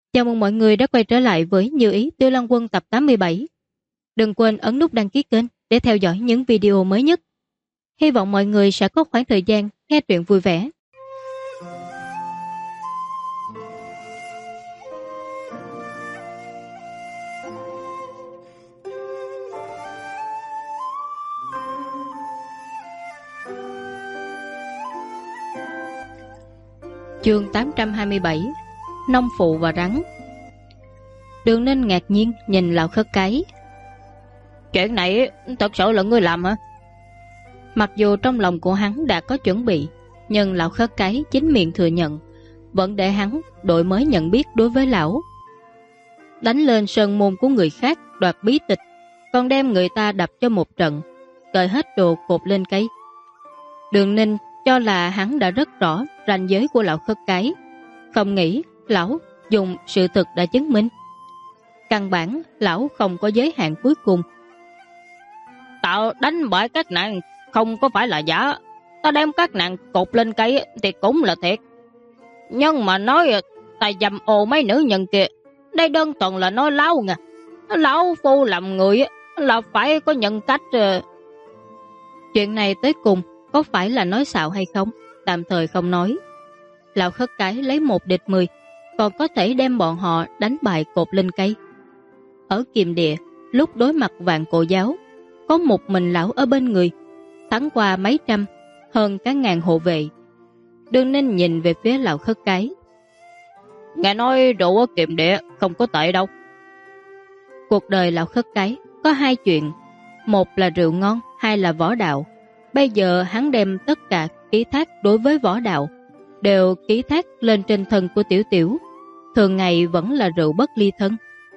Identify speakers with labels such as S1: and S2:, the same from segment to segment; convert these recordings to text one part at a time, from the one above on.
S1: Chào mừng mọi người đã quay trở lại với Như Ý Tiêu Lăng Quân tập 87. Đừng quên ấn nút đăng ký kênh để theo dõi những video mới nhất. Hy vọng mọi người sẽ có khoảng thời gian nghe truyện vui vẻ. Chương 827: Nông phụ và rắn. Đường Ninh ngạc nhiên nhìn Lão Khất Cái. Chuyện này thật sự là ngươi làm hả? Mặc dù trong lòng của hắn đã có chuẩn bị, nhưng Lão Khất Cái chính miệng thừa nhận, vẫn để hắn đổi mới nhận biết đối với lão. Đánh lên sơn môn của người khác đoạt bí tịch, còn đem người ta đập cho một trận, cởi hết đồ cột lên cây. Đường Ninh cho là hắn đã rất rõ ranh giới của Lão Khất Cái, không nghĩ lão dùng sự thực đã chứng minh. Căn bản lão không có giới hạn cuối cùng. Tạo đánh bại các nạn không có phải là giả, ta đem các nạn cột lên cây thì cũng là thiệt. Nhưng mà nói ta dầm ồ mấy nữ nhân kia, đây đơn thuần là nói láo nha. Lão phu làm người là phải có nhân cách. Chuyện này tới cùng có phải là nói xạo hay không, tạm thời không nói. Lão Khất Cái lấy 1 địch 10, còn có thể đem bọn họ đánh bại cột lên cây. Ở Kiềm Địa, lúc đối mặt Vạn Cổ Giáo, có một mình lão ở bên người, thắng qua mấy trăm, hơn cả ngàn hộ vệ. Đường Ninh nhìn về phía Lão Khất Cái. Nghe nói rượu ở Kiềm Địa không có tệ đâu. Cuộc đời Lão Khất Cái có 2 chuyện, một là rượu ngon, 2 là võ đạo. Bây giờ hắn đem tất cả ký thác đối với võ đạo đều ký thác lên trên thân của Tiểu Tiểu, thường ngày vẫn là rượu bất ly thân.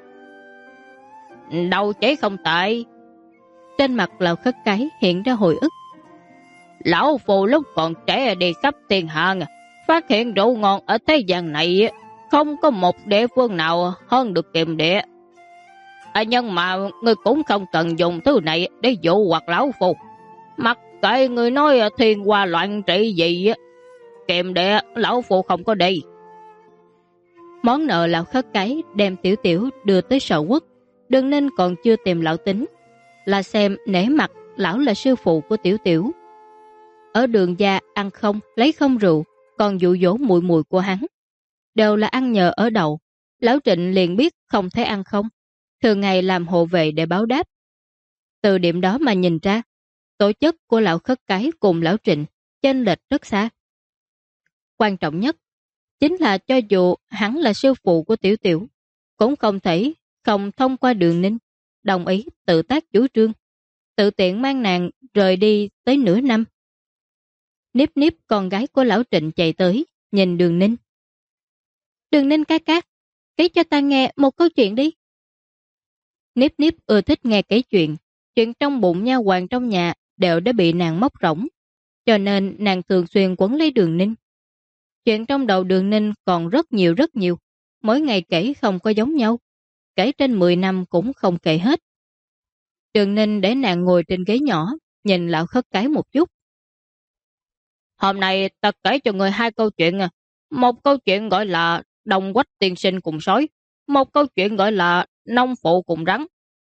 S1: Đâu chế không tệ. Trên mặt Lão Khất Cái hiện ra hồi ức. Lão phù lúc còn trẻ đi khắp thiên hạ, phát hiện rượu ngon ở thế gian này không có một địa phương nào hơn được Kiềm Địa. Nhưng mà người cũng không cần dùng thứ này để dụ hoặc lão phù. Mặc kệ người nói thiên hoa loạn trị gì, Kiềm Địa lão phù không có đi. Món nợ Lão Khất Cái đem Tiểu Tiểu đưa tới Sở Quốc, Đường Ninh còn chưa tìm lão tính, là xem nể mặt lão là sư phụ của Tiểu Tiểu. Ở Đường gia ăn không, lấy không rượu, còn dụ dỗ muội muội của hắn, đều là ăn nhờ ở đậu. Lão Trịnh liền biết không thể ăn không, thường ngày làm hộ vệ để báo đáp. Từ điểm đó mà nhìn ra, tổ chức của Lão Khất Cái cùng Lão Trịnh chênh lệch rất xa. Quan trọng nhất chính là cho dù hắn là sư phụ của Tiểu Tiểu, cũng không thể không thông qua Đường Ninh đồng ý tự tác chủ trương, tự tiện mang nàng rời đi tới nửa năm. Niếp Niếp con gái của Lão Trịnh chạy tới, nhìn Đường Ninh. Đường Ninh ca ca, kể cho ta nghe một câu chuyện đi. Niếp Niếp ưa thích nghe kể chuyện trong bụng nha hoàn trong nhà đều đã bị nàng móc rỗng, cho nên nàng thường xuyên quấn lấy Đường Ninh. Chuyện trong đầu Đường Ninh còn rất nhiều, mỗi ngày kể không có giống nhau, kể trên 10 năm cũng không kể hết. Đường Ninh để nàng ngồi trên ghế nhỏ, nhìn Lão Khất Cái một chút. Hôm nay ta kể cho người 2 câu chuyện. Một câu chuyện gọi là Đồng Quách tiên sinh cùng sói, một câu chuyện gọi là Nông phụ cùng rắn.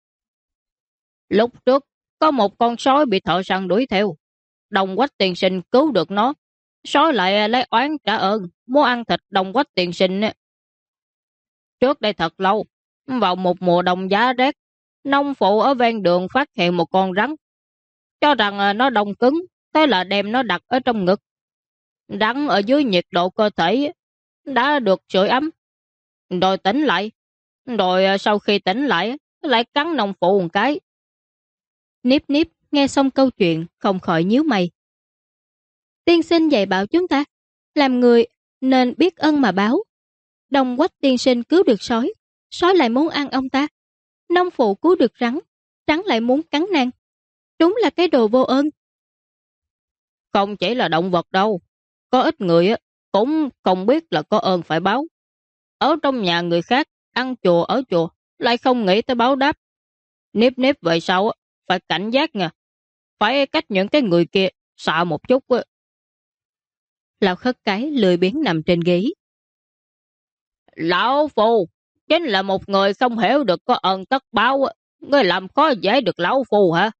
S1: Lúc trước, có một con sói bị thợ săn đuổi theo. Đồng Quách tiên sinh cứu được nó. Sói lại lấy oán trả ơn, muốn ăn thịt Đồng Quách tiên sinh. Trước đây thật lâu, vào một mùa đông giá rét, nông phụ ở ven đường phát hiện một con rắn, cho rằng nó đông cứng, thế là đem nó đặt ở trong ngực. Rắn ở dưới nhiệt độ cơ thể đã được sưởi ấm, rồi tỉnh lại, rồi sau khi tỉnh lại cắn nông phụ một cái. Niếp Niếp nghe xong câu chuyện không khỏi nhíu mày. Tiên sinh dạy bảo chúng ta, làm người nên biết ân mà báo. Đồng Quách tiên sinh cứu được sói, sói lại muốn ăn ông ta. Nông phụ cứu được rắn, rắn lại muốn cắn nàng. Đúng là cái đồ vô ơn. Không chỉ là động vật đâu, có ít người cũng không biết là có ơn phải báo. Ở trong nhà người khác, ăn chùa ở chùa, lại không nghĩ tới báo đáp. Niếp Niếp về sau phải cảnh giác nha, phải cách những cái người kia sợ một chút. Lão Khất Cái lười biếng nằm trên ghế. Lão Phu chính là một người không hiểu được có ơn tất báo. Ngươi làm khó dễ được Lão Phu hả?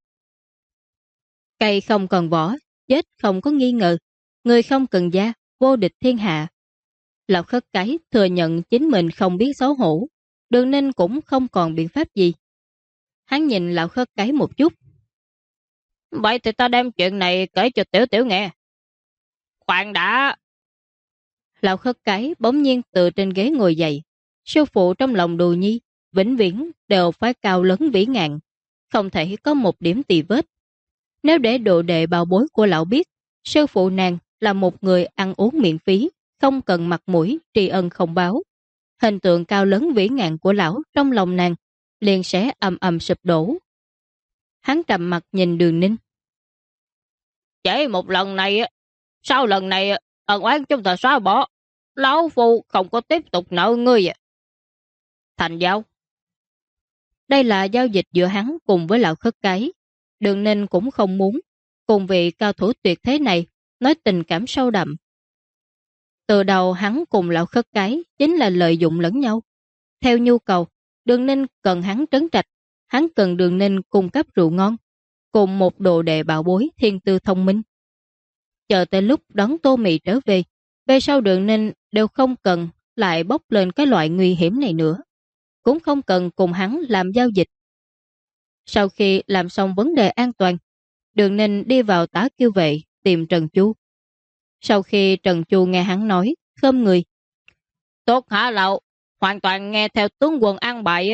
S1: Cây không cần vỏ, chết không có nghi ngờ. Người không cần da, vô địch thiên hạ. Lão Khất Cái thừa nhận chính mình không biết xấu hổ. Đường Ninh cũng không còn biện pháp gì. Hắn nhìn Lão Khất Cái một chút. Vậy thì ta đem chuyện này kể cho Tiểu Tiểu nghe. Khoan đã! Lão Khất Cái bỗng nhiên từ trên ghế ngồi dậy. Sư phụ trong lòng Đồ Nhi vĩnh viễn đều phải cao lớn vĩ ngạn, không thể có một điểm tì vết. Nếu để đồ đệ bảo bối của lão biết, sư phụ nàng là một người ăn uống miễn phí, không cần mặt mũi, tri ân không báo, hình tượng cao lớn vĩ ngạn của lão trong lòng nàng liền sẽ ầm ầm sụp đổ. Hắn trầm mặt nhìn Đường Ninh. Chỉ một lần này, sau lần này ân oán chúng ta xóa bỏ, Lão Phu không có tiếp tục nợ ngươi. Thành giao. Đây là giao dịch giữa hắn cùng với Lão Khất Cái. Đường Ninh cũng không muốn cùng vị cao thủ tuyệt thế này nói tình cảm sâu đậm. Từ đầu hắn cùng Lão Khất Cái chính là lợi dụng lẫn nhau. Theo nhu cầu, Đường Ninh cần hắn trấn trạch, hắn cần Đường Ninh cung cấp rượu ngon, cùng một đồ đệ bảo bối thiên tư thông minh. Chờ tới lúc đón Tô Mị trở về sau Đường Ninh đều không cần lại bốc lên cái loại nguy hiểm này nữa, cũng không cần cùng hắn làm giao dịch. Sau khi làm xong vấn đề an toàn, Đường Ninh đi vào Tả Kiêu Vệ tìm Trần Chu. Sau khi Trần Chu nghe hắn nói, khom người. Tốt hả lậu, hoàn toàn nghe theo tướng quân an bài.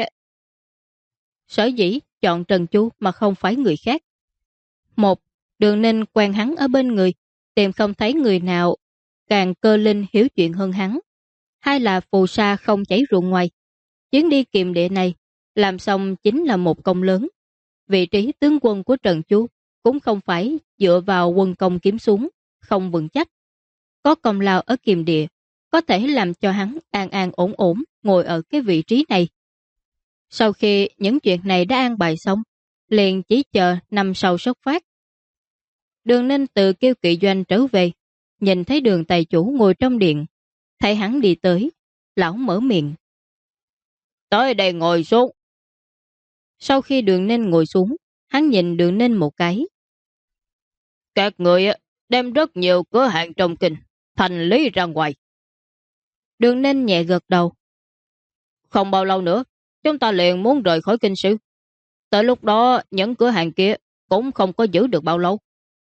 S1: Sở dĩ chọn Trần Chu mà không phải người khác. Một, Đường Ninh quen hắn ở bên người, tìm không thấy người nào càng cơ linh hiểu chuyện hơn hắn. Hai là phù sa không chảy ruộng ngoài. Chuyến đi kiềm địa này làm xong chính là một công lớn. Vị trí tướng quân của Trần Chu cũng không phải dựa vào quân công kiếm xuống, không vững chắc. Có công lao ở kiềm địa, có thể làm cho hắn an an ổn ổn ngồi ở cái vị trí này. Sau khi những chuyện này đã an bài xong, liền chỉ chờ năm sau xuất phát. Đường Ninh từ Kiêu Kỵ Doanh trở về, nhìn thấy Đường tài chủ ngồi trong điện, thấy hắn đi tới, lão mở miệng. Tới đây ngồi xuống. Sau khi Đường Ninh ngồi xuống, hắn nhìn Đường Ninh một cái. Các người đem rất nhiều cửa hàng trong kinh thành lý ra ngoài. Đường Ninh nhẹ gật đầu. Không bao lâu nữa, chúng ta liền muốn rời khỏi kinh sư. Tới lúc đó, những cửa hàng kia cũng không có giữ được bao lâu.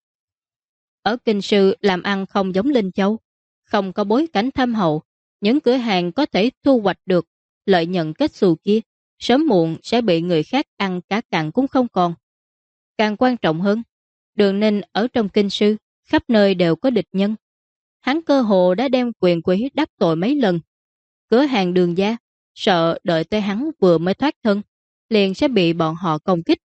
S1: Ở kinh sư làm ăn không giống Linh Châu, không có bối cảnh thâm hậu, những cửa hàng có thể thu hoạch được lợi nhuận kết xù kia, sớm muộn sẽ bị người khác ăn cá cặn cũng không còn. Càng quan trọng hơn, Đường Ninh ở trong kinh sư, khắp nơi đều có địch nhân. Hắn cơ hồ đã đem quyền quý đắc tội mấy lần. Cửa hàng Đường gia, sợ đợi tới hắn vừa mới thoát thân, liền sẽ bị bọn họ công kích.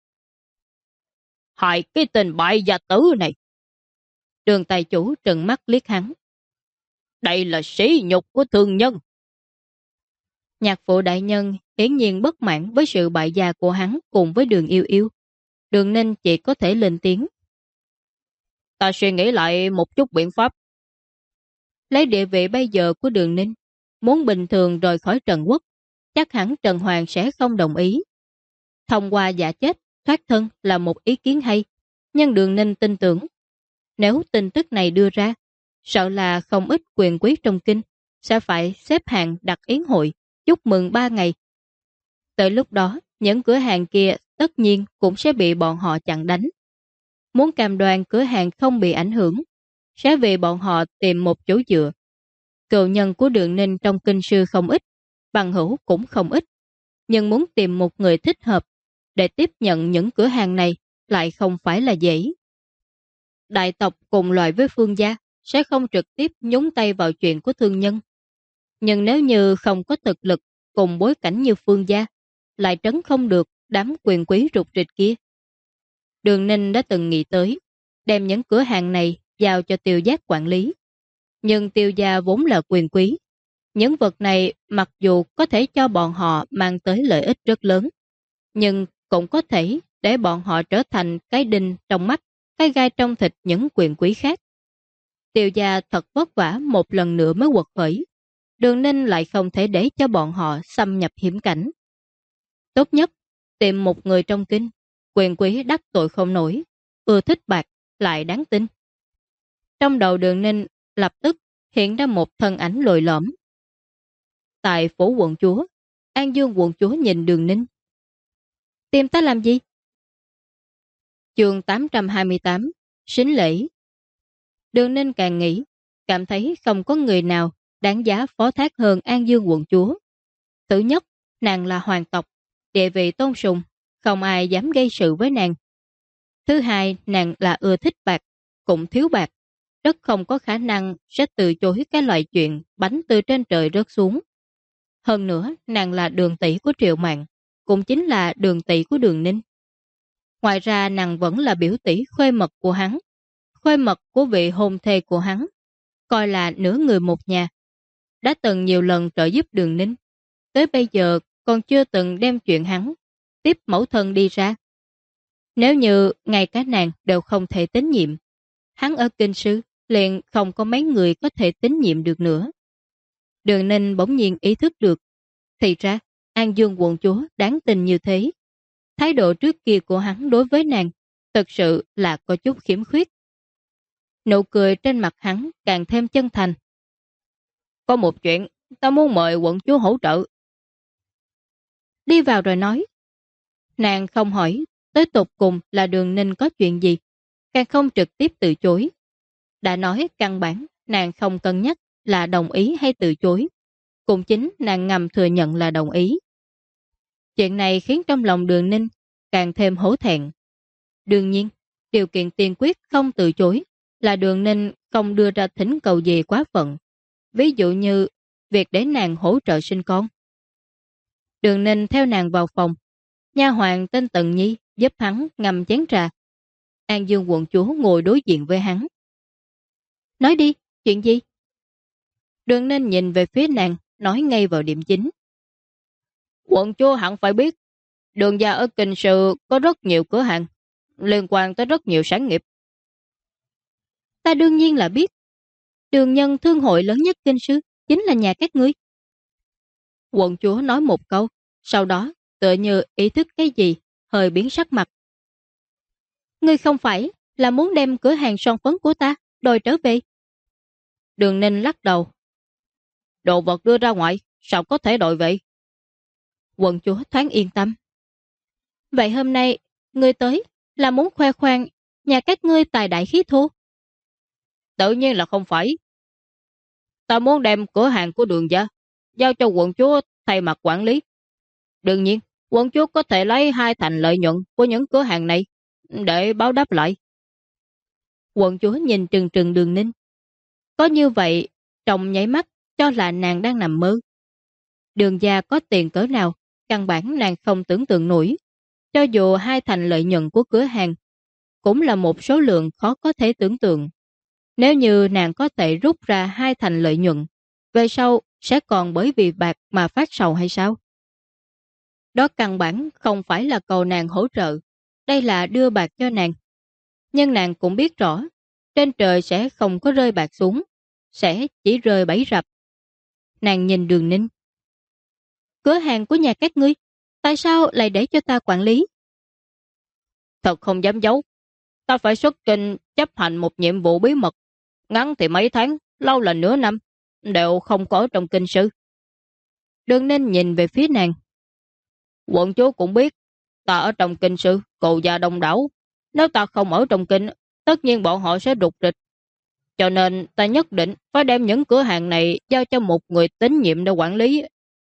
S1: Hại cái tình bại gia tử này! Đường tài chủ trừng mắt liếc hắn. Đây là sỉ nhục của thương nhân. Nhạc phụ đại nhân hiển nhiên bất mãn với sự bại gia của hắn cùng với Đường Yêu Yêu. Đường Ninh chỉ có thể lên tiếng. Ta suy nghĩ lại một chút biện pháp. Lấy địa vị bây giờ của Đường Ninh, muốn bình thường rời khỏi Trần Quốc, chắc hẳn Trần Hoàng sẽ không đồng ý. Thông qua giả chết, thoát thân là một ý kiến hay, nhưng Đường Ninh tin tưởng, nếu tin tức này đưa ra, sợ là không ít quyền quý trong kinh sẽ phải xếp hàng đặt yến hội, chúc mừng 3 ngày. Tới lúc đó, những cửa hàng kia tất nhiên cũng sẽ bị bọn họ chặn đánh. Muốn cam đoan cửa hàng không bị ảnh hưởng, sẽ vì bọn họ tìm một chỗ dựa. Cựu nhân của Đường Ninh trong kinh sư không ít, bằng hữu cũng không ít, nhưng muốn tìm một người thích hợp để tiếp nhận những cửa hàng này lại không phải là dễ. Đại tộc cùng loại với Phương gia sẽ không trực tiếp nhúng tay vào chuyện của thương nhân. Nhưng nếu như không có thực lực cùng bối cảnh như Phương gia, lại trấn không được đám quyền quý rụt rịch kia. Đường Ninh đã từng nghĩ tới đem những cửa hàng này giao cho Tiêu Giác quản lý. Nhưng Tiêu gia vốn là quyền quý. Những vật này mặc dù có thể cho bọn họ mang tới lợi ích rất lớn, nhưng cũng có thể để bọn họ trở thành cái đinh trong mắt, cái gai trong thịt những quyền quý khác. Tiêu gia thật vất vả một lần nữa mới quật khởi. Đường Ninh lại không thể để cho bọn họ xâm nhập hiểm cảnh. Tốt nhất, tìm một người trong kinh, quyền quý đắc tội không nổi, ưa thích bạc, lại đáng tin. Trong đầu Đường Ninh lập tức hiện ra một thân ảnh lồi lõm. Tại phủ quận chúa, An Dương quận chúa nhìn Đường Ninh. Tìm ta làm gì? Chương 828, Sính lễ. Đường Ninh càng nghĩ, cảm thấy không có người nào đáng giá phó thác hơn An Dương quận chúa. Thứ nhất, nàng là hoàng tộc, địa vị tôn sùng, không ai dám gây sự với nàng. Thứ hai, nàng là ưa thích bạc, cũng thiếu bạc, rất không có khả năng sẽ từ chối cái loại chuyện bánh từ trên trời rớt xuống. Hơn nữa, nàng là đường tỷ của Triệu Mạn, cũng chính là đường tỷ của Đường Ninh. Ngoài ra nàng vẫn là biểu tỷ khuê mật của hắn, khuê mật của vị hôn thê của hắn, coi là nửa người một nhà. Đã từng nhiều lần trợ giúp Đường Ninh, tới bây giờ còn chưa từng đem chuyện hắn tiếp mẫu thân đi ra. Nếu như ngay cả nàng đều không thể tín nhiệm, hắn ở kinh sư liền không có mấy người có thể tín nhiệm được nữa. Đường Ninh bỗng nhiên ý thức được, thì ra An Dương quận chúa đáng tin như thế. Thái độ trước kia của hắn đối với nàng thực sự là có chút khiếm khuyết. Nụ cười trên mặt hắn càng thêm chân thành. Có một chuyện, ta muốn mời quận chúa hỗ trợ. Đi vào rồi nói. Nàng không hỏi tới tột cùng là Đường Ninh có chuyện gì, càng không trực tiếp từ chối. Đã nói căn bản nàng không cân nhắc là đồng ý hay từ chối, cũng chính nàng ngầm thừa nhận là đồng ý. Chuyện này khiến trong lòng Đường Ninh càng thêm hổ thẹn. Đương nhiên, điều kiện tiên quyết không từ chối là Đường Ninh không đưa ra thỉnh cầu gì quá phận, ví dụ như việc để nàng hỗ trợ sinh con. Đường Ninh theo nàng vào phòng, nha hoàn tên Tần Nhi giúp hắn ngâm chén trà. An Dương quận chúa ngồi đối diện với hắn. Nói đi, chuyện gì? Đường Ninh nhìn về phía nàng, nói ngay vào điểm chính. Quận chúa hẳn phải biết, Đường gia ở Kinh Sư có rất nhiều cửa hàng, liên quan tới rất nhiều sản nghiệp. Ta đương nhiên là biết. Đường nhân thương hội lớn nhất Kinh Sư chính là nhà các ngươi. Quận chúa nói một câu, sau đó tựa như ý thức cái gì, hơi biến sắc mặt. Ngươi không phải là muốn đem cửa hàng son phấn của ta đòi trở về? Đường Ninh lắc đầu. Đồ vật đưa ra ngoài, sao có thể đòi vậy? Quận chúa thoáng yên tâm. Vậy hôm nay, ngươi tới là muốn khoe khoang nhà các ngươi tài đại khí thô? Tự nhiên là không phải. Ta muốn đem cửa hàng của Đường gia giao cho quận chúa thay mặt quản lý. Đương nhiên, quận chúa có thể lấy 2/3 lợi nhuận của những cửa hàng này để báo đáp lại. Quận chúa nhìn trừng trừng Đường Ninh. Có như vậy, trong nháy mắt cho là nàng đang nằm mơ. Đường gia có tiền cỡ nào, căn bản nàng không tưởng tượng nổi. Cho dù 2/3 lợi nhuận của cửa hàng, cũng là một số lượng khó có thể tưởng tượng. Nếu như nàng có thể rút ra 2/3 lợi nhuận, về sau sẽ còn bởi vì bạc mà phát sầu hay sao? Đó căn bản không phải là cầu nàng hỗ trợ, đây là đưa bạc cho nàng. Nhưng nàng cũng biết rõ, trên trời sẽ không có rơi bạc xuống, sẽ chỉ rơi bẫy rập. Nàng nhìn Đường Ninh. Cửa hàng của nhà các ngươi, tại sao lại để cho ta quản lý? Thật không dám giấu, ta phải xuất trình chấp hành một nhiệm vụ bí mật, ngắn thì mấy tháng, lâu là nửa năm, đều không có ở trong kinh sư. Đường Ninh nhìn về phía nàng. Quận chúa cũng biết, ta ở trong kinh sư, cù gia đông đảo. Nếu ta không ở trong kinh, tất nhiên bọn họ sẽ rục rịch. Cho nên ta nhất định phải đem những cửa hàng này giao cho một người tín nhiệm để quản lý.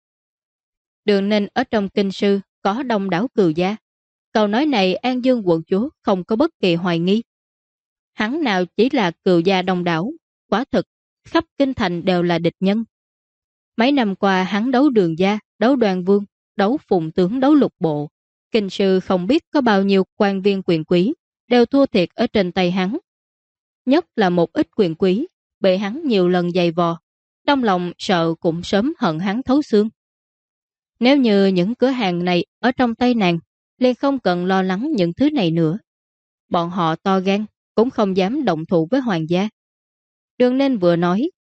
S1: Đường Ninh ở trong kinh sư có đông đảo cừu gia. Câu nói này An Dương quận chúa không có bất kỳ hoài nghi. Hắn nào chỉ là cừu gia đông đảo, quả thực, khắp kinh thành đều là địch nhân. Mấy năm qua hắn đấu Đường gia, đấu Đoàn Vương, đấu Phùng tướng, đấu Lục Bộ. Kinh sư không biết có bao nhiêu quan viên quyền quý đều thua thiệt ở trên tay hắn. Nhất là một ít quyền quý bị hắn nhiều lần giày vò, trong lòng sợ cũng sớm hận hắn thấu xương. Nếu như những cửa hàng này ở trong tay nàng, liền không cần lo lắng những thứ này nữa. Bọn họ to gan, cũng không dám động thủ với hoàng gia. Đường Ninh vừa nói,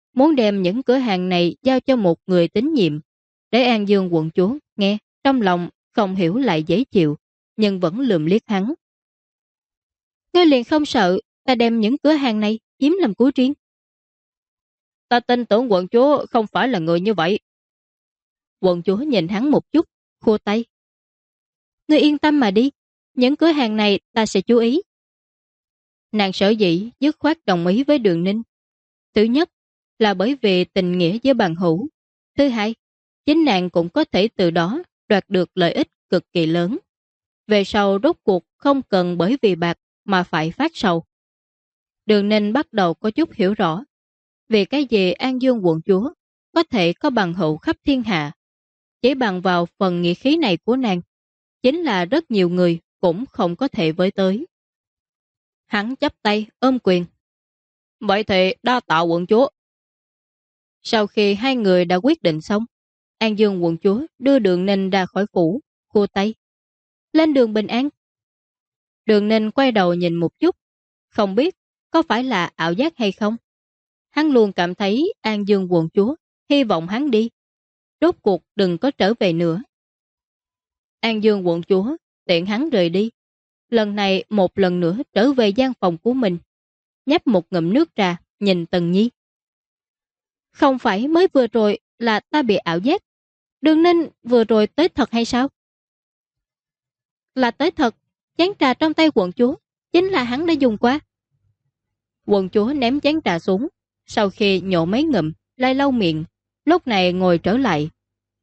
S1: muốn đem những cửa hàng này giao cho một người tín nhiệm. Để An Dương quận chúa nghe, trong lòng không hiểu lại dễ chịu, nhưng vẫn lườm liếc hắn. Ngươi liền không sợ ta đem những cửa hàng này chiếm làm của riêng? Ta tin tưởng quận chúa không phải là người như vậy. Quận chúa nhìn hắn một chút, khua tay. Ngươi yên tâm mà đi, những cửa hàng này ta sẽ chú ý. Nàng sở dĩ dứt khoát đồng ý với Đường Ninh. Thứ nhất là bởi vì tình nghĩa với bằng hữu. Thứ hai, chính nàng cũng có thể từ đó đoạt được lợi ích cực kỳ lớn. Về sau rốt cuộc không cần bởi vì bạc mà phải phát sầu. Đường Ninh bắt đầu có chút hiểu rõ vì cái gì An Dương quận chúa có thể có bằng hữu khắp thiên hạ. Chỉ bằng vào phần nghĩa khí này của nàng, chính là rất nhiều người cũng không có thể với tới. Hắn chắp tay ôm quyền. Vậy thì đa tạ quận chúa. Sau khi hai người đã quyết định xong, An Dương quận chúa đưa Đường Ninh ra khỏi phủ, khua tay. Lên đường bình an. Đường Ninh quay đầu nhìn một chút, không biết có phải là ảo giác hay không. Hắn luôn cảm thấy An Dương quận chúa hy vọng hắn đi, rốt cuộc đừng có trở về nữa. An Dương quận chúa tiện hắn rời đi, lần này một lần nữa trở về gian phòng của mình, nhấp một ngụm nước trà, nhìn Tần Nhi. Không phải mới vừa rồi là ta bị ảo giác, Đường Ninh vừa rồi tới thật hay sao? Là tới thật, chén trà trong tay quận chúa chính là hắn đã dùng qua. Quận chúa ném chén trà xuống, sau khi nhổ mấy ngụm, lại lau miệng, lúc này ngồi trở lại.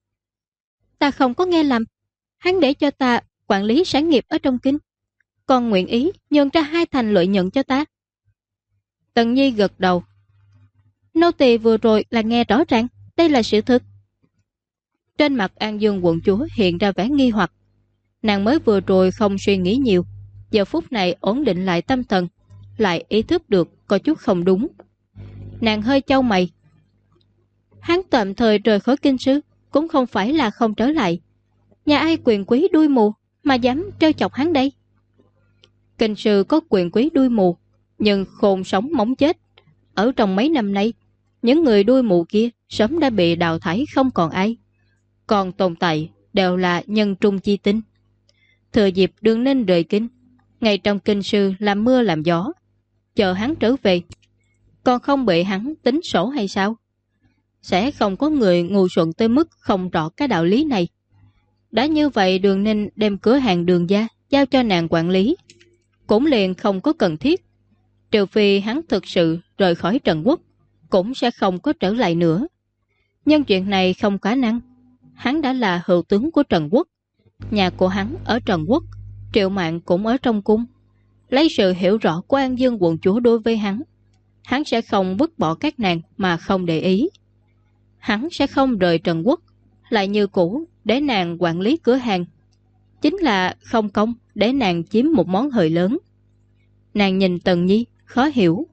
S1: Ta không có nghe lầm, hắn để cho ta quản lý sản nghiệp ở trong kinh, còn nguyện ý nhường ra 2 thành lợi nhuận cho ta. Tần Nhi gật đầu. Nô tỳ vừa rồi là nghe rõ ràng, đây là sự thực. Trên mặt An Dương quận chúa hiện ra vẻ nghi hoặc. Nàng mới vừa rồi không suy nghĩ nhiều, giờ phút này ổn định lại tâm thần, lại ý thức được có chút không đúng. Nàng hơi chau mày. Hắn tạm thời rời khỏi kinh sư, cũng không phải là không trở lại. Nhà ai quyền quý đuôi mù mà dám trêu chọc hắn đây? Kinh sư có quyền quý đuôi mù, nhưng khôn sống móng chết. Ở trong mấy năm nay, những người đuôi mù kia sớm đã bị đào thải không còn ai. Còn tồn tại đều là nhân trung chi tinh. Thừa dịp Đường Ninh rời kinh, ngay trong kinh sư làm mưa làm gió, chờ hắn trở về, còn không bị hắn tính sổ hay sao? Sẽ không có người ngu xuẩn tới mức không rõ cái đạo lý này. Đã như vậy Đường Ninh đem cửa hàng Đường gia giao cho nàng quản lý, cũng liền không có cần thiết. Trừ phi hắn thực sự rời khỏi Trần Quốc, cũng sẽ không có trở lại nữa. Nhưng chuyện này không khả năng. Hắn đã là hữu tướng của Trần Quốc, nhà của hắn ở Trần Quốc, Triệu Mạn cũng ở trong cung. Lấy sự hiểu rõ của An Dương quận chúa đối với hắn sẽ không vứt bỏ các nàng mà không để ý. Hắn sẽ không rời Trần Quốc, lại như cũ để nàng quản lý cửa hàng. Chính là không công để nàng chiếm một món hời lớn. Nàng nhìn Tần Nhi, khó hiểu.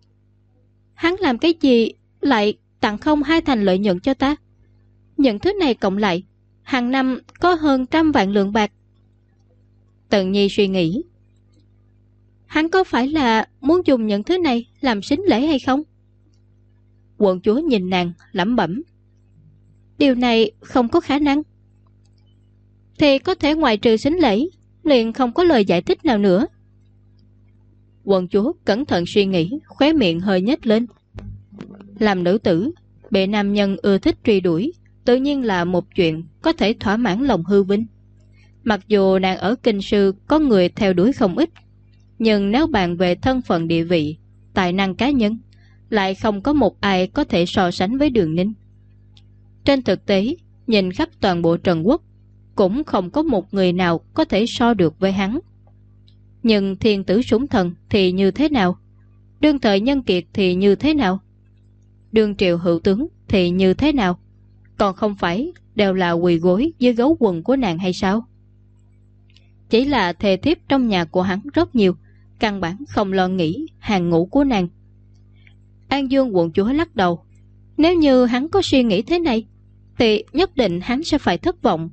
S1: Hắn làm cái gì lại tặng không 2 thành lợi nhuận cho ta? Những thứ này cộng lại, hàng năm có hơn 100 vạn lượng bạc. Tần Nhi suy nghĩ. Hắn có phải là muốn dùng những thứ này làm sính lễ hay không? Quận chúa nhìn nàng lẩm bẩm. Điều này không có khả năng. Thì có thể ngoại trừ sính lễ, liền không có lời giải thích nào nữa. Quận chúa cẩn thận suy nghĩ, khóe miệng hơi nhếch lên. Làm nữ tử, bị nam nhân ưa thích truy đuổi, tự nhiên là một chuyện có thể thỏa mãn lòng hư vinh. Mặc dù nàng ở kinh sư có người theo đuổi không ít, nhưng nếu bàn về thân phận địa vị, tài năng cá nhân, lại không có một ai có thể so sánh với Đường Ninh. Trên thực tế, nhìn khắp toàn bộ Trần Quốc, cũng không có một người nào có thể so được với hắn. Nhưng thiên tử sủng thần thì như thế nào? Đương thời nhân kiệt thì như thế nào? Đương triều hữu tướng thì như thế nào? Còn không phải đều là quỳ gối dưới gấu quần của nàng hay sao? Chỉ là thề thiếp trong nhà của hắn rất nhiều, căn bản không lo nghĩ hàng ngũ của nàng. An Dương quận chúa lắc đầu. Nếu như hắn có suy nghĩ thế này, thì nhất định hắn sẽ phải thất vọng.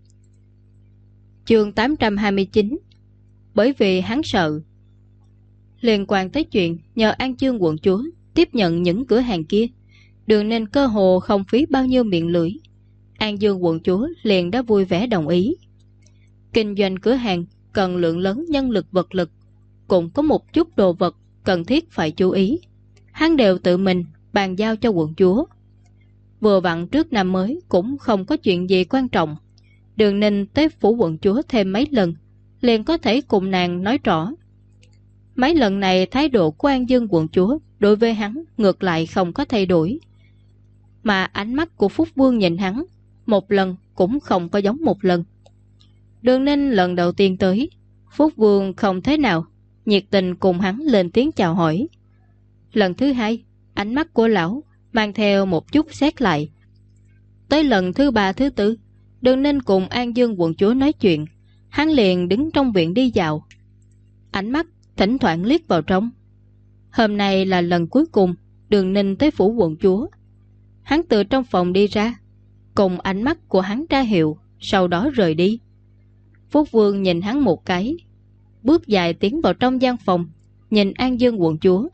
S1: Chương 829. Bởi vì hắn sợ. Liên quan tới chuyện nhờ An Dương quận chúa tiếp nhận những cửa hàng kia, Đường Ninh cơ hồ không phí bao nhiêu miệng lưỡi, An Dương quận chúa liền đã vui vẻ đồng ý. Kinh doanh cửa hàng cần lượng lớn nhân lực vật lực, cũng có một chút đồ vật cần thiết phải chú ý, hắn đều tự mình bàn giao cho quận chúa. Vừa vặn trước năm mới cũng không có chuyện gì quan trọng, Đường Ninh tới phủ quận chúa thêm mấy lần, liền có thể cùng nàng nói rõ. Mấy lần này thái độ của An Dương quận chúa đối với hắn ngược lại không có thay đổi, mà ánh mắt của Phúc Vương nhìn hắn một lần cũng không có giống một lần. Đường Ninh lần đầu tiên tới, Phúc Vương không thế nào nhiệt tình cùng hắn lên tiếng chào hỏi. Lần thứ hai, ánh mắt của lão mang theo một chút xét lại. Tới lần thứ ba thứ tư, Đường Ninh cùng An Dương quận chúa nói chuyện, hắn liền đứng trong viện đi dạo, ánh mắt thỉnh thoảng liếc vào trong. Hôm nay là lần cuối cùng Đường Ninh tới phủ quận chúa. Hắn từ trong phòng đi ra, cùng ánh mắt của hắn ra hiệu, sau đó rời đi. Phúc Vương nhìn hắn một cái, bước dài tiến vào trong gian phòng, nhìn An Dương quận chúa.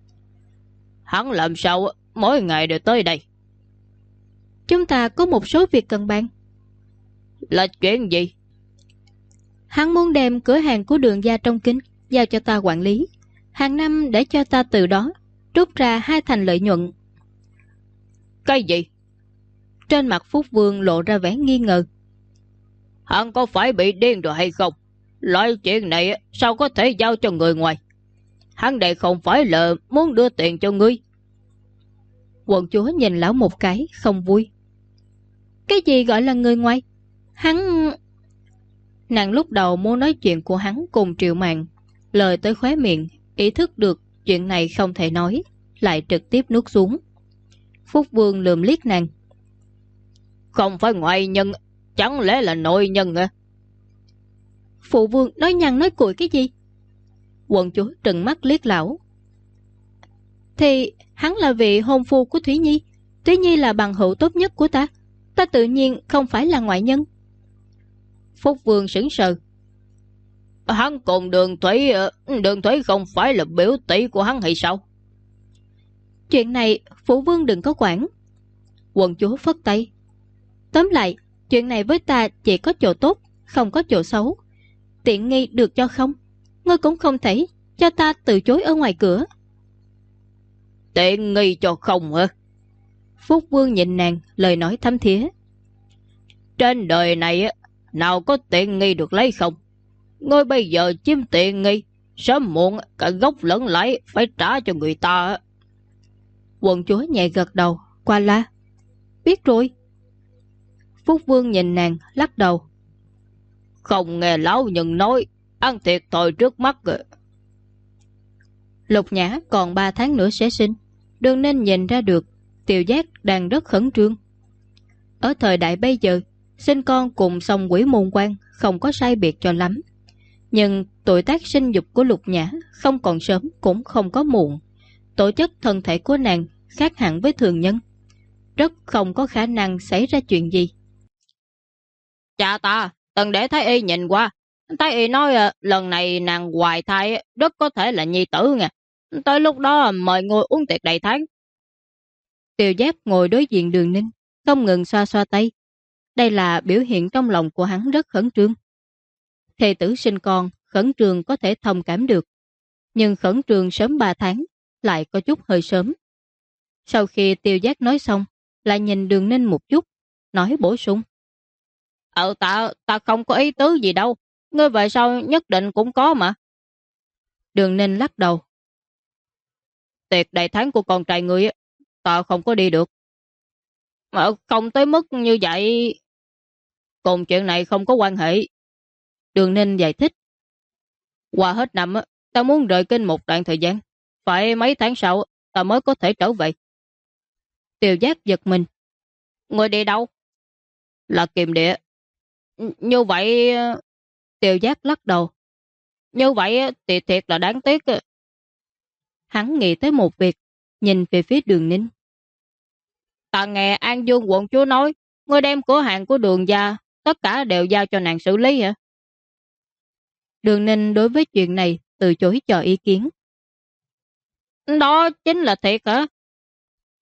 S1: Hắn làm sao mỗi ngày đều tới đây? Chúng ta có một số việc cần bàn. Là chuyện gì? Hắn muốn đem cửa hàng của Đường gia trong kinh giao cho ta quản lý, hàng năm để cho ta từ đó rút ra 2 thành lợi nhuận. Cái gì? Trên mặt Phúc Vương lộ ra vẻ nghi ngờ. Hắn có phải bị điên rồi hay không? Loại chuyện này sao có thể giao cho người ngoài? Hắn đây không phải là muốn đưa tiền cho ngươi. Quận chúa nhìn lão một cái không vui. Cái gì gọi là người ngoài? Hắn... Nàng lúc đầu muốn nói chuyện của hắn cùng Triệu Mạn, lời tới khóe miệng, ý thức được chuyện này không thể nói, lại trực tiếp nuốt xuống. Phúc Vương lườm liếc nàng. Không phải ngoại nhân, chẳng lẽ là nội nhân à? Phụ vương nói nhăn nói cuội cái gì? Quận chúa trừng mắt liếc lão. Thì hắn là vị hôn phu của Thúy Nhi, Thúy Nhi là bằng hữu tốt nhất của ta, ta tự nhiên không phải là ngoại nhân. Phúc Vương sững sờ. Hắn cùng Đường Thủy không phải là biểu tỷ của hắn hay sao? Chuyện này phụ vương đừng có quản. Quận chúa phất tay. Tóm lại, chuyện này với ta chỉ có chỗ tốt, không có chỗ xấu. Tiện nghi được cho không, ngươi cũng không thể cho ta từ chối ở ngoài cửa. Tiện nghi cho không hả? Phúc Vương nhìn nàng, lời nói thâm thía. Trên đời này nào có tiện nghi được lấy không? Ngươi bây giờ chiếm tiện nghi, sớm muộn cả gốc lẫn lãi phải trả cho người ta. Quận chúa nhẹ gật đầu, qua la. Biết rồi. Phúc Vương nhìn nàng, lắc đầu. Không nghe lão nhân nói, ăn thiệt thòi trước mắt rồi. Lục Nhã còn 3 tháng nữa sẽ sinh, Đường Ninh nhìn ra được Tiểu Giác đang rất khẩn trương. Ở thời đại bây giờ, sinh con cùng song quỷ môn quan không có sai biệt cho lắm. Nhưng tuổi tác sinh dục của Lục Nhã không còn sớm cũng không có muộn. Tổ chức thân thể của nàng khác hẳn với thường nhân, rất không có khả năng xảy ra chuyện gì. Cha ta, từng để Thái Y nhìn qua, Thái Y nói lần này nàng hoài thai rất có thể là nhi tử nha. Tới lúc đó mời ngồi uống tiệc đầy tháng. Tiểu Giác ngồi đối diện Đường Ninh, không ngừng xoa xoa tay. Đây là biểu hiện trong lòng của hắn rất khẩn trương. Thê tử sinh con, khẩn trương có thể thông cảm được, nhưng khẩn trương sớm 3 tháng lại có chút hơi sớm. Sau khi Tiểu Giác nói xong, lại nhìn Đường Ninh một chút, nói bổ sung. Ta không có ý tứ gì đâu, ngươi về sau nhất định cũng có mà. Đường Ninh lắc đầu. Tiệc đầy tháng của con trai ngươi, ta không có đi được. Mà không tới mức như vậy. Cùng chuyện này không có quan hệ. Đường Ninh giải thích. Qua hết năm, ta muốn rời kinh một đoạn thời gian. Phải mấy tháng sau, ta mới có thể trở về. Tiểu Giác giật mình. Ngươi đi đâu? Là Kiềm Địa. Như vậy... Tiểu Giác lắc đầu. Như vậy thì thiệt là đáng tiếc. Hắn nghĩ tới một việc, nhìn về phía Đường Ninh. Ta nghe An Dương quận chúa nói, ngươi đem cửa hàng của Đường gia, tất cả đều giao cho nàng xử lý hả? Đường Ninh đối với chuyện này từ chối cho ý kiến. Đó chính là thiệt hả?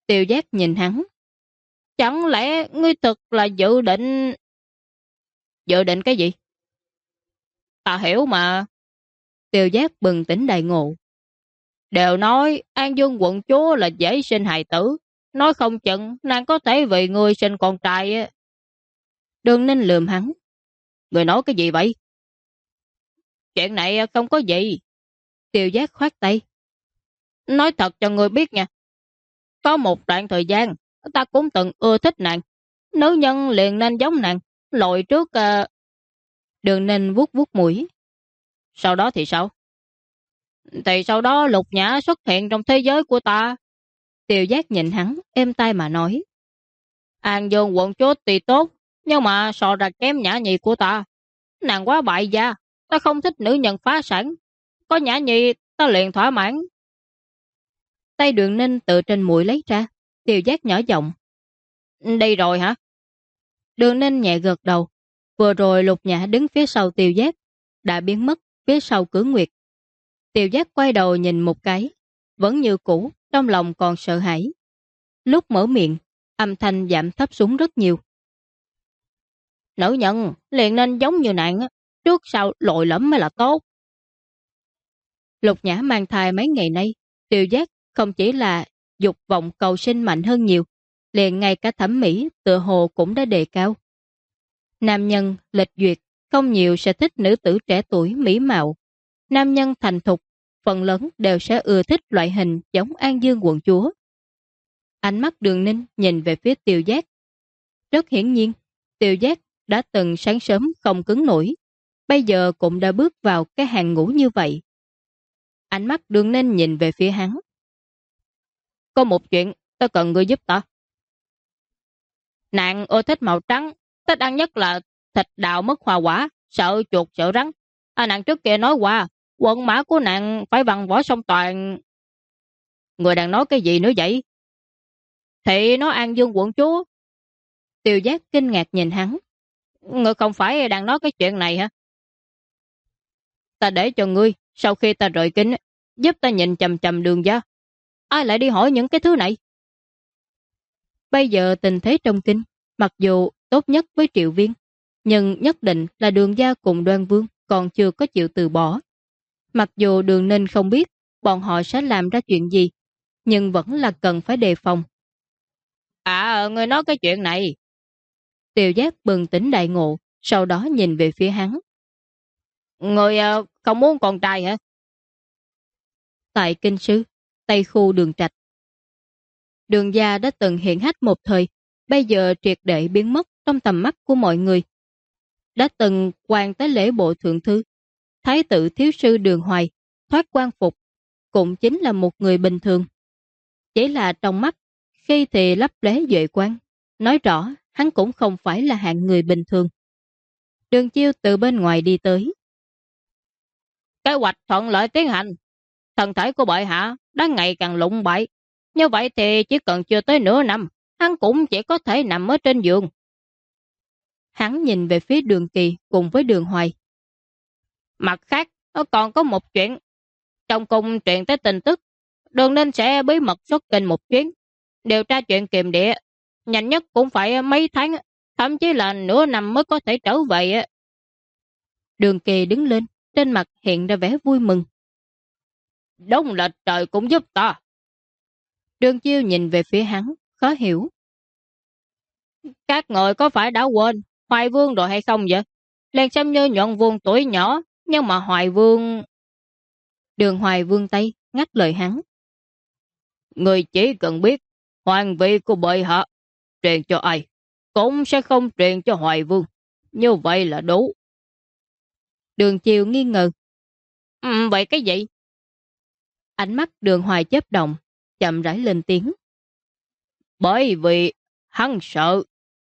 S1: Tiêu Giác nhìn hắn. Chẳng lẽ ngươi thực là dự định... Dự định cái gì? Ta hiểu mà. Tiêu Giác bừng tỉnh đại ngộ. Đều nói An Dương quận chúa là dễ sinh hài tử. Nói không chừng nàng có thể vì ngươi sinh con trai á. Đường Ninh lườm hắn. Người nói cái gì vậy? Chuyện này không có gì. Tiêu Giác khoát tay. Nói thật cho người biết nha. Có một đoạn thời gian ta cũng từng ưa thích nàng. Nữ nhân liền nên giống nàng. Lội trước... Đường Ninh vuốt vuốt mũi. Sau đó thì sao? Thì sau đó Lục Nhã xuất hiện trong thế giới của ta. Tiêu Giác nhìn hắn, êm tai mà nói. An Dương quận chúa tuy tốt, nhưng mà so ra kém Nhã Nhi của ta. Nàng quá bại gia, ta không thích nữ nhân phá sản. Có Nhã Nhi, ta liền thỏa mãn. Tay Đường Ninh tự trên mũi lấy ra. Tiêu Giác nhỏ giọng. Đi rồi hả? Đường Ninh nhẹ gật đầu. Vừa rồi Lục Nhã đứng phía sau Tiêu Giác, đã biến mất phía sau Cửa Nguyệt. Tiêu Giác quay đầu nhìn một cái, vẫn như cũ, trong lòng còn sợ hãi. Lúc mở miệng, âm thanh giảm thấp xuống rất nhiều. Nữ nhân liền nên giống như nàng, trước sau lội lẫm mới là tốt. Lục Nhã mang thai mấy ngày nay, Tiêu Giác không chỉ là dục vọng cầu sinh mạnh hơn nhiều, liền ngay cả thẩm mỹ tựa hồ cũng đã đề cao. Nam nhân lệch duyệt không nhiều sẽ thích nữ tử trẻ tuổi mỹ mạo. Nam nhân thành thục phần lớn đều sẽ ưa thích loại hình giống An Dương quận chúa. Ánh mắt Đường Ninh nhìn về phía Tiêu Giác. Rất hiển nhiên, Tiêu Giác đã từng sáng sớm không cứng nổi, bây giờ cũng đã bước vào cái hàng ngũ như vậy. Ánh mắt Đường Ninh nhìn về phía hắn. Có một chuyện ta cần ngươi giúp ta. Nàng ưa thích màu trắng, thích ăn nhất là thịt đào mất hoa quả, sợ chuột sợ rắn. Nàng trước kia nói qua, quận mã của nàng phải bằng võ song toàn. Người đang nói cái gì nữa vậy? Thì nó An Dương quận chúa. Tiêu Giác kinh ngạc nhìn hắn. Người không phải đang nói cái chuyện này hả? Ta để cho ngươi, sau khi ta rời kinh, giúp ta nhìn chầm chầm Đường gia. Ai lại đi hỏi những cái thứ này? Bây giờ tình thế trong kinh, mặc dù tốt nhất với Triệu Viên, nhưng nhất định là Đường gia cùng Đoan Vương còn chưa có chịu từ bỏ. Mặc dù Đường Ninh không biết bọn họ sẽ làm ra chuyện gì, nhưng vẫn là cần phải đề phòng. Người nói cái chuyện này. Tiêu Giác bừng tỉnh đại ngộ, sau đó nhìn về phía hắn. Người không muốn con trai hả? Tại kinh sư, Tây khu Đường Trạch. Đường gia đã từng hiện hách một thời, bây giờ triệt để biến mất trong tầm mắt của mọi người. Đã từng quan tới lễ bộ thượng thư, thái tử thiếu sư Đường Hoài, thoát quan phục, cũng chính là một người bình thường. Chỉ là trong mắt, khi thì lấp lé duệ quan, nói rõ hắn cũng không phải là hạng người bình thường. Đường Chiêu từ bên ngoài đi tới. Kế hoạch thuận lợi tiến hành. Thân thể của bệ hạ đang ngày càng lụng bại. Như vậy thì chỉ cần chưa tới nửa năm, hắn cũng chỉ có thể nằm ở trên giường. Hắn nhìn về phía Đường Kỳ cùng với Đường Hoài. Mặt khác, nó còn có một chuyện. Trong cung truyền tới tin tức, Đường Ninh sẽ bí mật xuất kinh một chuyến, điều tra chuyện kiềm địa. Nhanh nhất cũng phải mấy tháng, thậm chí là nửa năm mới có thể trở về. Đường Kỳ đứng lên, trên mặt hiện ra vẻ vui mừng. Đúng là trời cũng giúp ta. Đường Chiêu nhìn về phía hắn, khó hiểu. Các người có phải đã quên Hoài Vương rồi hay không vậy? Liền xem như nhuận vương tuổi nhỏ, nhưng mà Hoài Vương... Đường Hoài vương tay, ngắt lời hắn. Người chỉ cần biết hoàng vị của bệ hạ truyền cho ai, cũng sẽ không truyền cho Hoài Vương. Như vậy là đủ. Đường Chiêu nghi ngờ. Vậy cái gì? Ánh mắt Đường Hoài chớp động, chậm rãi lên tiếng. Bởi vì hắn sợ.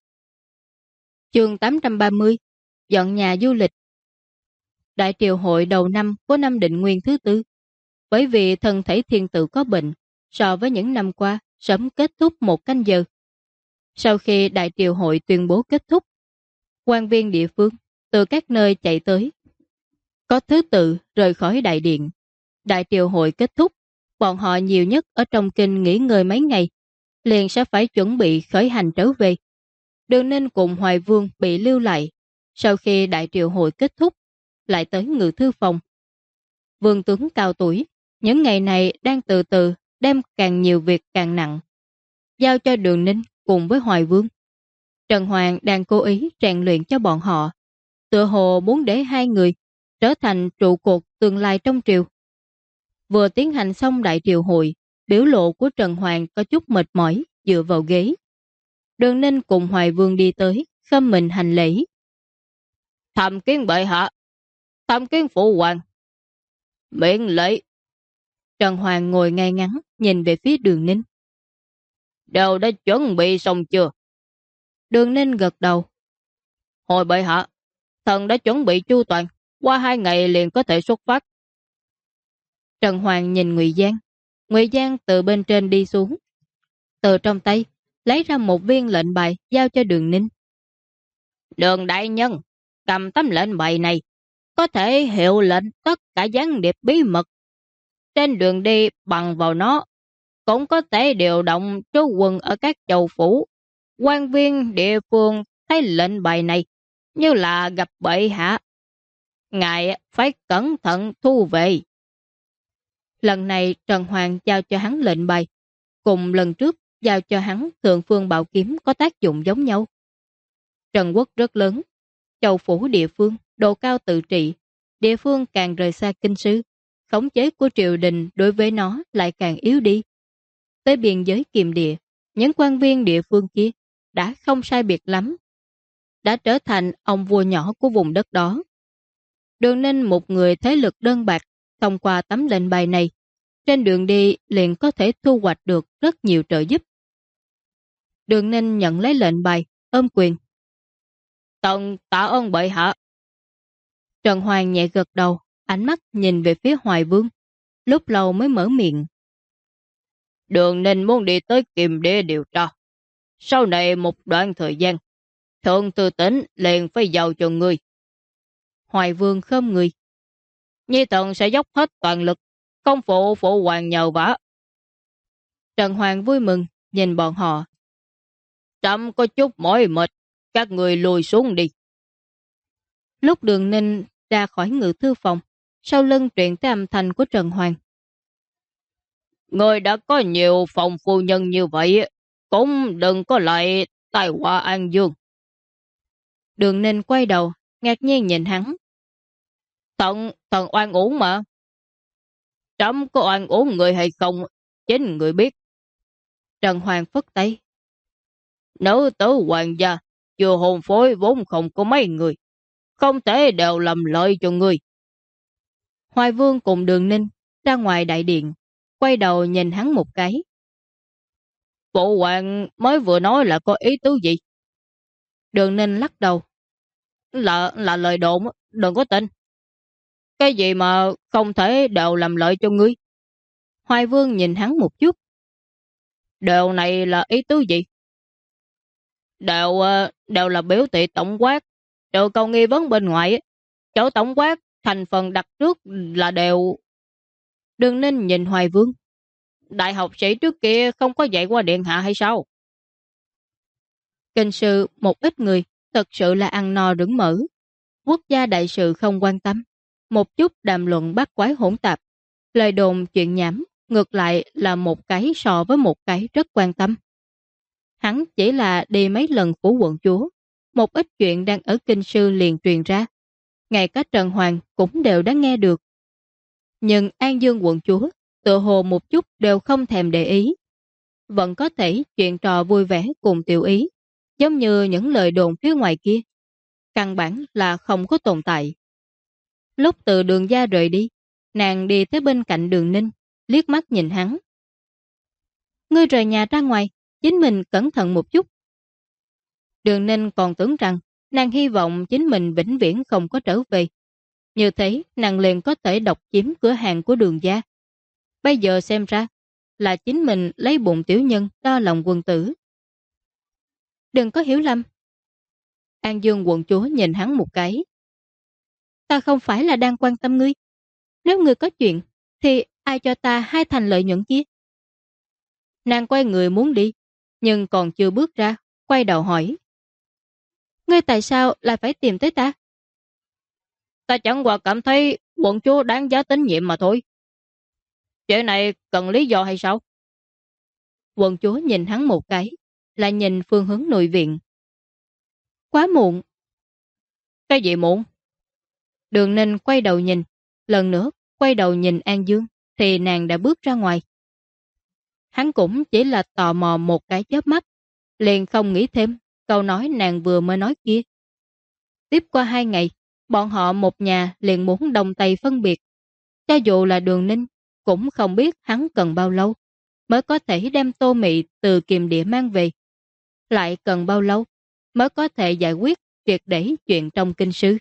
S1: Chương 830, dọn nhà du lịch. Đại triều hội đầu năm của năm Định Nguyên thứ tư. Bởi vì thân thể thiên tử có bệnh, so với những năm qua sớm kết thúc một canh giờ. Sau khi đại triều hội tuyên bố kết thúc, quan viên địa phương từ các nơi chạy tới. Có thứ tự rời khỏi đại điện. Đại triều hội kết thúc, bọn họ nhiều nhất ở trong kinh nghỉ ngơi mấy ngày. liền sẽ phải chuẩn bị khởi hành trở về. Đường Ninh cùng Hoài Vương bị lưu lại. Sau khi đại triệu hội kết thúc, lại tới ngự thư phòng. Vương tướng cao tuổi, những ngày này đang từ từ đem càng nhiều việc càng nặng, giao cho Đường Ninh cùng với Hoài Vương. Trần Hoàng đang cố ý rèn luyện cho bọn họ, tựa hồ muốn để hai người trở thành trụ cột tương lai trong triều. Vừa tiến hành xong đại triều hội, biểu lộ của Trần Hoàng có chút mệt mỏi dựa vào ghế. Đường Ninh cùng Hoài Vương đi tới, khom mình hành lễ. Tham kiến bệ hạ, tham kiến phụ hoàng. Miễn lễ. Trần Hoàng ngồi ngay ngắn, nhìn về phía Đường Ninh. Đều đã chuẩn bị xong chưa? Đường Ninh gật đầu. Hồi bệ hạ, thần đã chuẩn bị chu toàn, qua 2 ngày liền có thể xuất phát. Trần Hoàng nhìn Ngụy Giang. Ngụy Giang từ bên trên đi xuống. Từ trong tay, lấy ra một viên lệnh bài giao cho Đường Ninh. Đường đại nhân, cầm tấm lệnh bài này, có thể hiệu lệnh tất cả gián điệp bí mật. Trên đường đi bằng vào nó, cũng có thể điều động trú quân ở các châu phủ. Quan viên địa phương thấy lệnh bài này như là gặp bệ hạ. Ngài phải cẩn thận thu về. Lần này Trần Hoàng giao cho hắn lệnh bài, cùng lần trước giao cho hắn Thượng Phương Bảo Kiếm có tác dụng giống nhau. Trần quốc rất lớn, châu phủ địa phương, độ cao tự trị, địa phương càng rời xa kinh sư, khống chế của triều đình đối với nó lại càng yếu đi. Tới biên giới Kiềm Địa, những quan viên địa phương kia đã không sai biệt lắm, đã trở thành ông vua nhỏ của vùng đất đó. Đường Ninh một người thế lực đơn bạc, thông qua tấm lệnh bài này, trên đường đi liền có thể thu hoạch được rất nhiều trợ giúp. Đường Ninh nhận lấy lệnh bài, ôm quyền. Tần tạ ơn bệ hạ. Trần Hoàng nhẹ gật đầu, ánh mắt nhìn về phía Hoài Vương, lúc lâu mới mở miệng. Đường Ninh muốn đi tới Kiềm Địa điều tra. Sau này một đoạn thời gian, Thượng Thư Tỉnh liền phải giao cho ngươi. Hoài Vương khom người. Nhi thần sẽ dốc hết toàn lực, không phụ hoàng nhờ vả. Trần Hoàng vui mừng, nhìn bọn họ. Trẫm có chút mỏi mệt, các người lùi xuống đi. Lúc Đường Ninh ra khỏi ngự thư phòng, sau lưng truyền tới âm thanh của Trần Hoàng. Người đã có nhiều phòng phu nhân như vậy, cũng đừng có lại tai họa An Dương. Đường Ninh quay đầu, ngạc nhiên nhìn hắn. Thần oan uổng mà. Trẫm có oan uổng người hay không, chính người biết. Trần Hoàng phất tay. Nữ tử hoàng gia, chưa hôn phối vốn không có mấy người, không thể đều làm lợi cho người. Hoài Vương cùng Đường Ninh ra ngoài đại điện, quay đầu nhìn hắn một cái. Phụ hoàng mới vừa nói là có ý tứ gì? Đường Ninh lắc đầu. Là lời đồn, đừng có tin. Cái gì mà không thể đều làm lợi cho ngươi? Hoài Vương nhìn hắn một chút. Điều này là ý tứ gì? Đều là biểu thị tổng quát. Trừ câu nghi vấn bên ngoài, chỗ tổng quát thành phần đặt trước là đều. Đường Ninh nhìn Hoài Vương. Đại học sĩ trước kia không có dạy qua điện hạ hay sao? Kinh sư một ít người thật sự là ăn no rửng mỡ. Quốc gia đại sự không quan tâm. Một chút đàm luận bắt quái hỗn tạp. Lời đồn chuyện nhảm ngược lại là một cái so với một cái rất quan tâm. Hắn chỉ là đi mấy lần phủ quận chúa. Một ít chuyện đang ở kinh sư liền truyền ra. Ngay cả Trần Hoàng cũng đều đã nghe được. Nhưng An Dương quận chúa tựa hồ một chút đều không thèm để ý. Vẫn có thể chuyện trò vui vẻ cùng tiểu ý, giống như những lời đồn phía ngoài kia. Căn bản là không có tồn tại. Lúc từ Đường gia rời đi, nàng đi tới bên cạnh Đường Ninh, liếc mắt nhìn hắn. Ngươi rời nhà ra ngoài, chính mình cẩn thận một chút. Đường Ninh còn tưởng rằng nàng hy vọng chính mình vĩnh viễn không có trở về. Như thế nàng liền có thể độc chiếm cửa hàng của Đường gia. Bây giờ xem ra là chính mình lấy bụng tiểu nhân đo lòng quân tử. Đừng có hiểu lầm. An Dương quận chúa nhìn hắn một cái. Ta không phải là đang quan tâm ngươi. Nếu ngươi có chuyện thì ai cho ta 2 thành lợi nhuận kia? Nàng quay người muốn đi, nhưng còn chưa bước ra, quay đầu hỏi. Ngươi tại sao lại phải tìm tới ta? Ta chẳng qua cảm thấy quận chúa đáng giá tín nhiệm mà thôi. Chuyện này cần lý do hay sao? Quận chúa nhìn hắn một cái, lại nhìn phương hướng nội viện. Quá muộn. Cái gì muộn? Đường Ninh quay đầu nhìn, lần nữa quay đầu nhìn An Dương, thì nàng đã bước ra ngoài. Hắn cũng chỉ là tò mò một cái chớp mắt, liền không nghĩ thêm câu nói nàng vừa mới nói kia. Tiếp qua 2 ngày, bọn họ một nhà liền muốn đồng tay phân biệt. Cho dù là Đường Ninh, cũng không biết hắn cần bao lâu mới có thể đem Tô Mị từ Kiềm Địa mang về. Lại cần bao lâu mới có thể giải quyết triệt để chuyện trong kinh sư.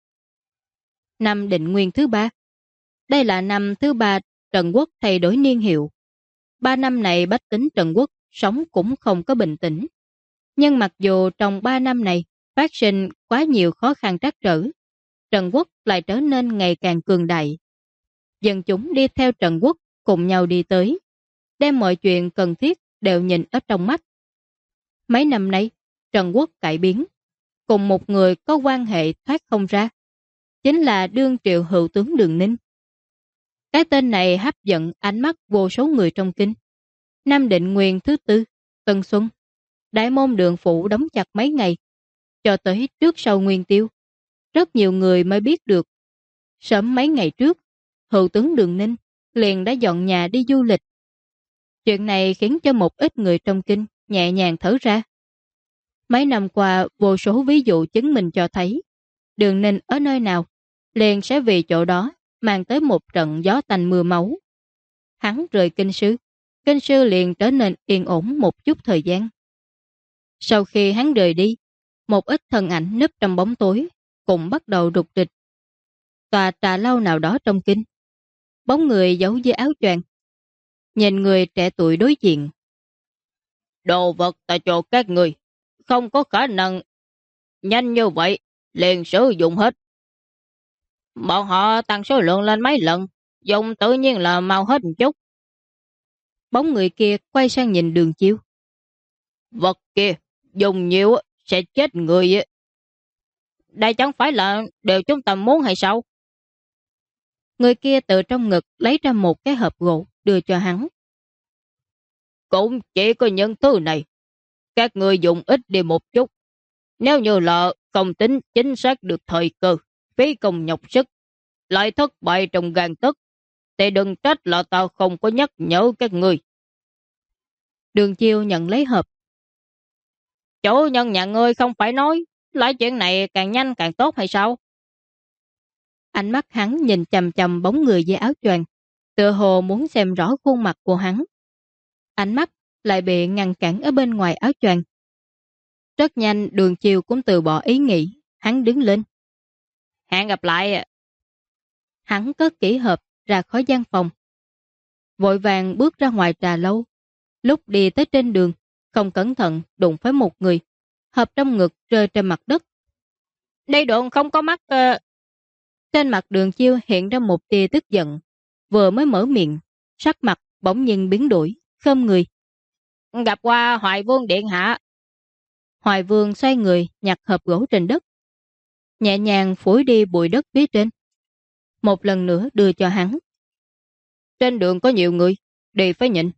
S1: Năm Định Nguyên thứ 3. Đây là năm thứ 3 Trần Quốc thay đổi niên hiệu. 3 năm này bách tính Trần Quốc sống cũng không có bình tĩnh. Nhưng mặc dù trong 3 năm này phát sinh quá nhiều khó khăn trắc trở, Trần Quốc lại trở nên ngày càng cường đại. Dân chúng đi theo Trần Quốc cùng nhau đi tới, đem mọi chuyện cần thiết đều nhìn ở trong mắt. Mấy năm nay, Trần Quốc cải biến, cùng một người có quan hệ thoát không ra, chính là đương triệu hữu tướng Đường Ninh. Cái tên này hấp dẫn ánh mắt vô số người trong kinh. Năm Định Nguyên thứ 4, Tân Xuân, Đại môn Đường phủ đóng chặt mấy ngày, cho tới trước sau Nguyên Tiêu. Rất nhiều người mới biết được. Sớm mấy ngày trước, hữu tướng Đường Ninh liền đã dọn nhà đi du lịch. Chuyện này khiến cho một ít người trong kinh nhẹ nhàng thở ra. Mấy năm qua, vô số ví dụ chứng minh cho thấy Đường Ninh ở nơi nào, liền sẽ vì chỗ đó mang tới một trận gió tanh mưa máu. Hắn rời kinh sư liền trở nên yên ổn một chút thời gian. Sau khi hắn rời đi, một ít thân ảnh núp trong bóng tối cũng bắt đầu rục rịch. Tòa trà lâu nào đó trong kinh, bóng người giấu dưới áo choàng, nhìn người trẻ tuổi đối diện. Đồ vật ta cho các người, không có khả năng nhanh như vậy liền sử dụng hết. Bọn họ tăng số lượng lên mấy lần, dùng tự nhiên là mau hết một chút. Bóng người kia quay sang nhìn Đường Chiêu. Vật kia dùng nhiều sẽ chết người. Đây chẳng phải là điều chúng ta muốn hay sao? Người kia từ trong ngực lấy ra một cái hộp gỗ đưa cho hắn. Cũng chỉ có những thứ này, các người dùng ít đi một chút. Nếu như là không tính chính xác được thời cơ, phí công nhọc sức, lại thất bại trong gan tức, thì đừng trách là tao không có nhắc nhở các người. Đường Chiêu nhận lấy hộp. Chủ nhân nhà ngươi không phải nói, loại chuyện này càng nhanh càng tốt hay sao? Ánh mắt hắn nhìn chằm chằm bóng người dưới áo choàng, tựa hồ muốn xem rõ khuôn mặt của hắn. Ánh mắt lại bị ngăn cản ở bên ngoài áo choàng. Rất nhanh Đường Chiêu cũng từ bỏ ý nghĩ, hắn đứng lên. Hẹn gặp lại. Hắn cất kỹ hộp ra khỏi gian phòng. Vội vàng bước ra ngoài trà lâu. Lúc đi tới trên đường, không cẩn thận đụng phải một người. Hộp trong ngực rơi trên mặt đất. Đây độn không có mắt. Trên mặt Đường Chiêu hiện ra một tia tức giận. Vừa mới mở miệng, sắc mặt bỗng nhiên biến đổi, khom người. Gặp qua Hoài Vương điện hạ. Hoài Vương xoay người nhặt hộp gỗ trên đất, nhẹ nhàng phủi đi bụi đất phía trên. Một lần nữa đưa cho hắn. Trên đường có nhiều người, đi phải nhịn.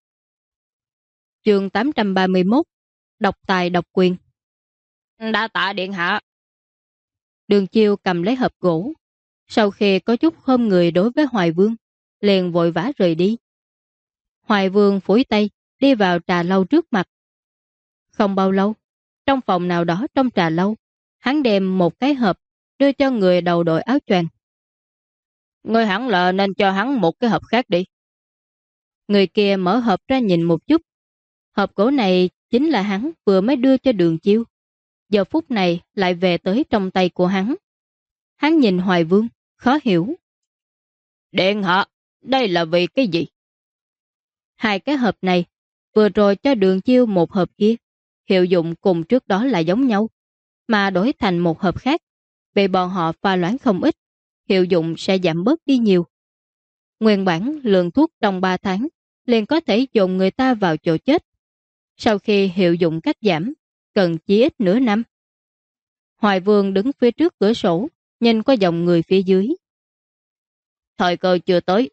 S1: Chương 831, độc tài độc quyền. Đã tạ điện hạ. Đường Chiêu cầm lấy hộp gỗ, sau khi có chút khom người đối với Hoài Vương, liền vội vã rời đi. Hoài Vương phủi tay đi vào trà lâu trước mặt. Không bao lâu, trong phòng nào đó trong trà lâu, hắn đem một cái hộp đưa cho người đầu đội áo choàng. Ngươi hẳn là nên cho hắn một cái hộp khác đi. Người kia mở hộp ra nhìn một chút. Hộp gỗ này chính là hắn vừa mới đưa cho Đường Chiêu. Giờ phút này lại về tới trong tay của hắn. Hắn nhìn Hoài Vương, khó hiểu. Điện hạ, đây là vì cái gì? Hai cái hộp này, vừa rồi cho Đường Chiêu một hộp kia, hiệu dụng cùng trước đó là giống nhau, mà đổi thành một hộp khác, bị bọn họ pha loãng không ít, hiệu dụng sẽ giảm bớt đi nhiều. Nguyên bản lượng thuốc trong 3 tháng liền có thể dồn người ta vào chỗ chết. Sau khi hiệu dụng cắt giảm, cần chỉ ít nửa năm. Hoài Vương đứng phía trước cửa sổ, nhìn qua dòng người phía dưới. Thời cơ chưa tới.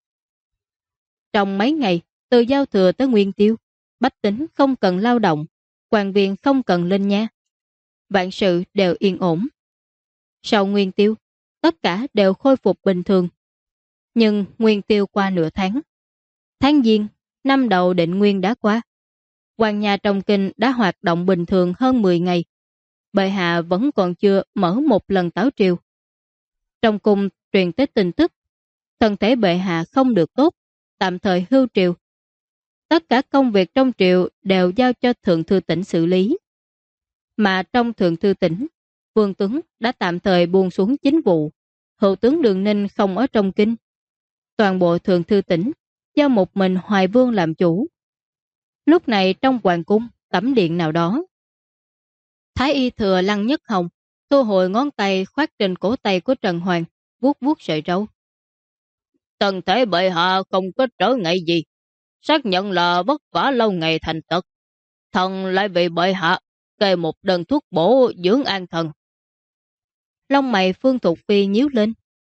S1: Trong mấy ngày, từ giao thừa tới nguyên tiêu, bách tính không cần lao động, quan viên không cần lên nha. Vạn sự đều yên ổn. Sau nguyên tiêu, tất cả đều khôi phục bình thường. Nhưng nguyên tiêu qua nửa tháng. Tháng Giêng, năm đầu định nguyên đã qua. Hoàng nhà trong kinh đã hoạt động bình thường hơn 10 ngày. Bệ hạ vẫn còn chưa mở một lần tấu triều. Trong cung truyền tới tin tức, thân thể bệ hạ không được tốt, tạm thời hưu triều. Tất cả công việc trong triều đều giao cho Thượng Thư Tỉnh xử lý. Mà trong Thượng Thư Tỉnh, Vương Tuấn đã tạm thời buông xuống chính vụ. Hữu tướng Đường Ninh không ở trong kinh. Toàn bộ Thượng Thư Tỉnh do một mình Hoài Vương làm chủ. Lúc này trong hoàng cung, tẩm điện nào đó, Thái y thừa Lăng Nhất Hồng thu hồi ngón tay khoát trên cổ tay của Trần Hoàng, vuốt vuốt sợi râu. Tần thể bệ hạ không có trở ngại gì, xác nhận là vất vả lâu ngày thành tật. Thần lại vì bệ hạ kê một đơn thuốc bổ dưỡng an thần. Lông mày Phương Thục Phi nhíu lên.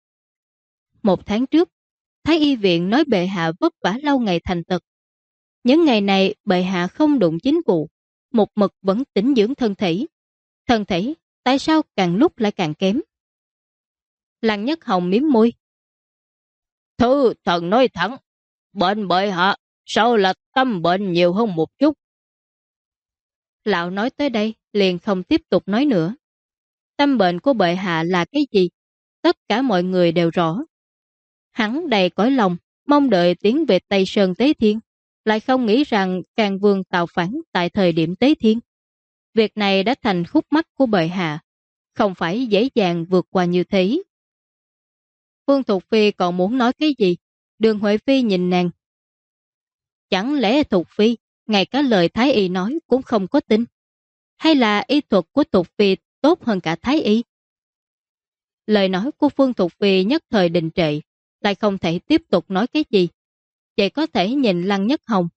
S1: 1 tháng trước, Thái y viện nói bệ hạ vất vả lâu ngày thành tật. Những ngày này bệ hạ không đụng chính vụ, một mực vẫn tĩnh dưỡng thân thể. Thân thể tại sao càng lúc lại càng kém? Lăng Nhất Hồng mím môi. Thứ thần nói thẳng, bệnh bệ hạ sao là tâm bệnh nhiều hơn một chút. Lão nói tới đây liền không tiếp tục nói nữa. Tâm bệnh của bệ hạ là cái gì? Tất cả mọi người đều rõ. Hắn đầy cõi lòng, mong đợi tiến về Tây Sơn Tế Thiên, lại không nghĩ rằng Càn Vương tạo phản tại thời điểm Tế Thiên. Việc này đã thành khúc mắc của bệ hạ, không phải dễ dàng vượt qua như thế. Phương Thục Phi còn muốn nói cái gì? Đường Huệ Phi nhìn nàng. Chẳng lẽ Thục Phi, ngay cả lời Thái Y nói cũng không có tin? Hay là y thuật của Thục Phi tốt hơn cả Thái Y? Lời nói của Phương Thục Phi nhất thời đình trệ, lại không thể tiếp tục nói cái gì. Chỉ có thể nhìn Lăng Nhất Hồng.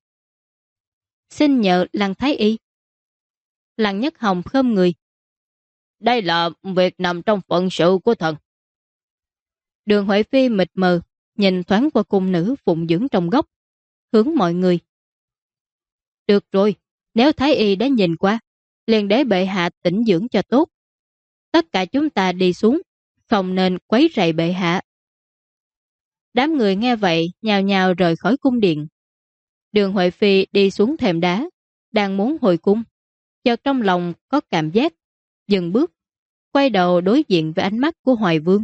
S1: Xin nhờ Lăng Thái Y. Lăng Nhất Hồng khom người. Đây là việc nằm trong phận sự của thần. Đường Huệ Phi mịt mờ, nhìn thoáng qua cung nữ phụng dưỡng trong góc, hướng mọi người. Được rồi, nếu Thái Y đã nhìn qua, liền để bệ hạ tĩnh dưỡng cho tốt. Tất cả chúng ta đi xuống, không nên quấy rầy bệ hạ. Đám người nghe vậy, nhào nhào rời khỏi cung điện. Đường Huệ Phi đi xuống thềm đá, đang muốn hồi cung. Chợt trong lòng có cảm giác, dừng bước, quay đầu đối diện với ánh mắt của Hoài Vương.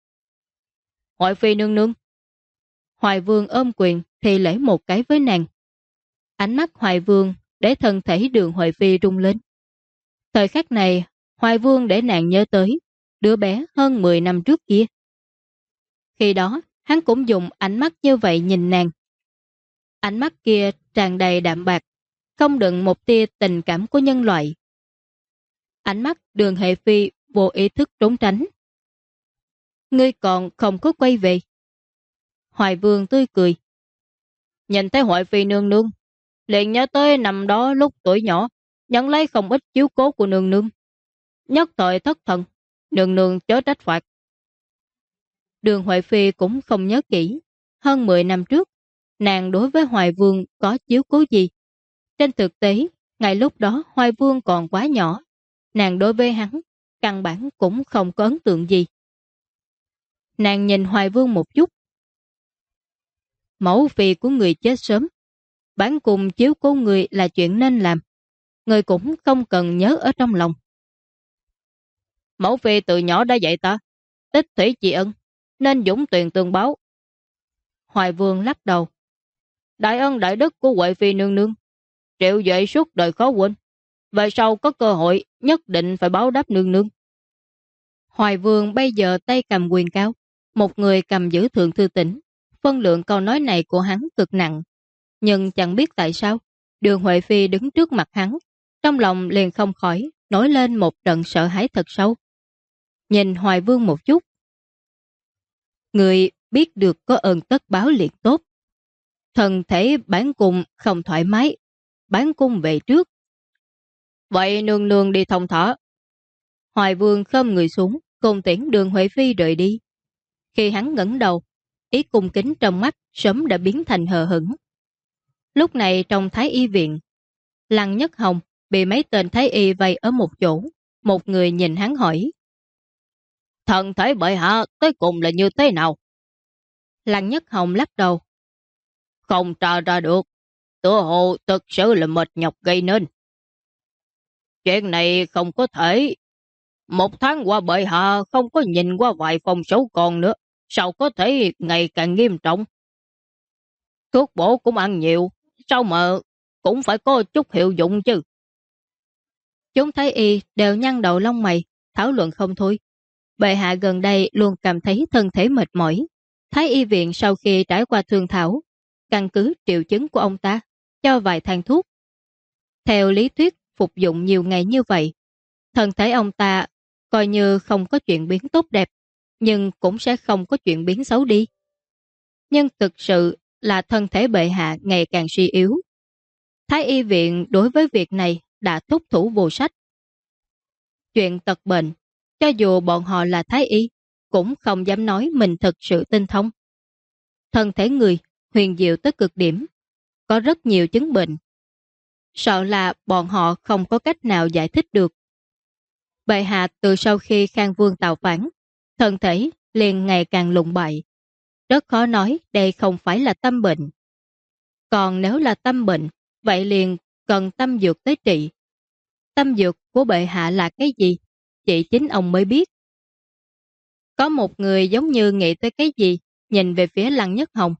S1: Hoài Phi nương nương. Hoài Vương ôm quyền thì lễ một cái với nàng. Ánh mắt Hoài Vương để thân thể Đường Huệ Phi rung lên. Thời khắc này, Hoài Vương để nàng nhớ tới đứa bé hơn 10 năm trước kia. Khi đó, hắn cũng dùng ánh mắt như vậy nhìn nàng. Ánh mắt kia tràn đầy đạm bạc, không đựng một tia tình cảm của nhân loại. Ánh mắt Đường Huệ Phi vô ý thức trốn tránh. Ngươi còn không có quay về. Hoài Vương tươi cười. Nhìn thấy Hoài Phi nương nương, liền nhớ tới năm đó lúc tuổi nhỏ, nhận lấy không ít chiếu cố của nương nương. Nhất thời thất thần, nương nương chớ trách phạt. Đường Huệ Phi cũng không nhớ kỹ. Hơn 10 năm trước, nàng đối với Hoài Vương có chiếu cố gì? Trên thực tế, ngay lúc đó Hoài Vương còn quá nhỏ. Nàng đối với hắn, căn bản cũng không có ấn tượng gì. Nàng nhìn Hoài Vương một chút. Mẫu phi của người chết sớm. Bản cùng chiếu cố người là chuyện nên làm. Người cũng không cần nhớ ở trong lòng. Mẫu phi từ nhỏ đã dạy ta, tích thủy tri ân, nên dũng tuyền tương báo. Hoài Vương lắc đầu. Đại ân đại đức của Huệ Phi nương nương, triệu duệ suốt đời khó quên. Về sau có cơ hội nhất định phải báo đáp nương nương. Hoài Vương bây giờ tay cầm quyền cao, một người cầm giữ Thượng Thư Tỉnh. Phân lượng câu nói này của hắn cực nặng. Nhưng chẳng biết tại sao, Đường Huệ Phi đứng trước mặt hắn, trong lòng liền không khỏi nổi lên một trận sợ hãi thật sâu. Nhìn Hoài Vương một chút. Người biết được có ơn tất báo liền tốt. Thân thể bản cùng không thoải mái, bán cung về trước. Vậy nương nương đi thông thả. Hoài Vương khom người xuống, cùng tiễn Đường Huệ Phi rời đi. Khi hắn ngẩng đầu, ý cung kính trong mắt sớm đã biến thành hờ hững. Lúc này trong Thái Y viện, Lăng Nhất Hồng bị mấy tên Thái Y vây ở một chỗ. Một người nhìn hắn hỏi: Thần thể bệ hạ tới cùng là như thế nào? Lăng Nhất Hồng lắc đầu: Không tra ra được, tựa hồ thực sự là mệt nhọc gây nên. Chuyện này không có thể. Một tháng qua bệ hạ không có nhìn qua vài phòng số con nữa, sao có thể ngày càng nghiêm trọng? Thuốc bổ cũng ăn nhiều, sao mà cũng phải có chút hiệu dụng chứ? Chúng Thái Y đều nhăn đầu lông mày, thảo luận không thôi. Bệ hạ gần đây luôn cảm thấy thân thể mệt mỏi. Thái Y viện sau khi trải qua thương thảo, căn cứ triệu chứng của ông ta, cho vài thang thuốc. Theo lý thuyết phục dụng nhiều ngày như vậy, thân thể ông ta coi như không có chuyện biến tốt đẹp, nhưng cũng sẽ không có chuyện biến xấu đi. Nhưng thực sự là thân thể bệ hạ ngày càng suy yếu. Thái Y viện đối với việc này đã thúc thủ vô sách. Chuyện tật bệnh, cho dù bọn họ là Thái Y, cũng không dám nói mình thực sự tinh thông. Thân thể người huyền diệu tới cực điểm, có rất nhiều chứng bệnh. Sợ là bọn họ không có cách nào giải thích được. Bệ hạ từ sau khi Khang Vương tạo phản, thân thể liền ngày càng lụng bại. Rất khó nói đây không phải là tâm bệnh. Còn nếu là tâm bệnh, vậy liền cần tâm dược tới trị. Tâm dược của bệ hạ là cái gì? Chỉ chính ông mới biết. Có một người giống như nghĩ tới cái gì, nhìn về phía Lăng Nhất Hồng.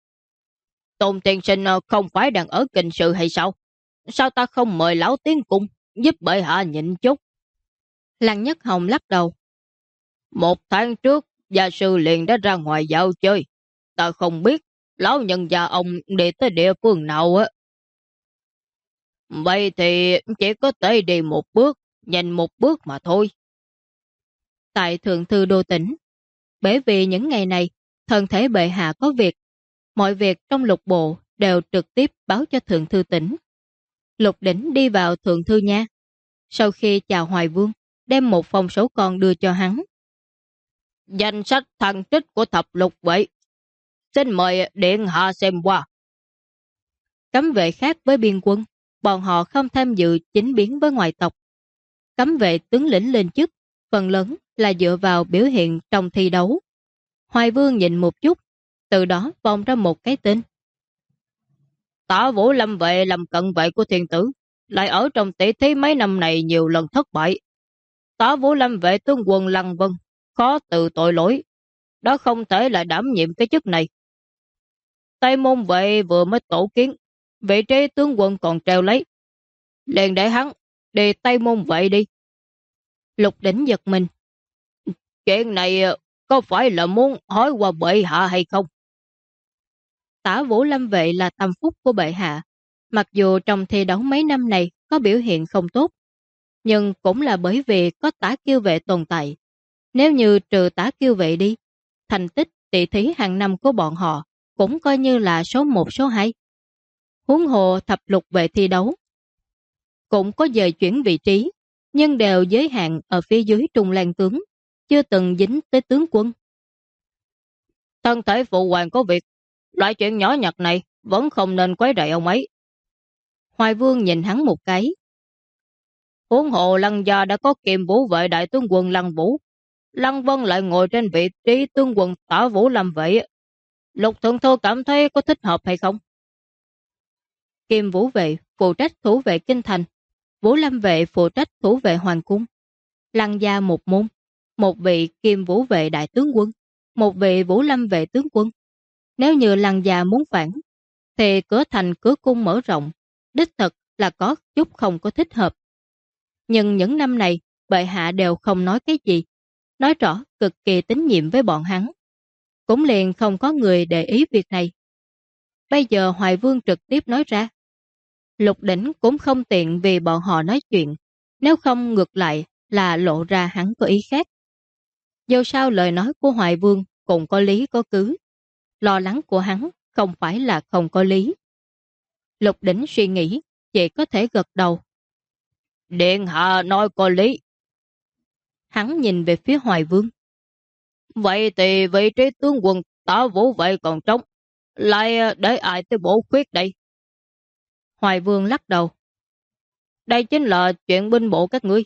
S1: Tôn tiên sinh không phải đang ở kinh sự hay sao? Sao ta không mời lão tiến cung, giúp bệ hạ nhịn chút? Lăng Nhất Hồng lắc đầu. Một tháng trước, gia sư liền đã ra ngoài dạo chơi. Ta không biết, lão nhân gia ông đi tới địa phương nào á. Vậy thì chỉ có thể đi một bước, nhìn một bước mà thôi. Tại Thượng Thư Đô Tỉnh, bởi vì những ngày này, thân thể bệ hạ có việc, mọi việc trong lục bộ đều trực tiếp báo cho Thượng Thư Tỉnh. Lục Đỉnh đi vào Thượng Thư nha. Sau khi chào Hoài Vương, đem một phong số con đưa cho hắn. Danh sách thăng trích của thập lục vậy. Xin mời điện hạ xem qua. Cấm vệ khác với biên quân, bọn họ không tham dự chính biến với ngoại tộc. Cấm vệ tướng lĩnh lên chức, phần lớn là dựa vào biểu hiện trong thi đấu. Hoài Vương nhìn một chút, từ đó vòng ra một cái tên. Tả Vũ Lâm vệ làm cận vệ của thiên tử, lại ở trong tỷ thí mấy năm này nhiều lần thất bại. Tả Vũ Lâm vệ tướng quân Lăng Vân, khó từ tội lỗi, đó không thể là đảm nhiệm cái chức này. Tây Môn vệ vừa mới tổ kiến, vị trí tướng quân còn treo lấy. Liền để hắn đi Tây Môn vệ đi. Lục Đỉnh giật mình. Chuyện này có phải là muốn hỏi qua bệ hạ hay không? Tả Vũ Lâm vệ là tâm phúc của bệ hạ. Mặc dù trong thi đấu mấy năm này có biểu hiện không tốt, nhưng cũng là bởi vì có Tả Kiêu vệ tồn tại. Nếu như trừ Tả Kiêu vệ đi, thành tích tỷ thí hàng năm của bọn họ cũng coi như là số 1 số 2. Huống hồ thập lục vệ thi đấu cũng có dời chuyển vị trí, nhưng đều giới hạn ở phía dưới Trung Lan tướng, chưa từng dính tới tướng quân. Thân thể phụ hoàng có việc, loại chuyện nhỏ nhặt này vẫn không nên quấy rầy ông ấy. Hoài Vương nhìn hắn một cái. Huống hồ Lăng gia đã có kiềm vũ vệ đại tướng quân Lăng Vũ, Lăng Vân lại ngồi trên vị trí tướng quân Tả Vũ Lâm vệ. Lục thượng thư cảm thấy có thích hợp hay không? Kiềm vũ vệ phụ trách thủ vệ kinh thành, Vũ Lâm vệ phụ trách thủ vệ hoàng cung. Lăng gia một môn, một vị kiềm vũ vệ đại tướng quân, một vị Vũ Lâm vệ tướng quân. Nếu như Lăng gia muốn phản, thì cửa thành cửa cung mở rộng, đích thực là có chút không có thích hợp. Nhưng những năm này, bệ hạ đều không nói cái gì, nói rõ cực kỳ tín nhiệm với bọn hắn. Cũng liền không có người để ý việc này. Bây giờ Hoài Vương trực tiếp nói ra. Lục Đỉnh cũng không tiện vì bọn họ nói chuyện, nếu không ngược lại là lộ ra hắn có ý khác. Dù sao lời nói của Hoài Vương cũng có lý có cứ. Lo lắng của hắn không phải là không có lý. Lục Đỉnh suy nghĩ, chỉ có thể gật đầu. Điện hạ nói có lý. Hắn nhìn về phía Hoài Vương. Vậy thì vị trí tướng quân Tả Vũ Vệ còn trống, lại để ai tới bổ khuyết đây? Hoài Vương lắc đầu. Đây chính là chuyện binh bộ các ngươi.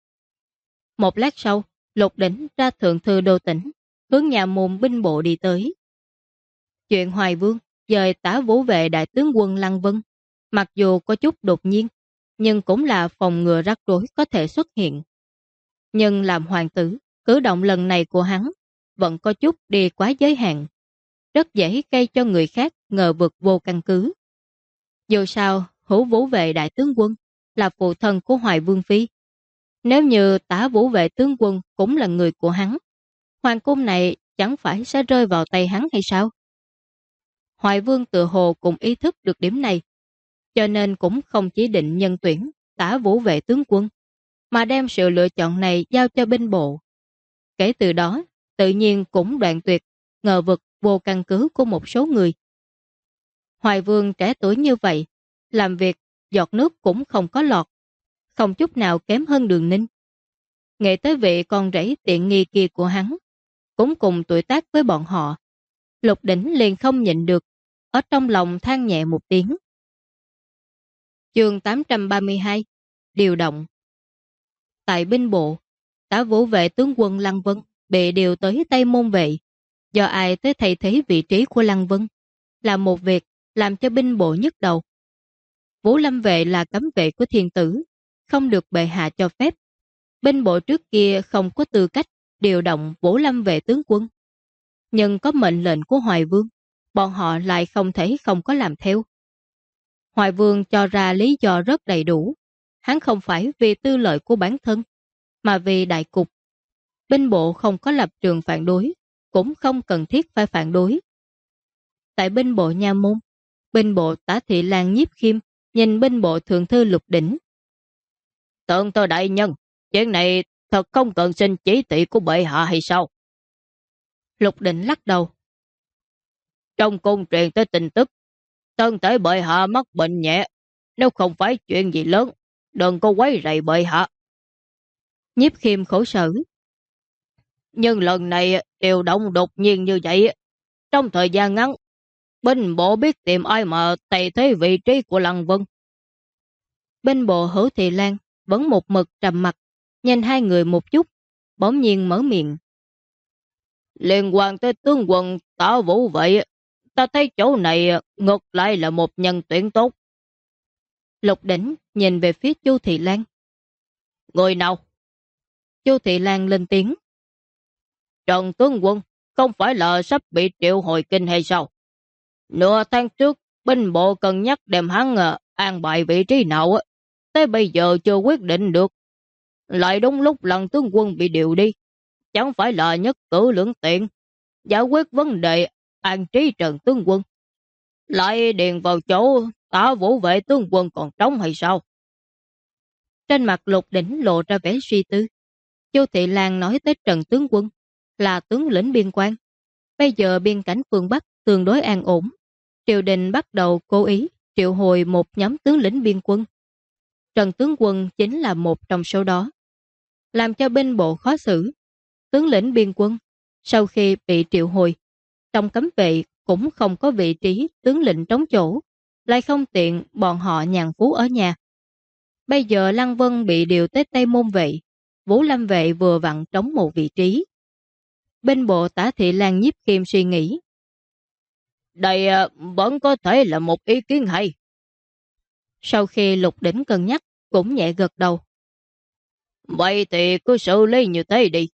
S1: Một lát sau, Lục Đỉnh ra thượng thư đô tỉnh, hướng nhà môn binh bộ đi tới. Chuyện Hoài Vương dời Tả Vũ Vệ đại tướng quân Lăng Vân, mặc dù có chút đột nhiên, nhưng cũng là phòng ngừa rắc rối có thể xuất hiện. Nhưng làm hoàng tử, cử động lần này của hắn vẫn có chút đi quá giới hạn, rất dễ gây cho người khác ngờ vực vô căn cứ. Dù sao, Hữu Vũ Vệ đại tướng quân là phụ thân của Hoài Vương Phi. Nếu như Tả Vũ Vệ tướng quân cũng là người của hắn, hoàng cung này chẳng phải sẽ rơi vào tay hắn hay sao? Hoài Vương tự hồ cũng ý thức được điểm này, cho nên cũng không chỉ định nhân tuyển Tả Vũ Vệ tướng quân, mà đem sự lựa chọn này giao cho binh bộ. Kể từ đó, tự nhiên cũng đoạn tuyệt ngờ vực vô căn cứ của một số người. Hoài Vương trẻ tuổi như vậy, làm việc giọt nước cũng không có lọt, không chút nào kém hơn Đường Ninh. Nghĩ tới vị con rể tiện nghi kia của hắn, cũng cùng tuổi tác với bọn họ, Lục Đỉnh liền không nhịn được, ở trong lòng than nhẹ một tiếng. Chương 832 Điều động. Tại binh bộ, Tả Vũ Vệ tướng quân Lăng Vân bị điều tới Tây Môn Vệ, do ai tới thay thế vị trí của Lăng Vân, là một việc làm cho binh bộ nhức đầu. Vũ Lâm Vệ là cấm vệ của thiên tử, không được bệ hạ cho phép. Binh bộ trước kia không có tư cách điều động Vũ Lâm Vệ tướng quân. Nhưng có mệnh lệnh của Hoài Vương, bọn họ lại không thể không có làm theo. Hoài Vương cho ra lý do rất đầy đủ. Hắn không phải vì tư lợi của bản thân, mà vì đại cục. Binh bộ không có lập trường phản đối, cũng không cần thiết phải phản đối. Tại binh bộ Nha Môn, binh bộ Tả Thị Lan Nhiếp Khiêm nhìn binh bộ thượng thư Lục Đỉnh. Thượng thư đại nhân, chuyện này thật không cần xin chỉ thị của bệ hạ hay sao? Lục Đỉnh lắc đầu. Trong cung truyền tới tin tức, thân thể bệ hạ mắc bệnh nhẹ, nếu không phải chuyện gì lớn, đừng có quấy rầy bệ hạ. Nhiếp Khiêm khổ sở. Nhưng lần này điều động đột nhiên như vậy, trong thời gian ngắn, binh bộ biết tìm ai mà thay thế vị trí của Lăng Vân. Binh bộ Hữu Thị Lan vẫn một mực trầm mặt, nhìn hai người một chút, bỗng nhiên mở miệng. Liên quan tới tướng quân Tả Vũ Vệ, ta thấy chỗ này ngược lại là một nhân tuyển tốt. Lục Đỉnh nhìn về phía Chu Thị Lan. Người nào? Chu Thị Lan lên tiếng. Trần tướng quân không phải là sắp bị triệu hồi kinh hay sao? Nửa tháng trước, binh bộ cân nhắc đem hắn an bài vị trí nào, tới bây giờ chưa quyết định được. Lại đúng lúc lần tướng quân bị điều đi, chẳng phải là nhất cử lưỡng tiện, giải quyết vấn đề an trí Trần tướng quân. Lại điền vào chỗ Tả Vũ Vệ tướng quân còn trống hay sao? Trên mặt Lục Đỉnh lộ ra vẻ suy tư. Chu Thị Lan nói tới Trần tướng quân là tướng lĩnh biên quan. Bây giờ biên cảnh phương Bắc tương đối an ổn. Triều đình bắt đầu cố ý triệu hồi một nhóm tướng lĩnh biên quân. Trần tướng quân chính là một trong số đó. Làm cho binh bộ khó xử. Tướng lĩnh biên quân sau khi bị triệu hồi, trong cấm vệ cũng không có vị trí tướng lĩnh trống chỗ, lại không tiện bọn họ nhàn phú ở nhà. Bây giờ Lăng Vân bị điều tới Tây Môn Vệ, Vũ Lâm Vệ vừa vặn trống một vị trí. Binh bộ Tả Thị Lan Nhiếp Khiêm suy nghĩ. Đây vẫn có thể là một ý kiến hay. Sau khi Lục Đỉnh cân nhắc, cũng nhẹ gật đầu. Vậy thì cứ xử lý như thế đi.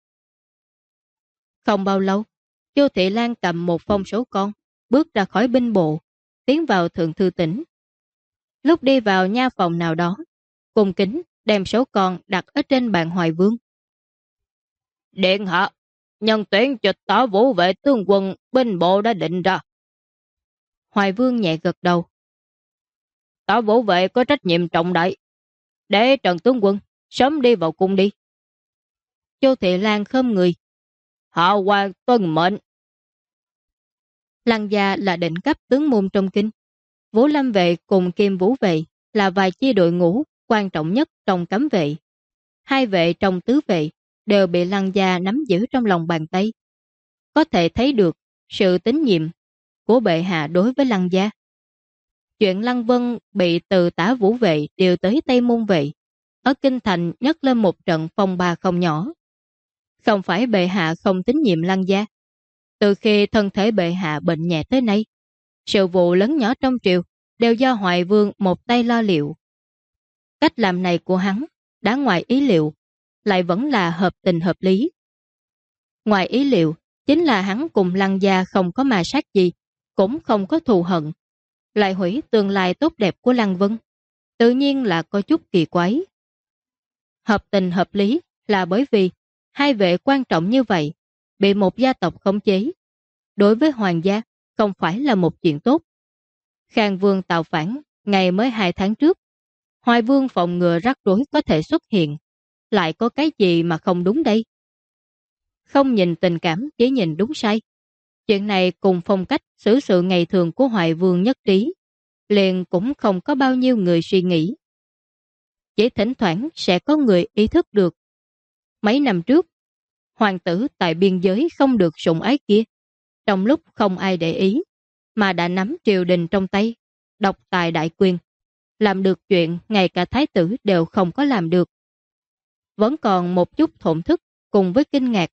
S1: Không bao lâu, Chu Thị Lan cầm một phong số con, bước ra khỏi binh bộ, tiến vào thượng thư tỉnh. Lúc đi vào nha phòng nào đó, cung kính đem số con đặt ở trên bàn Hoài Vương. Điện hạ, nhân tuyển cho Tả Vũ Vệ tướng quân binh bộ đã định ra. Hoài Vương nhẹ gật đầu. Tả Vũ Vệ có trách nhiệm trọng đại, để Trần tướng quân sớm đi vào cung đi. Chu Thị Lan khom người. Hạ quan tuân mệnh. Lăng gia là đỉnh cấp tướng môn trong kinh. Vũ Lâm Vệ cùng Kim Vũ Vệ là vài chi đội ngũ quan trọng nhất trong cấm vệ. Hai vệ trong tứ vệ đều bị Lăng gia nắm giữ trong lòng bàn tay. Có thể thấy được sự tín nhiệm của bệ hạ đối với Lăng gia. Chuyện Lăng Vân bị từ Tả Vũ vệ điều tới Tây Môn vệ, ở Kinh Thành nhấc lên một trận phong ba không nhỏ. Không phải bệ hạ không tín nhiệm Lăng gia. Từ khi thân thể bệ hạ bệnh nhẹ tới nay, sự vụ lớn nhỏ trong triều đều do Hoài Vương một tay lo liệu. Cách làm này của hắn đã ngoài ý liệu, lại vẫn là hợp tình hợp lý. Ngoài ý liệu chính là hắn cùng Lăng gia không có ma sát gì, cũng không có thù hận, lại hủy tương lai tốt đẹp của Lăng Vân. Tự nhiên là có chút kỳ quái. Hợp tình hợp lý là bởi vì hai vệ quan trọng như vậy bị một gia tộc khống chế. Đối với hoàng gia không phải là một chuyện tốt. Khang Vương tạo phản ngày mới 2 tháng trước. Hoài Vương phòng ngừa rắc rối có thể xuất hiện. Lại có cái gì mà không đúng đây? Không nhìn tình cảm, chỉ nhìn đúng sai. Chuyện này cùng phong cách xử sự ngày thường của Hoài Vương nhất trí, liền cũng không có bao nhiêu người suy nghĩ. Chỉ thỉnh thoảng sẽ có người ý thức được. Mấy năm trước, hoàng tử tại biên giới không được sủng ái kia, trong lúc không ai để ý, mà đã nắm triều đình trong tay, độc tài đại quyền, làm được chuyện ngay cả thái tử đều không có làm được. Vẫn còn một chút thổn thức cùng với kinh ngạc.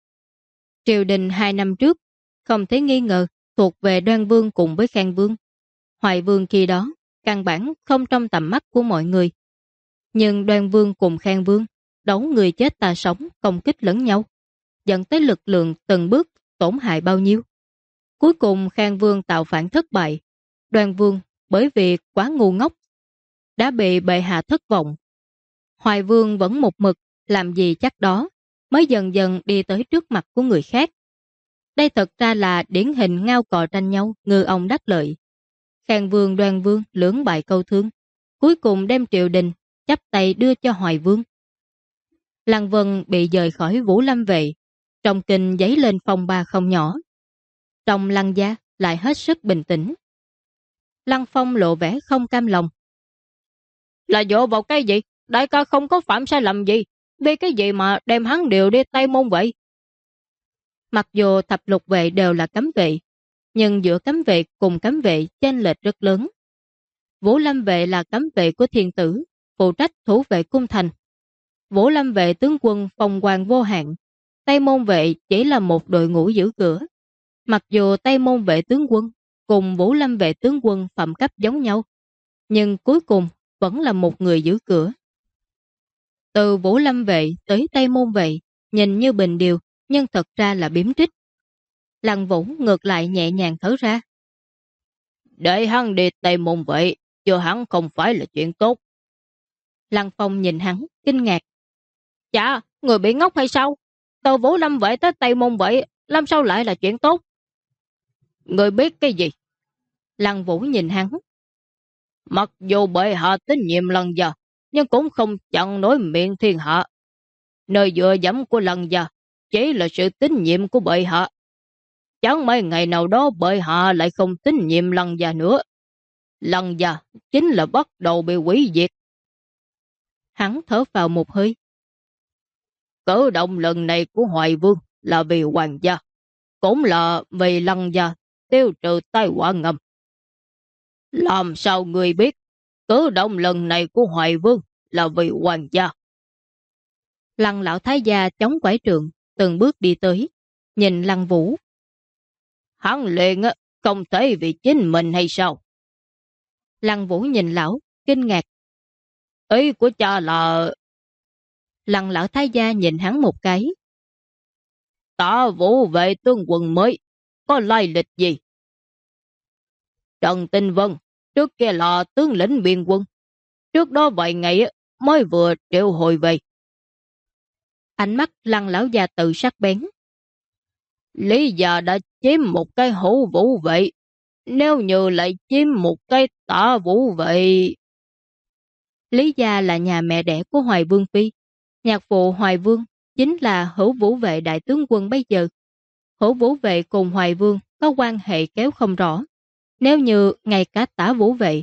S1: Triều đình 2 năm trước, không thể nghi ngờ thuộc về Đoan Vương cùng với Khang Vương. Hoài Vương khi đó, căn bản không trong tầm mắt của mọi người. Nhưng Đoan Vương cùng Khang Vương đấu người chết ta sống, công kích lẫn nhau, dẫn tới lực lượng từng bước tổn hại bao nhiêu. Cuối cùng Khang Vương tạo phản thất bại. Đoan Vương bởi vì quá ngu ngốc đã bị bệ hạ thất vọng. Hoài Vương vẫn một mực làm gì chắc đó, mới dần dần đi tới trước mặt của người khác. Đây thật ra là điển hình ngao cò tranh nhau, ngư ông đắc lợi. Khang Vương Đoan Vương lưỡng bại câu thương, cuối cùng đem triều đình chắp tay đưa cho Hoài Vương. Lăng Vân bị dời khỏi Vũ Lâm vệ, trong kinh giấy lên phong ba không nhỏ. Trong Lăng gia lại hết sức bình tĩnh. Lăng Phong lộ vẻ không cam lòng. Là dựa vào cái gì? Đại ca không có phạm sai lầm gì, vì cái gì mà đem hắn điều đi Tây Môn vậy? Mặc dù thập lục vệ đều là cấm vệ, nhưng giữa cấm vệ cùng cấm vệ chênh lệch rất lớn. Vũ Lâm vệ là cấm vệ của thiên tử, phụ trách thủ vệ cung thành. Vũ Lâm vệ tướng quân phong quang vô hạn. Tây Môn vệ chỉ là một đội ngũ giữ cửa. Mặc dù Tây Môn vệ tướng quân cùng Vũ Lâm vệ tướng quân phẩm cấp giống nhau, nhưng cuối cùng vẫn là một người giữ cửa. Từ Vũ Lâm vệ tới Tây Môn vệ nhìn như bình điều, nhưng thật ra là biếm trích. Lăng Vũ ngược lại nhẹ nhàng thở ra. Để hắn đi Tây Môn vệ, cho hắn không phải là chuyện tốt. Lăng Phong nhìn hắn, kinh ngạc. Chà, người bị ngốc hay sao? Từ Vũ Lâm vệ tới Tây Môn vệ, làm sao lại là chuyện tốt? Người biết cái gì? Lăng Vũ nhìn hắn. Mặc dù bệ hạ tín nhiệm Lăng gia, nhưng cũng không chặn nổi miệng thiên hạ. Nơi dựa dẫm của Lăng gia chỉ là sự tín nhiệm của bệ hạ. Chẳng mấy ngày nào đó bệ hạ lại không tín nhiệm Lăng gia nữa. Lăng gia chính là bắt đầu bị hủy diệt. Hắn thở vào một hơi. Cử động lần này của Hoài Vương là vì hoàng gia, cũng là vì Lăng gia tiêu trừ tai họa ngầm. Làm sao người biết cử động lần này của Hoài Vương là vì hoàng gia? Lăng lão thái gia chống quải trượng, từng bước đi tới, nhìn Lăng Vũ. Hắn liền không thể vì chính mình hay sao? Lăng Vũ nhìn lão, kinh ngạc. Ý của cha là... Lăng lão thái gia nhìn hắn một cái. Tả Vũ vệ tướng quân mới, có lai lịch gì? Trần Tinh Vân, trước kia là tướng lĩnh biên quân. Trước đó vài ngày mới vừa triệu hồi về. Ánh mắt Lăng lão gia tự sắc bén. Lý gia đã chiếm một cái hữu vũ vệ, nếu như lại chiếm một cái Tả Vũ vệ. Lý gia là nhà mẹ đẻ của Hoài Vương Phi. Nhạc phụ Hoài Vương chính là hữu vũ vệ đại tướng quân bây giờ. Hữu vũ vệ cùng Hoài Vương có quan hệ kéo không rõ. Nếu như ngay cả Tả Vũ vệ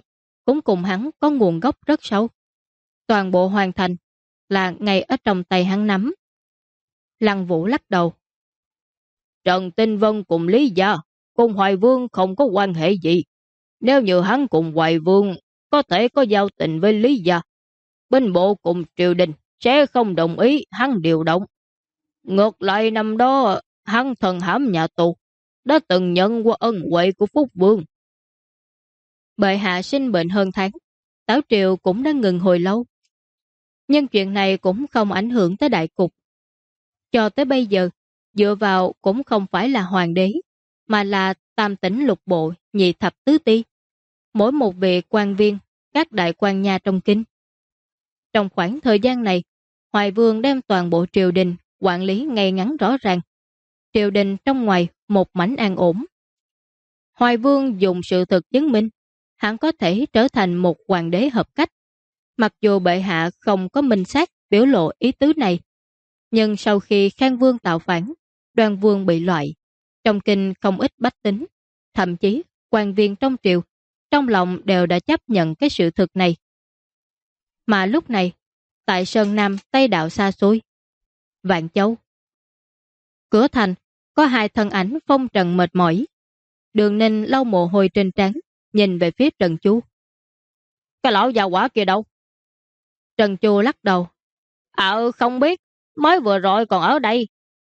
S1: cũng cùng hắn có nguồn gốc rất sâu. Toàn bộ hoàn thành là ngay ở trong tay hắn nắm. Lăng Vũ lắc đầu. Trần Tinh Vân cùng Lý Gia, cùng Hoài Vương không có quan hệ gì. Nếu như hắn cùng Hoài Vương có thể có giao tình với Lý Gia, binh bộ cùng triều đình sẽ không đồng ý hắn điều động. Ngược lại năm đó, hắn thần hãm nhà tù, đã từng nhận qua ân huệ của Phúc Vương. Bệ hạ sinh bệnh hơn tháng, Tảo triều cũng đã ngừng hồi lâu. Nhưng chuyện này cũng không ảnh hưởng tới đại cục. Cho tới bây giờ, dựa vào cũng không phải là hoàng đế, mà là tam tỉnh lục bộ, nhị thập tứ ti. Mỗi một vị quan viên, các đại quan nhà trong kinh. Trong khoảng thời gian này, Hoài Vương đem toàn bộ triều đình quản lý ngay ngắn rõ ràng. Triều đình trong ngoài một mảnh an ổn. Hoài Vương dùng sự thực chứng minh, hắn có thể trở thành một hoàng đế hợp cách. Mặc dù bệ hạ không có minh xác biểu lộ ý tứ này, nhưng sau khi Khang Vương tạo phản, Đoan Vương bị loại, trong kinh không ít bách tính, thậm chí quan viên trong triều, trong lòng đều đã chấp nhận cái sự thực này. Mà lúc này, tại Sơn Nam Tây Đạo xa xôi, Vạn Châu, cửa thành, có hai thân ảnh phong trần mệt mỏi. Đường Ninh lau mồ hôi trên trán, nhìn về phía Trần Chu. Cái lão già quả kia đâu? Trần Chu lắc đầu. Không biết, mới vừa rồi còn ở đây.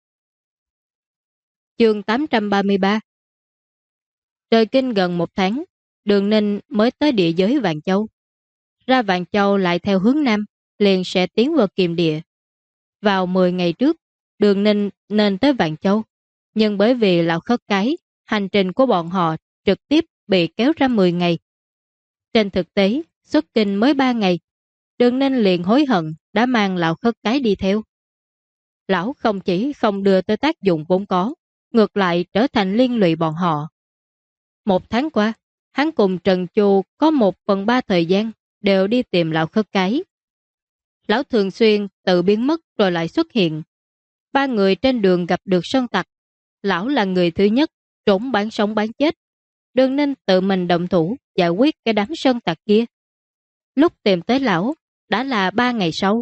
S1: Chương 833. Rời kinh gần một tháng, Đường Ninh mới tới địa giới Vạn Châu. Ra Vạn Châu lại theo hướng Nam, liền sẽ tiến vào Kiềm Địa. Vào 10 ngày trước, Đường Ninh nên tới Vạn Châu, nhưng bởi vì lão khất cái, hành trình của bọn họ trực tiếp bị kéo ra 10 ngày. Trên thực tế, xuất kinh mới 3 ngày, Đường Ninh liền hối hận đã mang lão khất cái đi theo. Lão không chỉ không đưa tới tác dụng vốn có, ngược lại trở thành liên lụy bọn họ. Một tháng qua, hắn cùng Trần Chu có 1/3 thời gian đều đi tìm lão khất cái. Lão thường xuyên tự biến mất rồi lại xuất hiện. 3 người trên đường gặp được sơn tặc. Lão là người thứ nhất trốn bán sống bán chết. Đường Ninh tự mình động thủ giải quyết cái đám sơn tặc kia. Lúc tìm tới lão đã là 3 ngày sau.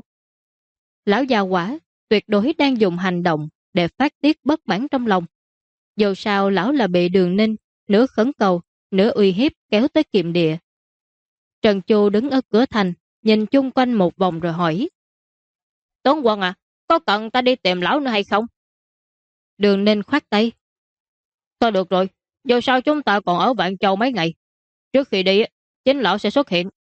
S1: Lão già quả tuyệt đối đang dùng hành động để phát tiết bất mãn trong lòng. Dù sao lão là bị Đường Ninh nửa khấn cầu, nửa uy hiếp kéo tới Kiệm Địa. Trần Chu đứng ở cửa thành, nhìn chung quanh một vòng rồi hỏi. Tướng quân à, có cần ta đi tìm lão nữa hay không? Đường Ninh khoát tay. Thôi được rồi, dù sao chúng ta còn ở Vạn Châu mấy ngày. Trước khi đi, chính lão sẽ xuất hiện.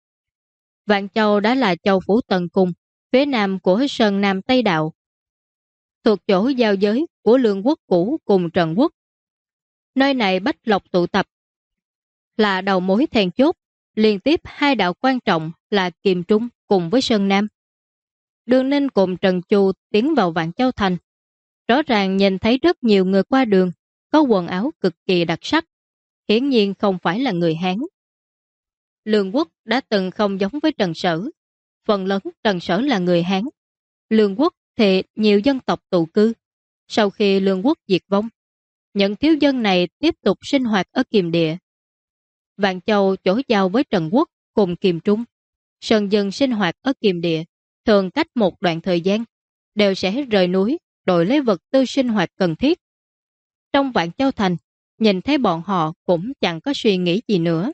S1: Vạn Châu đã là châu phủ tận cùng, phía nam của Sơn Nam Tây Đạo, thuộc chỗ giao giới của Lương quốc cũ cùng Trần quốc. Nơi này bách lộc tụ tập, là đầu mối then chốt, liên tiếp hai đạo quan trọng là Kiềm Trung cùng với Sơn Nam. Đường Ninh cùng Trần Chu tiến vào Vạn Châu thành. Rõ ràng nhìn thấy rất nhiều người qua đường, có quần áo cực kỳ đặc sắc, hiển nhiên không phải là người Hán. Lương quốc đã từng không giống với Trần Sở, phần lớn Trần Sở là người Hán. Lương quốc thì nhiều dân tộc tụ cư. Sau khi Lương quốc diệt vong, những thiếu dân này tiếp tục sinh hoạt ở Kiềm Địa. Vạn Châu chỗ giao với Trần quốc cùng Kiềm Trung. Sơn dân sinh hoạt ở Kiềm Địa thường cách một đoạn thời gian đều sẽ rời núi đổi lấy vật tư sinh hoạt cần thiết. Trong Vạn Châu thành, nhìn thấy bọn họ cũng chẳng có suy nghĩ gì nữa.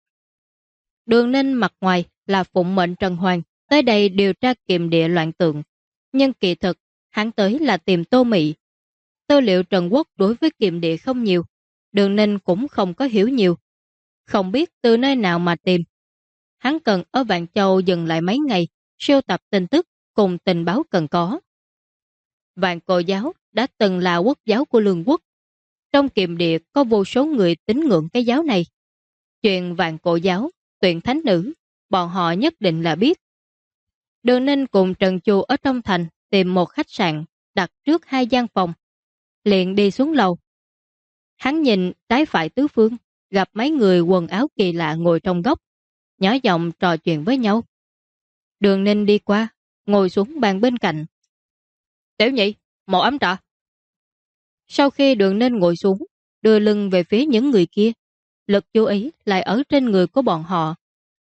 S1: Đường Ninh mặt ngoài là phụng mệnh Trần Hoàng tới đây điều tra Kiềm Địa loạn tượng, nhưng kỳ thực hắn tới là tìm Tô Mị. Tư liệu Trần quốc đối với Kiềm Địa không nhiều, Đường Ninh cũng không có hiểu nhiều, không biết từ nơi nào mà tìm. Hắn cần ở Vạn Châu dừng lại mấy ngày, sưu tập tin tức cùng tình báo cần có. Vạn Cổ giáo đã từng là quốc giáo của Lương quốc. Trong Kiềm Địa có vô số người tín ngưỡng cái giáo này. Chuyện Vạn Cổ giáo, tuyển thánh nữ, bọn họ nhất định là biết. Đường Ninh cùng Trần Chu ở trong thành tìm một khách sạn, đặt trước 2 gian phòng. Liền đi xuống lầu. Hắn nhìn trái phải tứ phương, gặp mấy người quần áo kỳ lạ ngồi trong góc, nhỏ giọng trò chuyện với nhau. Đường Ninh đi qua, ngồi xuống bàn bên cạnh. Tiểu nhị, một ấm trà. Sau khi Đường Ninh ngồi xuống, đưa lưng về phía những người kia, lực chú ý lại ở trên người của bọn họ.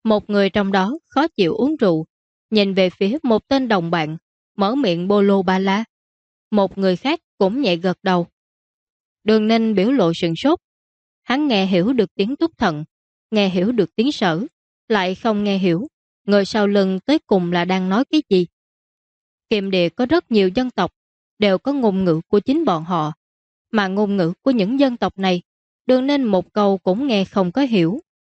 S1: Một người trong đó khó chịu uống rượu, nhìn về phía một tên đồng bạn, mở miệng bô lô ba la. Một người khác cũng nhẹ gật đầu. Đường Ninh biểu lộ sửng sốt. Hắn nghe hiểu được tiếng Túc Thận, nghe hiểu được tiếng Sở, lại không nghe hiểu người sau lưng tới cùng là đang nói cái gì. Kiềm Địa có rất nhiều dân tộc, đều có ngôn ngữ của chính bọn họ, mà ngôn ngữ của những dân tộc này, Đường Ninh một câu cũng nghe không có hiểu.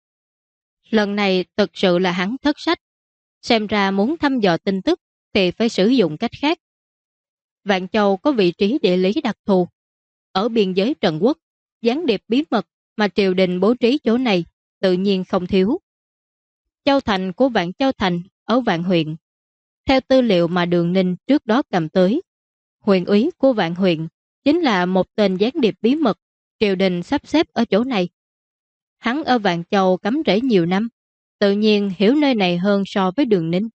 S1: Lần này thực sự là hắn thất sách, xem ra muốn thăm dò tin tức thì phải sử dụng cách khác. Vạn Châu có vị trí địa lý đặc thù, ở biên giới Trần Quốc, gián điệp bí mật mà triều đình bố trí chỗ này tự nhiên không thiếu. Châu thành của Vạn Châu thành ở Vạn huyện. Theo tư liệu mà Đường Ninh trước đó cầm tới, huyện úy của Vạn huyện chính là một tên gián điệp bí mật triều đình sắp xếp ở chỗ này. Hắn ở Vạn Châu cắm rễ nhiều năm, tự nhiên hiểu nơi này hơn so với Đường Ninh.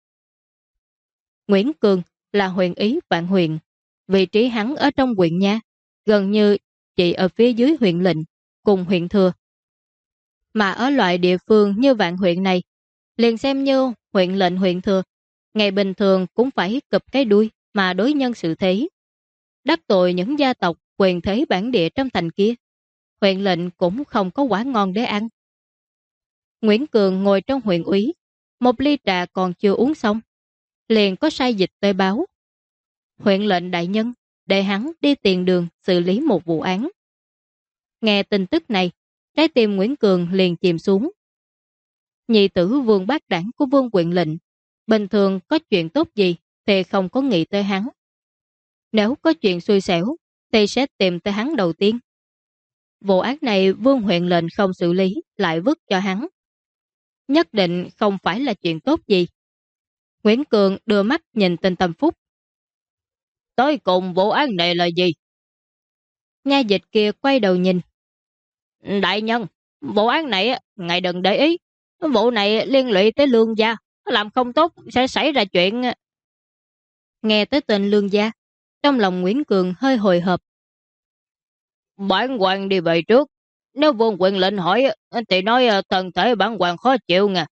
S1: Nguyễn Cường là huyện úy Vạn huyện, vị trí hắn ở trong huyện nha, gần như chỉ ở phía dưới huyện lệnh cùng huyện thừa. Mà ở loại địa phương như Vạn huyện này, liền xem như huyện lệnh huyện thừa, ngày bình thường cũng phải cụp cái đuôi mà đối nhân xử thế. Đắc tội những gia tộc quyền thế bản địa trong thành kia, huyện lệnh cũng không có quả ngon để ăn. Nguyễn Cường ngồi trong huyện úy, một ly trà còn chưa uống xong, liền có sai dịch tới báo. Huyện lệnh đại nhân, để hắn đi tiền đường xử lý một vụ án. Nghe tin tức này, trái tim Nguyễn Cường liền chìm xuống. Nhị tử Vương Bác Đảng của Vương huyện lệnh, bình thường có chuyện tốt gì thì không có nghĩ tới hắn. Nếu có chuyện xui xẻo thì sẽ tìm tới hắn đầu tiên. Vụ án này Vương huyện lệnh không xử lý lại vứt cho hắn. Nhất định không phải là chuyện tốt gì. Nguyễn Cường đưa mắt nhìn tên Tâm Phúc. Tới cùng vụ án này là gì? Nha dịch kia quay đầu nhìn. Đại nhân, vụ án này ngài đừng để ý. Vụ này liên lụy tới Lương gia, làm không tốt sẽ xảy ra chuyện. Nghe tới tên Lương gia, trong lòng Nguyễn Cường hơi hồi hộp. Bản quan đi về trước. Nếu Vương huyện lệnh hỏi thì nói thân thể bản quan khó chịu nha.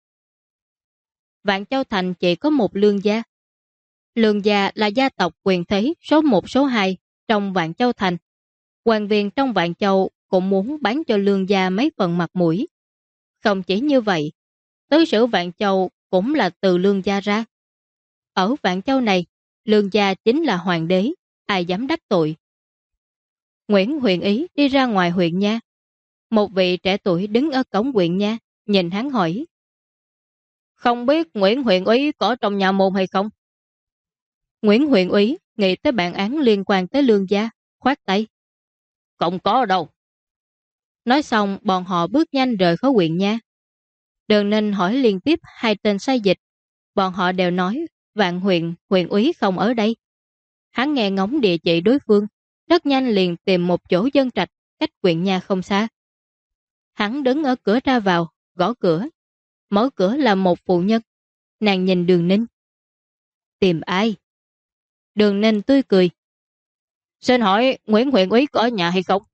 S1: Vạn Châu thành chỉ có một Lương gia. Lương gia là gia tộc quyền thế số 1 số 2 trong Vạn Châu thành. Quan viên trong Vạn Châu cũng muốn bán cho Lương gia mấy phần mặt mũi. Không chỉ như vậy, tứ sử Vạn Châu cũng là từ Lương gia ra. Ở Vạn Châu này, Lương gia chính là hoàng đế, ai dám đắc tội. Nguyễn huyện ý đi ra ngoài huyện nha. Một vị trẻ tuổi đứng ở cổng huyện nha, nhìn hắn hỏi. Không biết Nguyễn huyện úy có trong nhà môn hay không? Nguyễn huyện úy nghĩ tới bản án liên quan tới Lương gia, khoát tay. Không có đâu. Nói xong bọn họ bước nhanh rời khỏi huyện nha. Đường Ninh hỏi liên tiếp hai tên sai dịch. Bọn họ đều nói Vạn huyện, huyện úy không ở đây. Hắn nghe ngóng địa chỉ đối phương, rất nhanh liền tìm một chỗ dân trạch cách huyện nha không xa. Hắn đứng ở cửa ra vào, gõ cửa. Mở cửa là một phụ nhân. Nàng nhìn Đường Ninh. Tìm ai? Đường Ninh tươi cười. Xin hỏi Nguyễn huyện úy có ở nhà hay không?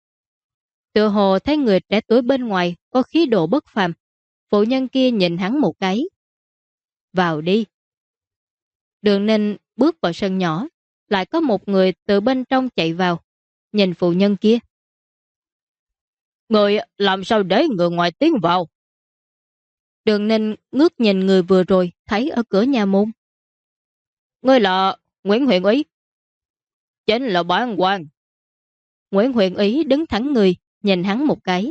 S1: Tựa hồ thấy người trẻ tuổi bên ngoài có khí độ bất phàm. Phụ nhân kia nhìn hắn một cái. Vào đi. Đường Ninh bước vào sân nhỏ. Lại có một người từ bên trong chạy vào. Nhìn phụ nhân kia. Người làm sao để người ngoài tiến vào? Đường Ninh ngước nhìn người vừa rồi thấy ở cửa nhà môn. Ngươi là Nguyễn huyện úy? Chính là bản quan. Nguyễn huyện úy đứng thẳng người, nhìn hắn một cái.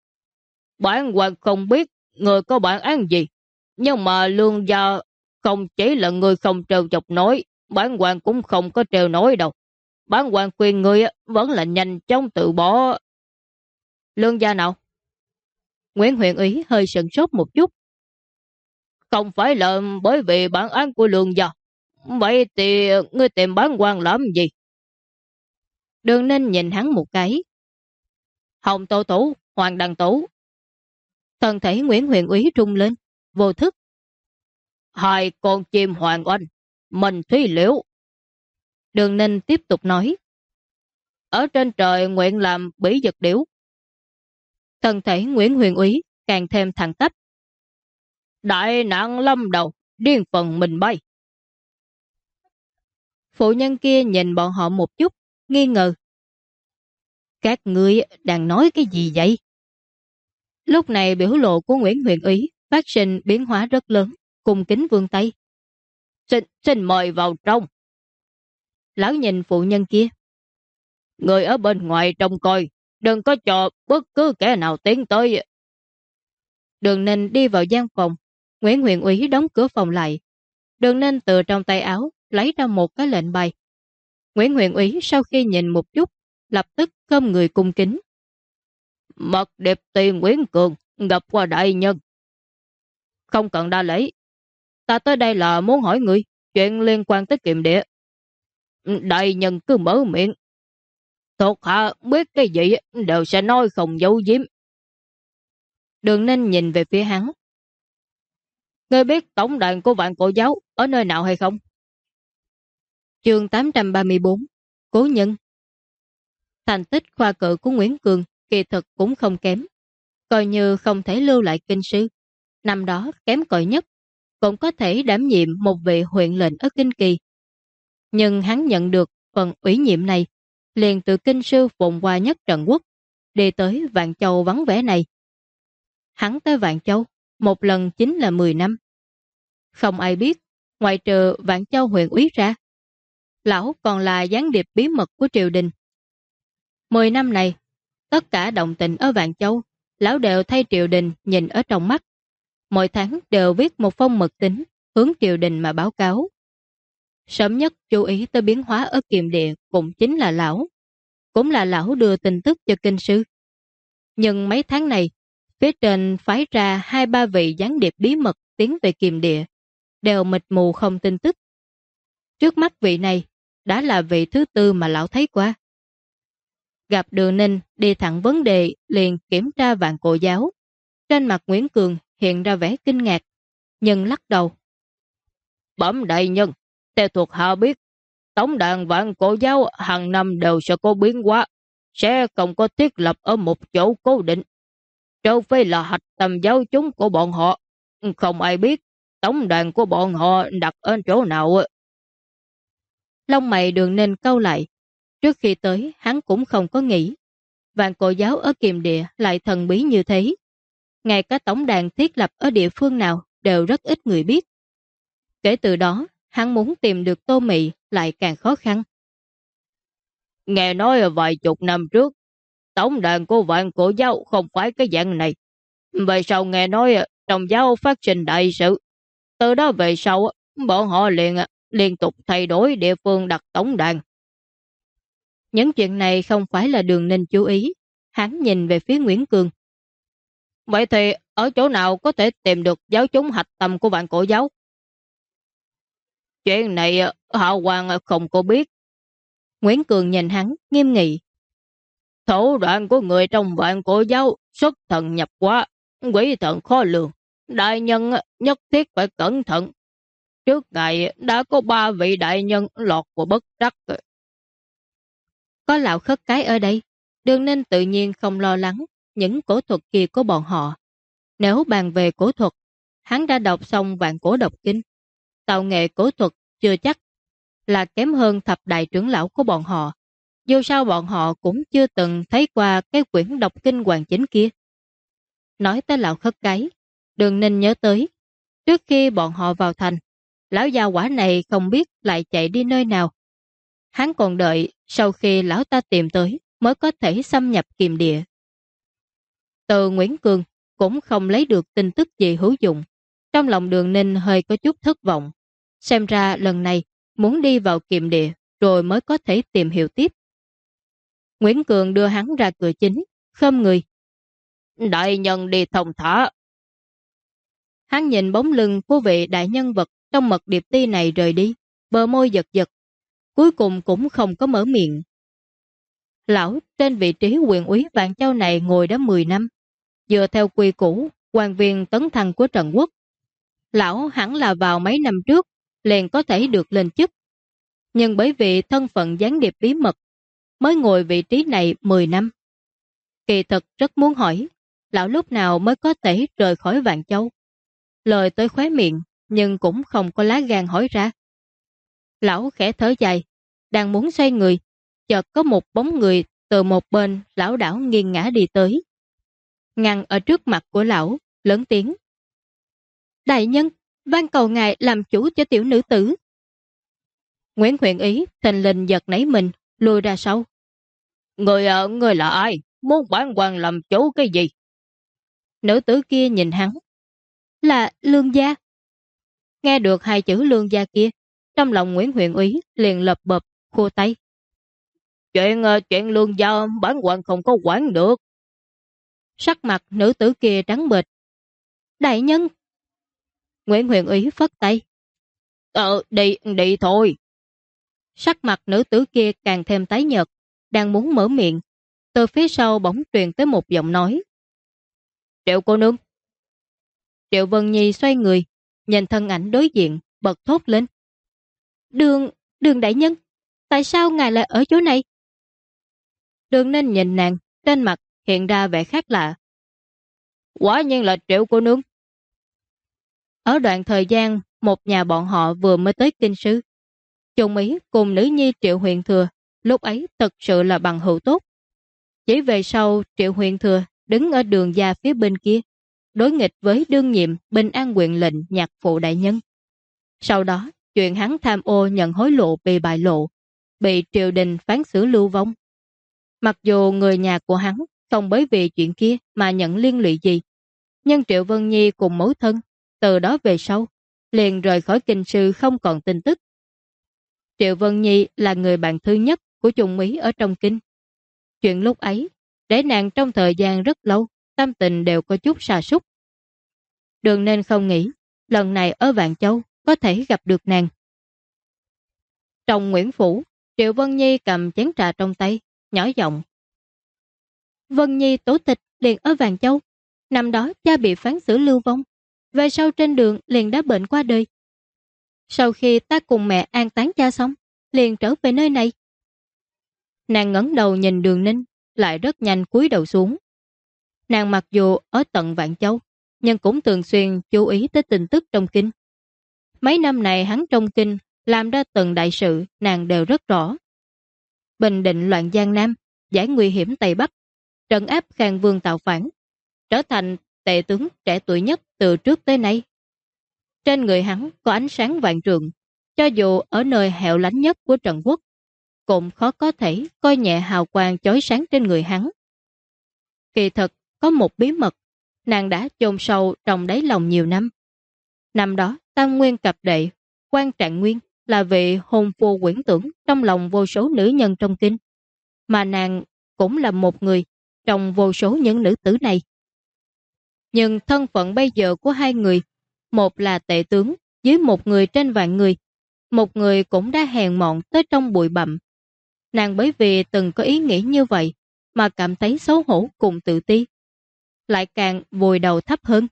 S1: Bản quan không biết người có bản án gì, nhưng mà Lương gia không chỉ là người không trêu chọc nổi, bản quan cũng không có trêu nổi đâu. Bản quan khuyên người vẫn là nhanh chóng từ bỏ. Lương gia nào? Nguyễn huyện úy hơi sửng sốt một chút. Không phải là bởi vì bản án của Lương gia. Vậy thì ngươi tìm bản quan làm gì? Đường Ninh nhìn hắn một cái. Hồng Tô Tú, Hoàng Đăng Tú. Thân thể Nguyễn huyện úy trung lên, vô thức. Hai con chim hoàng oanh, mình Thúy Liễu. Đường Ninh tiếp tục nói. Ở trên trời nguyện làm bỉ vật điểu. Thân thể Nguyễn huyện úy càng thêm thẳng tắp. Đại nạn lâm đầu, riêng phần mình bay. Phụ nhân kia nhìn bọn họ một chút, nghi ngờ. Các ngươi đang nói cái gì vậy? Lúc này biểu lộ của Nguyễn Huyền Ý phát sinh biến hóa rất lớn, cung kính vươn tay. Xin mời vào trong. Lão nhìn phụ nhân kia. Người ở bên ngoài trông coi, đừng có cho bất cứ kẻ nào tiến tới. Đường Ninh đi vào gian phòng, Nguyễn Huyền Úy đóng cửa phòng lại. Đường Ninh từ trong tay áo lấy ra một cái lệnh bài. Nguyễn Huyền Úy sau khi nhìn một chút, lập tức khom người cung kính. Mật điệp tiền Nguyễn Cường gặp qua đại nhân. Không cần đa lễ. Ta tới đây là muốn hỏi người chuyện liên quan tới Kiềm Địa. Đại nhân cứ mở miệng. Thuộc hạ biết cái gì đều sẽ nói không giấu giếm. Đường Ninh nhìn về phía hắn. Ngươi biết tổng đàn của Vạn Cổ Giáo ở nơi nào hay không? Chương 834 Cố nhân. Thành tích khoa cử của Nguyễn Cường kỳ thực cũng không kém. Coi như không thể lưu lại kinh sư, năm đó kém cỏi nhất, cũng có thể đảm nhiệm một vị huyện lệnh ở Kinh Kỳ. Nhưng hắn nhận được phần ủy nhiệm này, liền từ kinh sư phồn hoa nhất Trần Quốc, đi tới Vạn Châu vắng vẻ này. Hắn tới Vạn Châu, một lần chính là 10 năm. Không ai biết, ngoại trừ Vạn Châu huyện úy ra, lão còn là gián điệp bí mật của triều đình. 10 năm này, tất cả động tình ở Vạn Châu, lão đều thay triều đình nhìn ở trong mắt. Mỗi tháng đều viết một phong mật tín hướng triều đình mà báo cáo. Sớm nhất chú ý tới biến hóa ở Kiềm Địa cũng chính là lão. Cũng là lão đưa tin tức cho kinh sư. Nhưng mấy tháng này, phía trên phái ra 2-3 vị gián điệp bí mật tiến về Kiềm Địa, đều mịt mù không tin tức. Trước mắt vị này, đã là vị thứ tư mà lão thấy qua. Gặp Đường Ninh đi thẳng vấn đề liền kiểm tra Vạn Cổ Giáo. Trên mặt Nguyễn Cường hiện ra vẻ kinh ngạc, nhưng lắc đầu. Bẩm đại nhân, theo thuộc hạ biết, tổng đàn Vạn Cổ Giáo hàng năm đều sẽ có biến hóa, sẽ không có thiết lập ở một chỗ cố định. Trừ phi là hạch tâm giáo chúng của bọn họ, không ai biết tổng đàn của bọn họ đặt ở chỗ nào. Lông mày Đường Ninh cau lại. Trước khi tới, hắn cũng không có nghĩ Vạn Cổ Giáo ở Kiềm Địa lại thần bí như thế. Ngay cả tổng đàn thiết lập ở địa phương nào đều rất ít người biết. Kể từ đó, hắn muốn tìm được Tô Mị lại càng khó khăn. Nghe nói vài chục năm trước, tổng đàn của Vạn Cổ Giáo không phải cái dạng này. Về sau nghe nói trong giáo phát sinh đại sự. Từ đó về sau, bọn họ liên tục thay đổi địa phương đặt tổng đàn. Những chuyện này không phải là Đường Ninh chú ý. Hắn nhìn về phía Nguyễn Cường. Vậy thì ở chỗ nào có thể tìm được giáo chúng hạch tâm của Vạn Cổ Giáo? Chuyện này Hạo Hoàng không có biết. Nguyễn Cường nhìn hắn nghiêm nghị. Thủ đoạn của người trong Vạn Cổ Giáo xuất thần nhập hóa, quỷ thần khó lường. Đại nhân nhất thiết phải cẩn thận. Trước ngày đã có 3 vị đại nhân lọt vào bất trắc. Có lão khất cái ở đây, Đường Ninh tự nhiên không lo lắng những cổ thuật kia của bọn họ. Nếu bàn về cổ thuật, hắn đã đọc xong Vạn Cổ Độc Kinh. Tạo nghệ cổ thuật chưa chắc là kém hơn thập đại trưởng lão của bọn họ. Dù sao bọn họ cũng chưa từng thấy qua cái quyển độc kinh hoàn chính kia. Nói tới lão khất cái, Đường Ninh nhớ tới, trước khi bọn họ vào thành, lão gia quả này không biết lại chạy đi nơi nào. Hắn còn đợi sau khi lão ta tìm tới mới có thể xâm nhập Kiềm Địa. Từ Nguyễn Cường cũng không lấy được tin tức gì hữu dụng. Trong lòng Đường Ninh hơi có chút thất vọng. Xem ra lần này muốn đi vào Kiềm Địa rồi mới có thể tìm hiểu tiếp. Nguyễn Cường đưa hắn ra cửa chính, khom người. Đại nhân đi thông thả. Hắn nhìn bóng lưng của vị đại nhân vật trong mật điệp ti này rời đi, bờ môi giật giật. Cuối cùng cũng không có mở miệng. Lão trên vị trí quyền úy Vạn Châu này ngồi đã 10 năm. Dựa theo quy củ, quan viên tấn thăng của Trần Quốc. Lão hẳn là vào mấy năm trước, liền có thể được lên chức. Nhưng bởi vì thân phận gián điệp bí mật, mới ngồi vị trí này 10 năm. Kỳ thực rất muốn hỏi, lão lúc nào mới có thể rời khỏi Vạn Châu? lời tới khóe miệng, nhưng cũng không có lá gan hỏi ra. Lão khẽ thở dài, đang muốn xoay người, chợt có một bóng người từ một bên lão đảo nghiêng ngã đi tới. Ngăn ở trước mặt của lão, lớn tiếng. Đại nhân, van cầu ngài làm chủ cho tiểu nữ tử. Nguyễn Huyền Ý thình lình giật nảy mình, lùi ra sau. Người là ai? Muốn bản quan làm chủ cái gì? Nữ tử kia nhìn hắn. Là Lương gia. Nghe được hai chữ Lương gia kia, trong lòng Nguyễn Huyền Ý liền lập bập, khua tay. Chuyện Lương gia bản quan không có quản được. Sắc mặt nữ tử kia trắng bệch. Đại nhân. Nguyễn Huyền Ý phất tay. Đi thôi. Sắc mặt nữ tử kia càng thêm tái nhợt, đang muốn mở miệng. Từ phía sau bỗng truyền tới một giọng nói. Triệu cô nương. Triệu Vân Nhi xoay người, nhìn thân ảnh đối diện, bật thốt lên. Đường đại nhân, tại sao ngài lại ở chỗ này? Đường Ninh nhìn nàng, trên mặt hiện ra vẻ khác lạ. Quả nhiên là Triệu cô nương. Ở đoạn thời gian, một nhà bọn họ vừa mới tới kinh sư. Chung ý cùng nữ nhi Triệu Huyền Thừa, lúc ấy thật sự là bằng hữu tốt. Chỉ về sau, Triệu Huyền Thừa đứng ở đường gia phía bên kia, đối nghịch với đương nhiệm Bình An quyền lệnh nhạc phụ đại nhân. Sau đó, chuyện hắn tham ô nhận hối lộ bị bại lộ, bị triều đình phán xử lưu vong. Mặc dù người nhà của hắn không bởi vì chuyện kia mà nhận liên lụy gì, nhưng Triệu Vân Nhi cùng mẫu thân, từ đó về sau, liền rời khỏi kinh sư không còn tin tức. Triệu Vân Nhi là người bạn thứ nhất của Trung Ý ở trong kinh. Chuyện lúc ấy, để nàng trong thời gian rất lâu, tâm tình đều có chút sa sút. Đường nên không nghĩ, lần này ở Vạn Châu có thể gặp được nàng. Trong Nguyễn Phủ, Triệu Vân Nhi cầm chén trà trong tay, nhỏ giọng. Vân Nhi tổ tịch liền ở Vạn Châu. Năm đó cha bị phán xử lưu vong. Về sau trên đường liền đã bệnh qua đời. Sau khi ta cùng mẹ an táng cha xong, liền trở về nơi này. Nàng ngẩng đầu nhìn Đường Ninh, lại rất nhanh cúi đầu xuống. Nàng mặc dù ở tận Vạn Châu, nhưng cũng thường xuyên chú ý tới tin tức trong kinh. Mấy năm này hắn trong kinh làm ra từng đại sự nàng đều rất rõ. Bình định loạn Giang Nam, giải nguy hiểm Tây Bắc, trấn áp Khang Vương tạo phản, trở thành tể tướng trẻ tuổi nhất từ trước tới nay. Trên người hắn có ánh sáng vạn trượng, cho dù ở nơi hẻo lánh nhất của Trần Quốc, cũng khó có thể coi nhẹ hào quang chói sáng trên người hắn. Kỳ thật, có một bí mật, nàng đã chôn sâu trong đáy lòng nhiều năm. Năm đó, Tam Nguyên cập đệ, Quan Trạng Nguyên là vị hôn phu quyển tưởng trong lòng vô số nữ nhân trong kinh, mà nàng cũng là một người trong vô số những nữ tử này. Nhưng thân phận bây giờ của hai người, một là tể tướng dưới một người trên vạn người, một người cũng đã hèn mọn tới trong bụi bặm. Nàng bởi vì từng có ý nghĩ như vậy mà cảm thấy xấu hổ cùng tự ti, lại càng vùi đầu thấp hơn.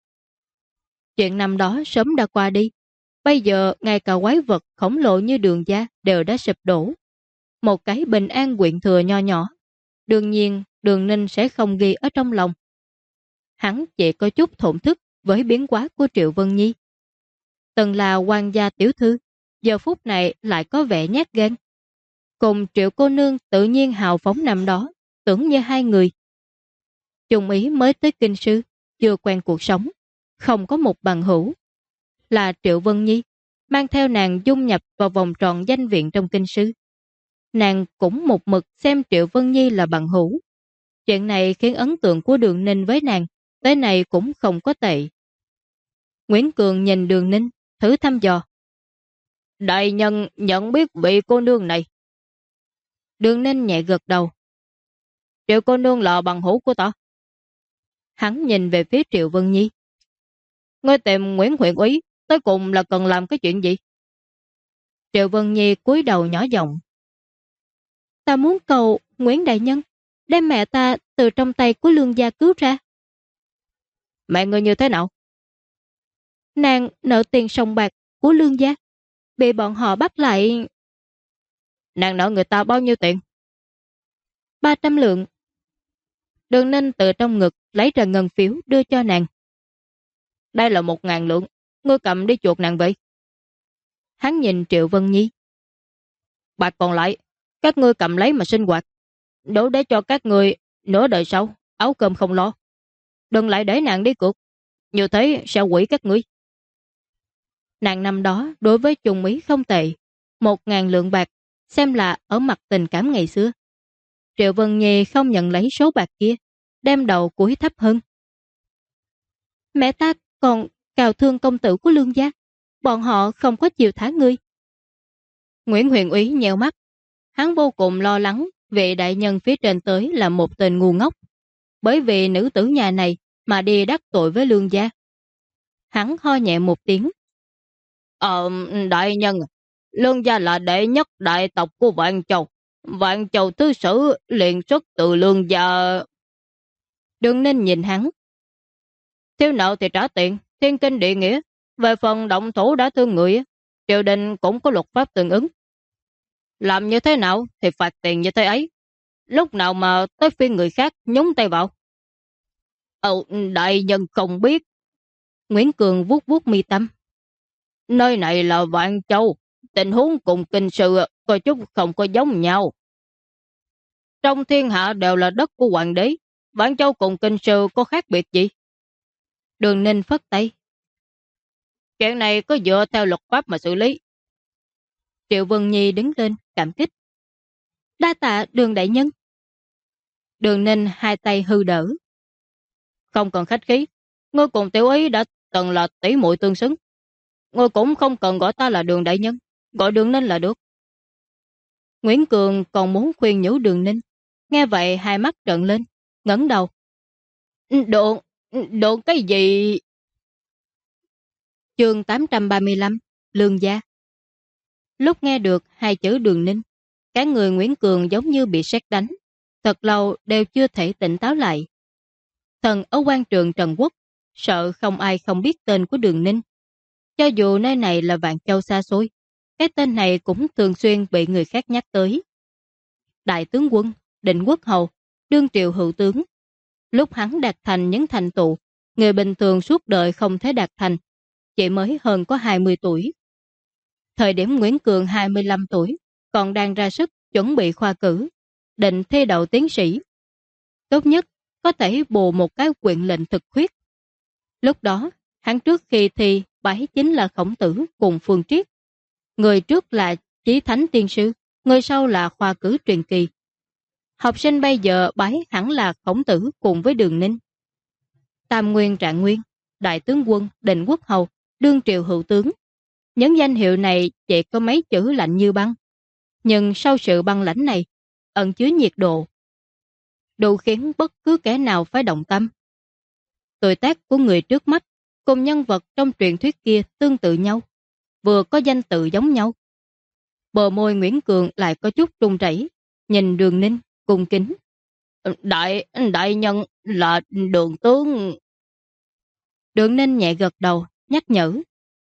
S1: Chuyện năm đó sớm đã qua đi, bây giờ ngay cả quái vật khổng lồ như Đường gia đều đã sụp đổ. Một cái Bình An huyện thừa nho nhỏ, đương nhiên Đường Ninh sẽ không ghi ở trong lòng. Hắn chỉ có chút thổn thức với biến hóa của Triệu Vân Nhi. Từng là quan gia tiểu thư, giờ phút này lại có vẻ nhát gan. Cùng Triệu cô nương tự nhiên hào phóng năm đó, tưởng như hai người. Chung ý mới tới kinh sư, chưa quen cuộc sống, không có một bằng hữu. Là Triệu Vân Nhi, mang theo nàng dung nhập vào vòng tròn danh viện trong kinh sư. Nàng cũng một mực xem Triệu Vân Nhi là bằng hữu. Chuyện này khiến ấn tượng của Đường Ninh với nàng tới này cũng không có tệ. Nguyễn Cường nhìn Đường Ninh, thử thăm dò. Đại nhân nhận biết vị cô nương này. Đường Ninh nhẹ gật đầu. Triệu cô nương là bằng hữu của ta. Hắn nhìn về phía Triệu Vân Nhi. Ngươi tìm Nguyễn huyện úy tới cùng là cần làm cái chuyện gì? Triệu Vân Nhi cúi đầu nhỏ giọng. Ta muốn cầu Nguyễn đại nhân đem mẹ ta từ trong tay của Lương gia cứu ra. Mẹ ngươi như thế nào? Nàng nợ tiền sòng bạc của Lương gia, bị bọn họ bắt lại. Nàng nợ người ta bao nhiêu tiền? 300 lượng. Đường Ninh từ trong ngực lấy ra ngân phiếu đưa cho nàng. Đây là 1.000 lượng, ngươi cầm đi chuộc nàng về. Hắn nhìn Triệu Vân Nhi. Bạc còn lại, các ngươi cầm lấy mà sinh hoạt, đủ để cho các ngươi nửa đời sau áo cơm không lo. Đừng lại để nàng đi cược, như thế sẽ quỷ các ngươi. Nàng năm đó đối với Trung Ý không tệ, 1.000 lượng bạc, xem là ở mặt tình cảm ngày xưa. Triệu Vân Nhi không nhận lấy số bạc kia, đem đầu cúi thấp hơn. Mẹ ta còn cào thương công tử của Lương gia, bọn họ không có chịu thả ngươi. Nguyễn Huyền Úy nheo mắt, hắn vô cùng lo lắng vị đại nhân phía trên tới là một tên ngu ngốc, bởi vì nữ tử nhà này mà đi đắc tội với Lương gia. Hắn ho nhẹ một tiếng. Đại nhân, Lương gia là đệ nhất đại tộc của Vạn Châu. Vạn Châu thứ sử liền xuất từ Lương gia. Đừng nên nhìn hắn. Thiếu nợ thì trả tiền, thiên kinh địa nghĩa. Về phần động thủ đã thương người, triều đình cũng có luật pháp tương ứng. Làm như thế nào thì phạt tiền như thế ấy. Lúc nào mà tới phiên người khác nhúng tay vào. Đại nhân không biết. Nguyễn Cường vuốt vuốt mi tâm. Nơi này là Vạn Châu, tình huống cùng kinh sư có chút không có giống nhau. Trong thiên hạ đều là đất của hoàng đế, Vạn Châu cùng kinh sư có khác biệt gì? Đường Ninh phất tay. Chuyện này có dựa theo luật pháp mà xử lý. Triệu Vân Nhi đứng lên, cảm kích. Đa tạ Đường đại nhân. Đường Ninh hai tay hư đỡ. Không cần khách khí, ngươi cùng tiểu ý đã từng là tỷ muội tương xứng. Ngươi cũng không cần gọi ta là Đường đại nhân, gọi Đường Ninh là được. Nguyễn Cường còn muốn khuyên nhủ Đường Ninh. Nghe vậy hai mắt trợn lên, ngẩng đầu. Độ cái gì? Chương 835, Lương gia. Lúc nghe được hai chữ Đường Ninh, cả người Nguyễn Cường giống như bị sét đánh, thật lâu đều chưa thể tỉnh táo lại. Thần ở quan trường Trần Quốc, sợ không ai không biết tên của Đường Ninh. Cho dù nơi này là Vạn Châu xa xôi, cái tên này cũng thường xuyên bị người khác nhắc tới. Đại tướng quân, Định Quốc hầu, đương triều hữu tướng. Lúc hắn đạt thành những thành tựu, người bình thường suốt đời không thể đạt thành, chỉ mới hơn có 20 tuổi. Thời điểm Nguyễn Cường 25 tuổi, còn đang ra sức chuẩn bị khoa cử, định thi đậu tiến sĩ. Tốt nhất, có thể bù một cái quyền lệnh thực khuyết. Lúc đó, hắn trước khi thi bái chính là Khổng Tử cùng Phương Triết. Người trước là Chí Thánh Tiên Sư, người sau là khoa cử truyền kỳ. Học sinh bây giờ bái hẳn là Khổng Tử cùng với Đường Ninh. Tam Nguyên Trạng Nguyên, Đại tướng quân, Định Quốc hầu, đương triều hữu tướng. Những danh hiệu này chỉ có mấy chữ lạnh như băng. Nhưng sau sự băng lãnh này, ẩn chứa nhiệt độ, đủ khiến bất cứ kẻ nào phải động tâm. Tuổi tác của người trước mắt cùng nhân vật trong truyền thuyết kia tương tự nhau, vừa có danh tự giống nhau. Bờ môi Nguyễn Cường lại có chút run rẩy, nhìn Đường Ninh cung kính. Đại nhân là Đường tướng. Đường Ninh nhẹ gật đầu, nhắc nhở.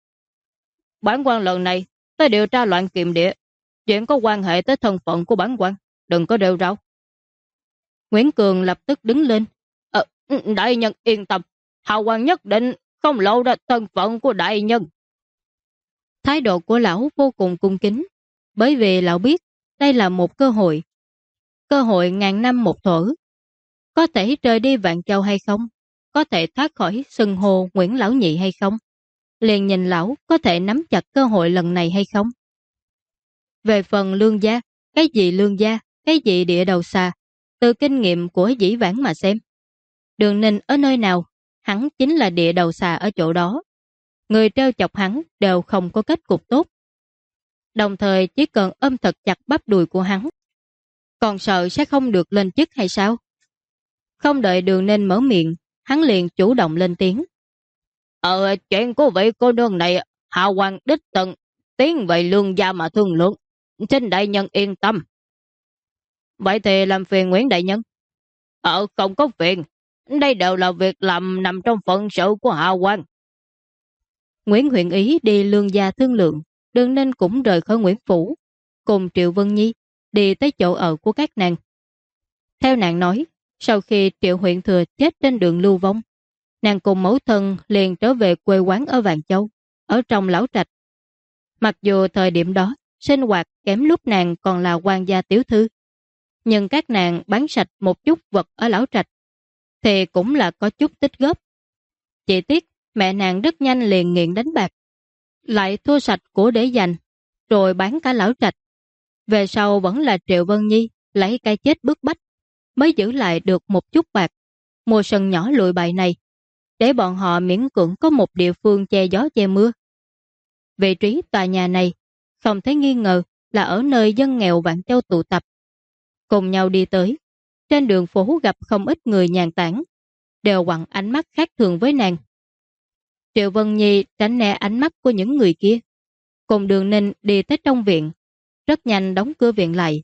S1: Bản quan lần này tới điều tra loạn kiệm địa, chuyện có quan hệ tới thân phận của bản quan, đừng có rêu rao. Nguyễn Cường lập tức đứng lên. Đại nhân yên tâm, hào quan nhất định không lộ ra thân phận của đại nhân. Thái độ của lão vô cùng cung kính, bởi vì lão biết đây là một cơ hội ngàn năm một thuở. Có thể rời đi Vạn Châu hay không? Có thể thoát khỏi xưng hô Nguyễn Lão Nhị hay không? Liền nhìn lão có thể nắm chặt cơ hội lần này hay không? Về phần Lương gia, cái gì Lương gia, cái gì địa đầu xà, từ kinh nghiệm của dĩ vãng mà xem. Đường Ninh ở nơi nào, hắn chính là địa đầu xà ở chỗ đó. Người trêu chọc hắn đều không có kết cục tốt. Đồng thời chỉ cần ôm thật chặt bắp đùi của hắn. Còn sợ sẽ không được lên chức hay sao? Không đợi Đường Ninh mở miệng, hắn liền chủ động lên tiếng. Chuyện của vị cô nương này, hạ quan đích thân tiến về Lương gia mà thương lượng. Xin đại nhân yên tâm. Vậy thì làm phiền Nguyễn đại nhân. Không có phiền. Đây đều là việc làm nằm trong phận sự của hạ quan. Nguyễn huyện ý đi Lương gia thương lượng, Đường Ninh cũng rời khỏi Nguyễn phủ, cùng Triệu Vân Nhi đi tới chỗ ở của các nàng. Theo nàng nói, sau khi Triệu huyện thừa chết trên đường lưu vong, nàng cùng mẫu thân liền trở về quê quán ở Vạn Châu, ở trong lão trạch. Mặc dù thời điểm đó, sinh hoạt kém lúc nàng còn là quan gia tiểu thư, nhưng các nàng bán sạch một chút vật ở lão trạch, thì cũng là có chút tích góp. Chỉ tiếc, mẹ nàng rất nhanh liền nghiện đánh bạc, lại thua sạch của để dành, rồi bán cả lão trạch. Về sau vẫn là Triệu Vân Nhi lấy cái chết bức bách, mới giữ lại được một chút bạc, mua sân nhỏ lụi bại này, để bọn họ miễn cưỡng có một địa phương che gió che mưa. Vị trí tòa nhà này, không thấy nghi ngờ là ở nơi dân nghèo Vạn Châu tụ tập. Cùng nhau đi tới, trên đường phố gặp không ít người nhàn tản, đều quẳng ánh mắt khác thường với nàng. Triệu Vân Nhi tránh né ánh mắt của những người kia, cùng Đường Ninh đi tới trong viện, rất nhanh đóng cửa viện lại.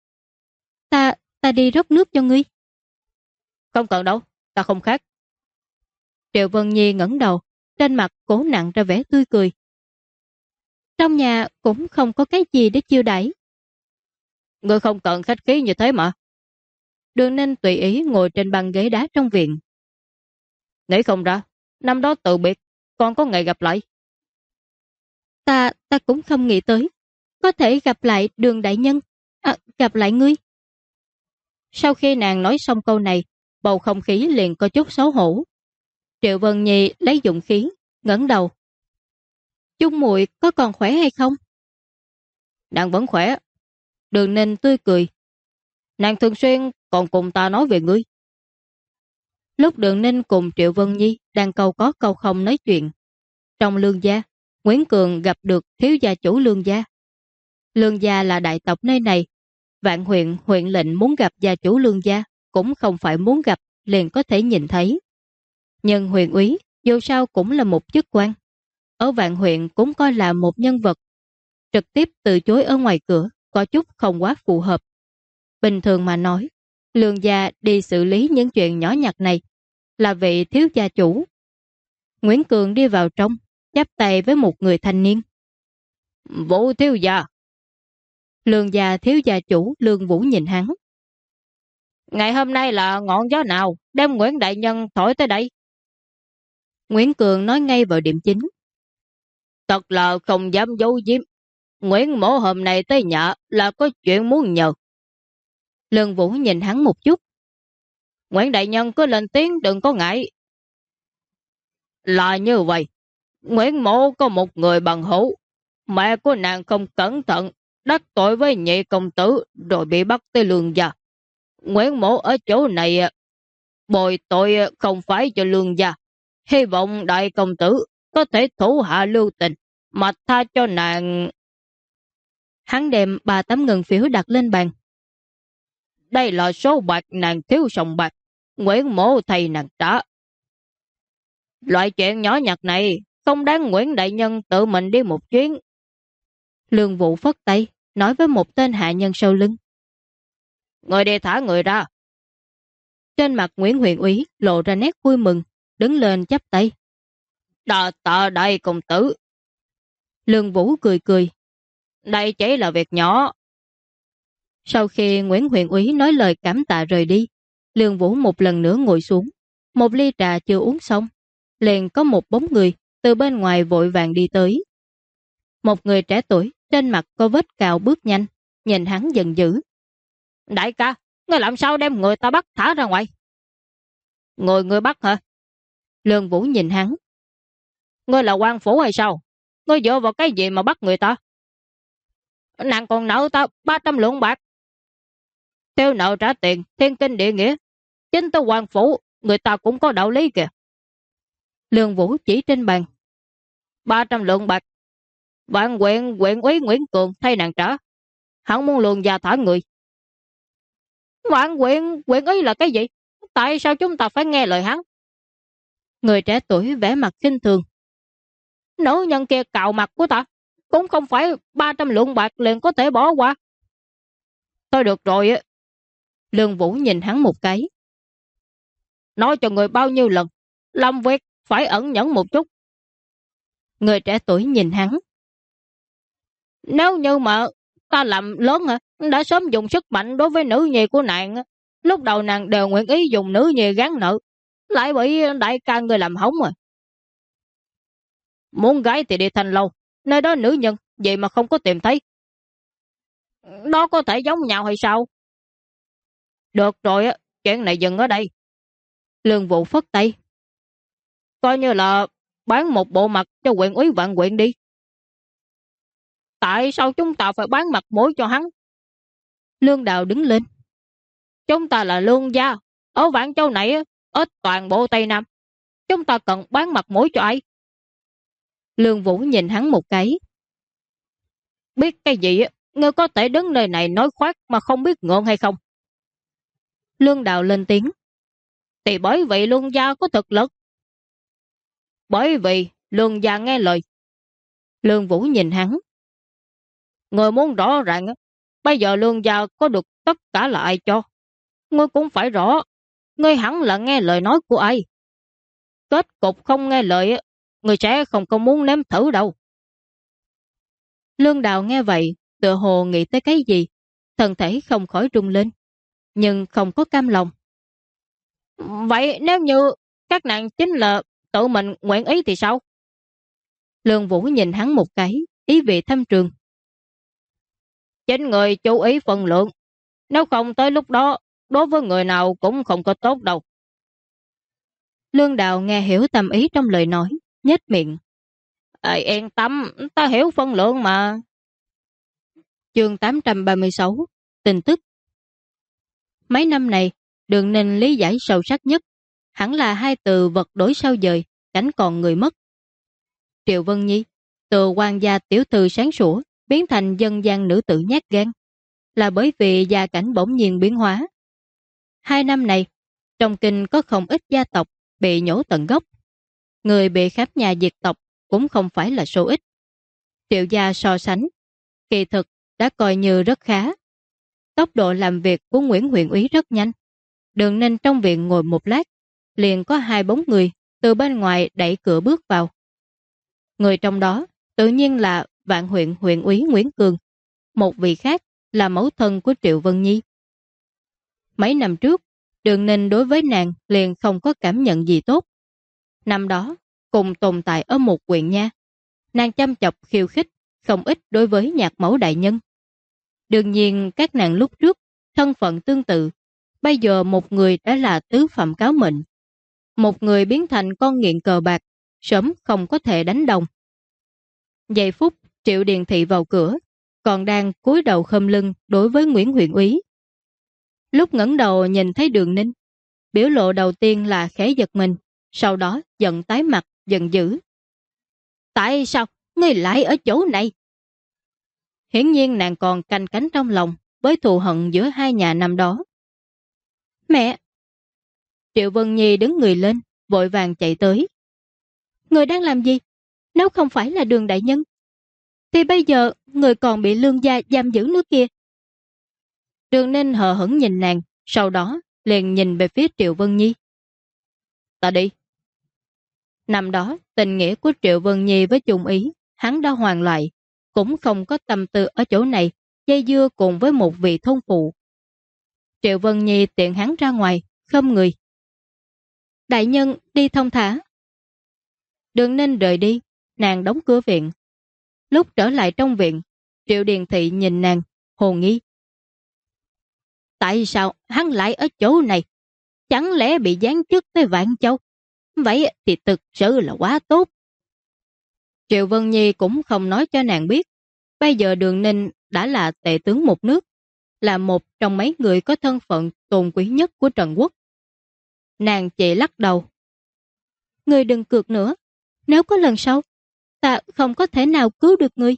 S1: Ta đi rót nước cho ngươi. Không cần đâu, ta không khát. Triệu Vân Nhi ngẩng đầu, trên mặt cố nặng ra vẻ tươi cười. Trong nhà cũng không có cái gì để chiêu đãi. Ngươi không cần khách khí như thế mà. Đường Ninh tùy ý ngồi trên băng ghế đá trong viện. Nghĩ không ra, năm đó từ biệt, còn có ngày gặp lại. Ta cũng không nghĩ tới, có thể gặp lại Đường đại nhân, gặp lại ngươi. Sau khi nàng nói xong câu này, bầu không khí liền có chút xấu hổ. Triệu Vân Nhi lấy dũng khí, ngẩng đầu. Chung muội có còn khỏe hay không? Nàng vẫn khỏe. Đường Ninh tươi cười. Nàng thường xuyên còn cùng ta nói về ngươi. Lúc Đường Ninh cùng Triệu Vân Nhi đang câu có câu không nói chuyện, trong Lương gia, Nguyễn Cường gặp được thiếu gia chủ Lương gia. Lương gia là đại tộc nơi này. Vạn huyện, huyện lệnh muốn gặp gia chủ Lương gia, cũng không phải muốn gặp liền có thể nhìn thấy. Nhưng huyện úy dù sao cũng là một chức quan, ở Vạn huyện cũng coi là một nhân vật. Trực tiếp từ chối ở ngoài cửa có chút không quá phù hợp. Bình thường mà nói, Lương gia đi xử lý những chuyện nhỏ nhặt này là vị thiếu gia chủ. Nguyễn Cường đi vào trong, chắp tay với một người thanh niên. Vũ thiếu gia. Lương gia thiếu gia chủ Lương Vũ nhìn hắn. Ngày hôm nay là ngọn gió nào đem Nguyễn đại nhân thổi tới đây? Nguyễn Cường nói ngay vào điểm chính. Thật là không dám giấu giếm. Nguyễn mỗ hôm nay tới nhà là có chuyện muốn nhờ. Lương Vũ nhìn hắn một chút. Nguyễn đại nhân cứ lên tiếng, đừng có ngại. Là như vậy. Nguyễn mỗ có một người bằng hữu. Mẹ của nàng không cẩn thận, đắc tội với nhị công tử rồi bị bắt tới Lương gia. Nguyễn mỗ ở chỗ này bồi tội không phải cho Lương gia. Hy vọng đại công tử có thể thủ hạ lưu tình mà tha cho nàng. Hắn đem 3 tấm ngân phiếu đặt lên bàn. Đây là số bạc nàng thiếu sòng bạc, Nguyễn mỗ thầy nàng trả. Loại chuyện nhỏ nhặt này không đáng Nguyễn đại nhân tự mình đi một chuyến. Lương Vũ phất tay, nói với một tên hạ nhân sau lưng. Người đi thả người ra. Trên mặt Nguyễn huyện úy lộ ra nét vui mừng, đứng lên chắp tay. Đà tạ đại công tử. Lương Vũ cười cười. Đây chỉ là việc nhỏ. Sau khi Nguyễn huyện úy nói lời cảm tạ rời đi, Lương Vũ một lần nữa ngồi xuống. Một ly trà chưa uống xong, liền có một bóng người từ bên ngoài vội vàng đi tới. Một người trẻ tuổi, trên mặt có vết cào bước nhanh, nhìn hắn giận dữ. Đại ca, ngươi làm sao đem người ta bắt thả ra ngoài? Người bắt hả? Lương Vũ nhìn hắn. Ngươi là quan phủ hay sao? Ngươi dựa vào cái gì mà bắt người ta? Nàng còn nợ ta 300 lượng bạc. Theo nợ trả tiền, thiên kinh địa nghĩa. Chính tới quan phủ, người ta cũng có đạo lý kìa. Lương Vũ chỉ trên bàn. 300 lượng bạc. Vạn huyện úy Nguyễn Cường thay nàng trả. Hắn muốn Lương gia thả người. Vạn huyện úy là cái gì? Tại sao chúng ta phải nghe lời hắn? Người trẻ tuổi vẽ mặt khinh thường. Nữ nhân kia cạo mặt của ta, cũng không phải 300 lượng bạc liền có thể bỏ qua. Thôi được rồi á. Lương Vũ nhìn hắn một cái. Nói cho người bao nhiêu lần, làm việc phải ẩn nhẫn một chút. Người trẻ tuổi nhìn hắn. Nếu như mà ta làm lớn hả, đã sớm dùng sức mạnh đối với nữ nhi của nàng. Lúc đầu nàng đều nguyện ý dùng nữ nhi gán nợ. lại bị đại ca người làm hỏng rồi. Muốn gái thì đi Thanh Lâu, nơi đó nữ nhân, vậy mà không có tìm thấy. Đó có thể giống nhau hay sao? Được rồi, chuyện này dừng ở đây. Lương Vũ phất tay. Coi như là bán một bộ mặt cho huyện úy Vạn Quyện đi. Tại sao chúng ta phải bán mặt mũi cho hắn? Lương Đào đứng lên. Chúng ta là lương gia. Ở Vạn Châu này, ở toàn bộ Tây Nam. Chúng ta cần bán mặt mũi cho ai? Lương Vũ nhìn hắn một cái. Biết cái gì, ngươi có thể đứng nơi này nói khoác mà không biết ngượng hay không? Lương Đào lên tiếng. Thì bởi vì lương gia có thực lực. Bởi vì lương gia nghe lời. Lương Vũ nhìn hắn. Ngươi muốn rõ ràng, bây giờ lương gia có được tất cả là ai cho? Ngươi cũng phải rõ. Ngươi hẳn là nghe lời nói của ai. Kết cục không nghe lời, ngươi sẽ không có muốn nếm thử đâu. Lương Đào nghe vậy, tựa hồ nghĩ tới cái gì, thân thể không khỏi rung lên, nhưng không có cam lòng. Vậy nếu như các nàng chính là tự mình nguyện ý thì sao? Lương Vũ nhìn hắn một cái, ý vị thâm trường. Chính người chú ý phần lượng, nếu không tới lúc đó, đối với người nào cũng không có tốt đâu. Lương Đào nghe hiểu tâm ý trong lời nói, nhếch miệng. Yên tâm, ta hiểu phân lượng mà. Chương 836, tin tức. Mấy năm này, Đường Ninh lý giải sâu sắc nhất, hẳn là hai từ vật đổi sao dời, tránh còn người mất. Triệu Vân Nhi, từ quan gia tiểu thư sáng sủa, biến thành dân gian nữ tử nhát gan, là bởi vì gia cảnh bỗng nhiên biến hóa. 2 năm này, trong kinh có không ít gia tộc bị nhổ tận gốc. Người bị khắp nhà diệt tộc cũng không phải là số ít. Triệu gia so sánh, kỳ thực đã coi như rất khá. Tốc độ làm việc của Nguyễn huyện úy rất nhanh. Đường Ninh trong viện ngồi một lát, liền có 2 bóng người từ bên ngoài đẩy cửa bước vào. Người trong đó tự nhiên là Vạn huyện huyện úy Nguyễn Cường, một vị khác là mẫu thân của Triệu Vân Nhi. Mấy năm trước, Đường Ninh đối với nàng liền không có cảm nhận gì tốt. Năm đó, cùng tồn tại ở một huyện nha, nàng chăm chọc khiêu khích không ít đối với nhạc mẫu đại nhân. Đương nhiên các nàng lúc trước thân phận tương tự, bây giờ một người đã là tứ phẩm cáo mệnh, một người biến thành con nghiện cờ bạc, sớm không có thể đánh đồng. Giây phút Triệu Điền Thị vào cửa, còn đang cúi đầu khom lưng đối với Nguyễn huyện úy. Lúc ngẩng đầu nhìn thấy Đường Ninh, biểu lộ đầu tiên là khẽ giật mình, sau đó giận tái mặt, giận dữ. Tại sao ngươi lại ở chỗ này? Hiển nhiên nàng còn canh cánh trong lòng với thù hận giữa hai nhà năm đó. Mẹ! Triệu Vân Nhi đứng người lên, vội vàng chạy tới. Người đang làm gì? Nếu không phải là Đường đại nhân, thì bây giờ người còn bị lương gia giam giữ nữa kia. Đường Ninh hờ hững nhìn nàng, sau đó liền nhìn về phía Triệu Vân Nhi. Ta đi. Năm đó, tình nghĩa của Triệu Vân Nhi với Chung Ý, hắn đã hoàn lại, cũng không có tâm tư ở chỗ này, dây dưa cùng với một vị thôn phụ. Triệu Vân Nhi tiện hắn ra ngoài, khom người. Đại nhân đi thông thả. Đường Ninh rời đi, nàng đóng cửa viện. Lúc trở lại trong viện, Triệu Điền Thị nhìn nàng, hồ nghi. Tại sao hắn lại ở chỗ này? Chẳng lẽ bị giáng chức tới Vạn Châu? Vậy thì thực sự là quá tốt. Triệu Vân Nhi cũng không nói cho nàng biết. Bây giờ Đường Ninh đã là tể tướng một nước, là một trong mấy người có thân phận tôn quý nhất của Trần Quốc. Nàng chỉ lắc đầu. Ngươi đừng cược nữa. Nếu có lần sau, ta không có thể nào cứu được ngươi.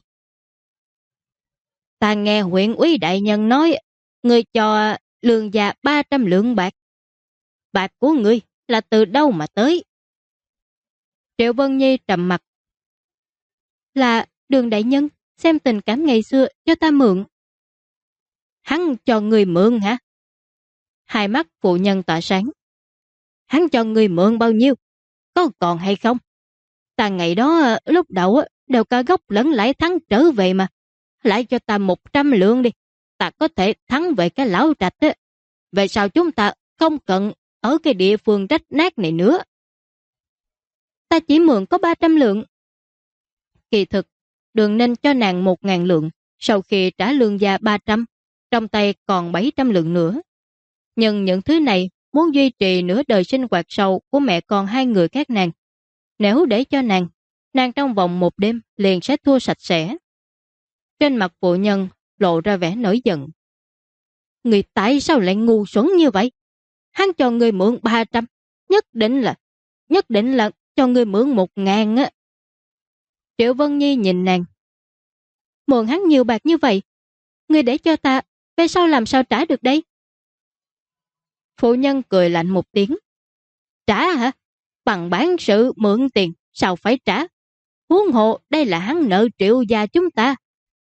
S1: Ta nghe huyện úy đại nhân nói, ngươi cho lương gia 300 lượng bạc. Bạc của ngươi là từ đâu mà tới? Triệu Vân Nhi trầm mặt. Là Đường đại nhân xem tình cảm ngày xưa cho ta mượn. Hắn cho người mượn hả? Hai mắt phụ nhân tỏa sáng. Hắn cho người mượn bao nhiêu? Có còn hay không? Ta ngày đó lúc đầu đều cả gốc lẫn lãi thắng trở về mà. Lại cho ta 100 lượng đi. Ta có thể thắng về cái lão trạch á. Về sau chúng ta không cần ở cái địa phương rách nát này nữa. Ta chỉ mượn có 300 lượng. Kỳ thực, Đường Ninh cho nàng 1.000 lượng, sau khi trả lương gia 300, trong tay còn 700 lượng nữa. Nhưng những thứ này muốn duy trì nửa đời sinh hoạt sau của mẹ con hai người các nàng. Nếu để cho nàng trong vòng một đêm liền sẽ thua sạch sẽ. Trên mặt phụ nhân lộ ra vẻ nổi giận. Người tại sao lại ngu xuẩn như vậy? Hắn cho người mượn 300, nhất định là cho người mượn 1.000 á. Triệu Vân Nhi nhìn nàng. Mượn hắn nhiều bạc như vậy, người để cho ta, về sau làm sao trả được đây? Phụ nhân cười lạnh một tiếng. Trả hả? Bằng bản sự mượn tiền, sao phải trả? Huống hộ đây là hắn nợ Triệu gia chúng ta.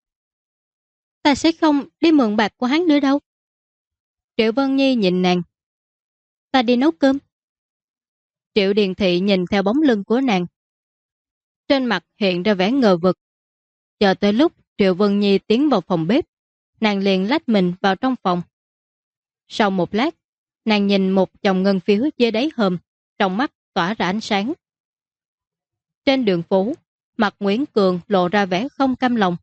S1: Ta sẽ không đi mượn bạc của hắn nữa đâu. Triệu Vân Nhi nhìn nàng. Ta đi nấu cơm. Triệu Điền Thị nhìn theo bóng lưng của nàng. Trên mặt hiện ra vẻ ngờ vực. Chờ tới lúc Triệu Vân Nhi tiến vào phòng bếp, nàng liền lách mình vào trong phòng. Sau một lát, nàng nhìn một chồng ngân phiếu dưới đáy hòm, trong mắt tỏa ra ánh sáng. Trên đường phố, mặt Nguyễn Cường lộ ra vẻ không cam lòng.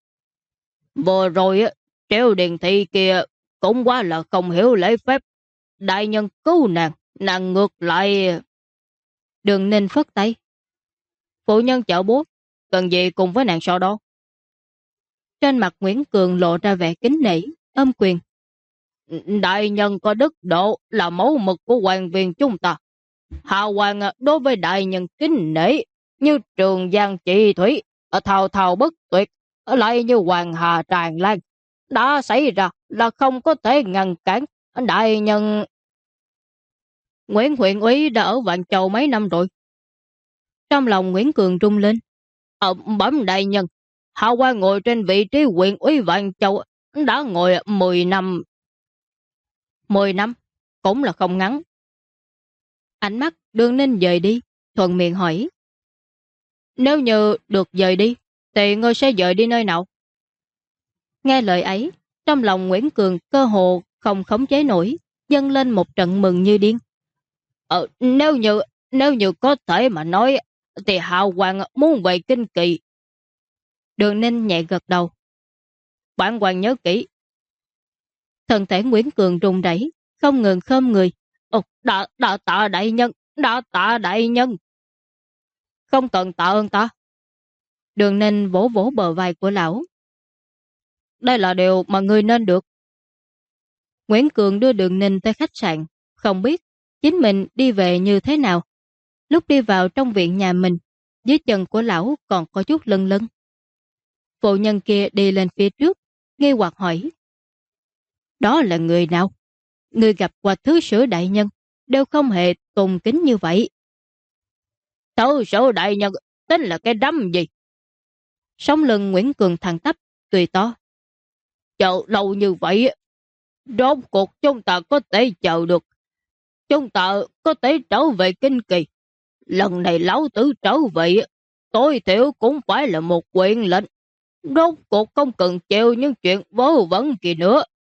S1: Vừa rồi, Triệu Điền Thị kia cũng quá là không hiểu lễ phép. Đại nhân cứu nàng ngược lại. Đường Ninh phất tay. Phụ nhân chợ búa, cần gì cùng với nàng so đó. Trên mặt Nguyễn Cường lộ ra vẻ kính nể, ôm quyền. Đại nhân có đức độ là mẫu mực của hoàng viên chúng ta. Hạ hoàng đối với đại nhân kính nể, như Trường Giang Chị Thủy, thao thao bất tuyệt, lại như Hoàng Hà tràn lan. Đã xảy ra là không có thể ngăn cản. Đại nhân... Nguyễn huyện úy đã ở Vạn Châu mấy năm rồi. Trong lòng Nguyễn Cường rung lên. Bẩm đại nhân, Hạ quan ngồi trên vị trí huyện úy Vạn Châu đã ngồi 10 năm. 10 năm, cũng là không ngắn. Ánh mắt Đường Ninh dời đi, thuận miệng hỏi. Nếu như được dời đi, thì ngươi sẽ dời đi nơi nào? Nghe lời ấy, trong lòng Nguyễn Cường cơ hồ không khống chế nổi, dâng lên một trận mừng như điên. Nếu như có thể mà nói, thì Hạo Hoàng muốn về Kinh Kỳ. Đường Ninh nhẹ gật đầu. Bản hoàng nhớ kỹ. Thân thể Nguyễn Cường run rẩy, không ngừng khom người. Đã tạ đại nhân, đã tạ đại nhân. Không cần tạ ơn ta. Đường Ninh vỗ vỗ bờ vai của lão. Đây là điều mà ngươi nên được. Nguyễn Cường đưa Đường Ninh tới khách sạn, không biết chính mình đi về như thế nào. Lúc đi vào trong viện nhà mình, dưới chân của lão còn có chút lân lân. Phụ nhân kia đi lên phía trước, nghi hoặc hỏi. Đó là người nào? Người gặp qua thứ sử đại nhân, đều không hề tôn kính như vậy. Thứ sử đại nhân tính là cái đâm gì? Sống lưng Nguyễn Cường thẳng tắp, cười to. Chờ lâu như vậy, rốt cuộc chúng ta có thể chờ được. Chúng ta có thể trở về Kinh Kỳ. Lần này lão tử trở về, tối thiểu cũng phải là một quyền lệnh. Rốt cuộc không cần chịu những chuyện vớ vẩn gì nữa.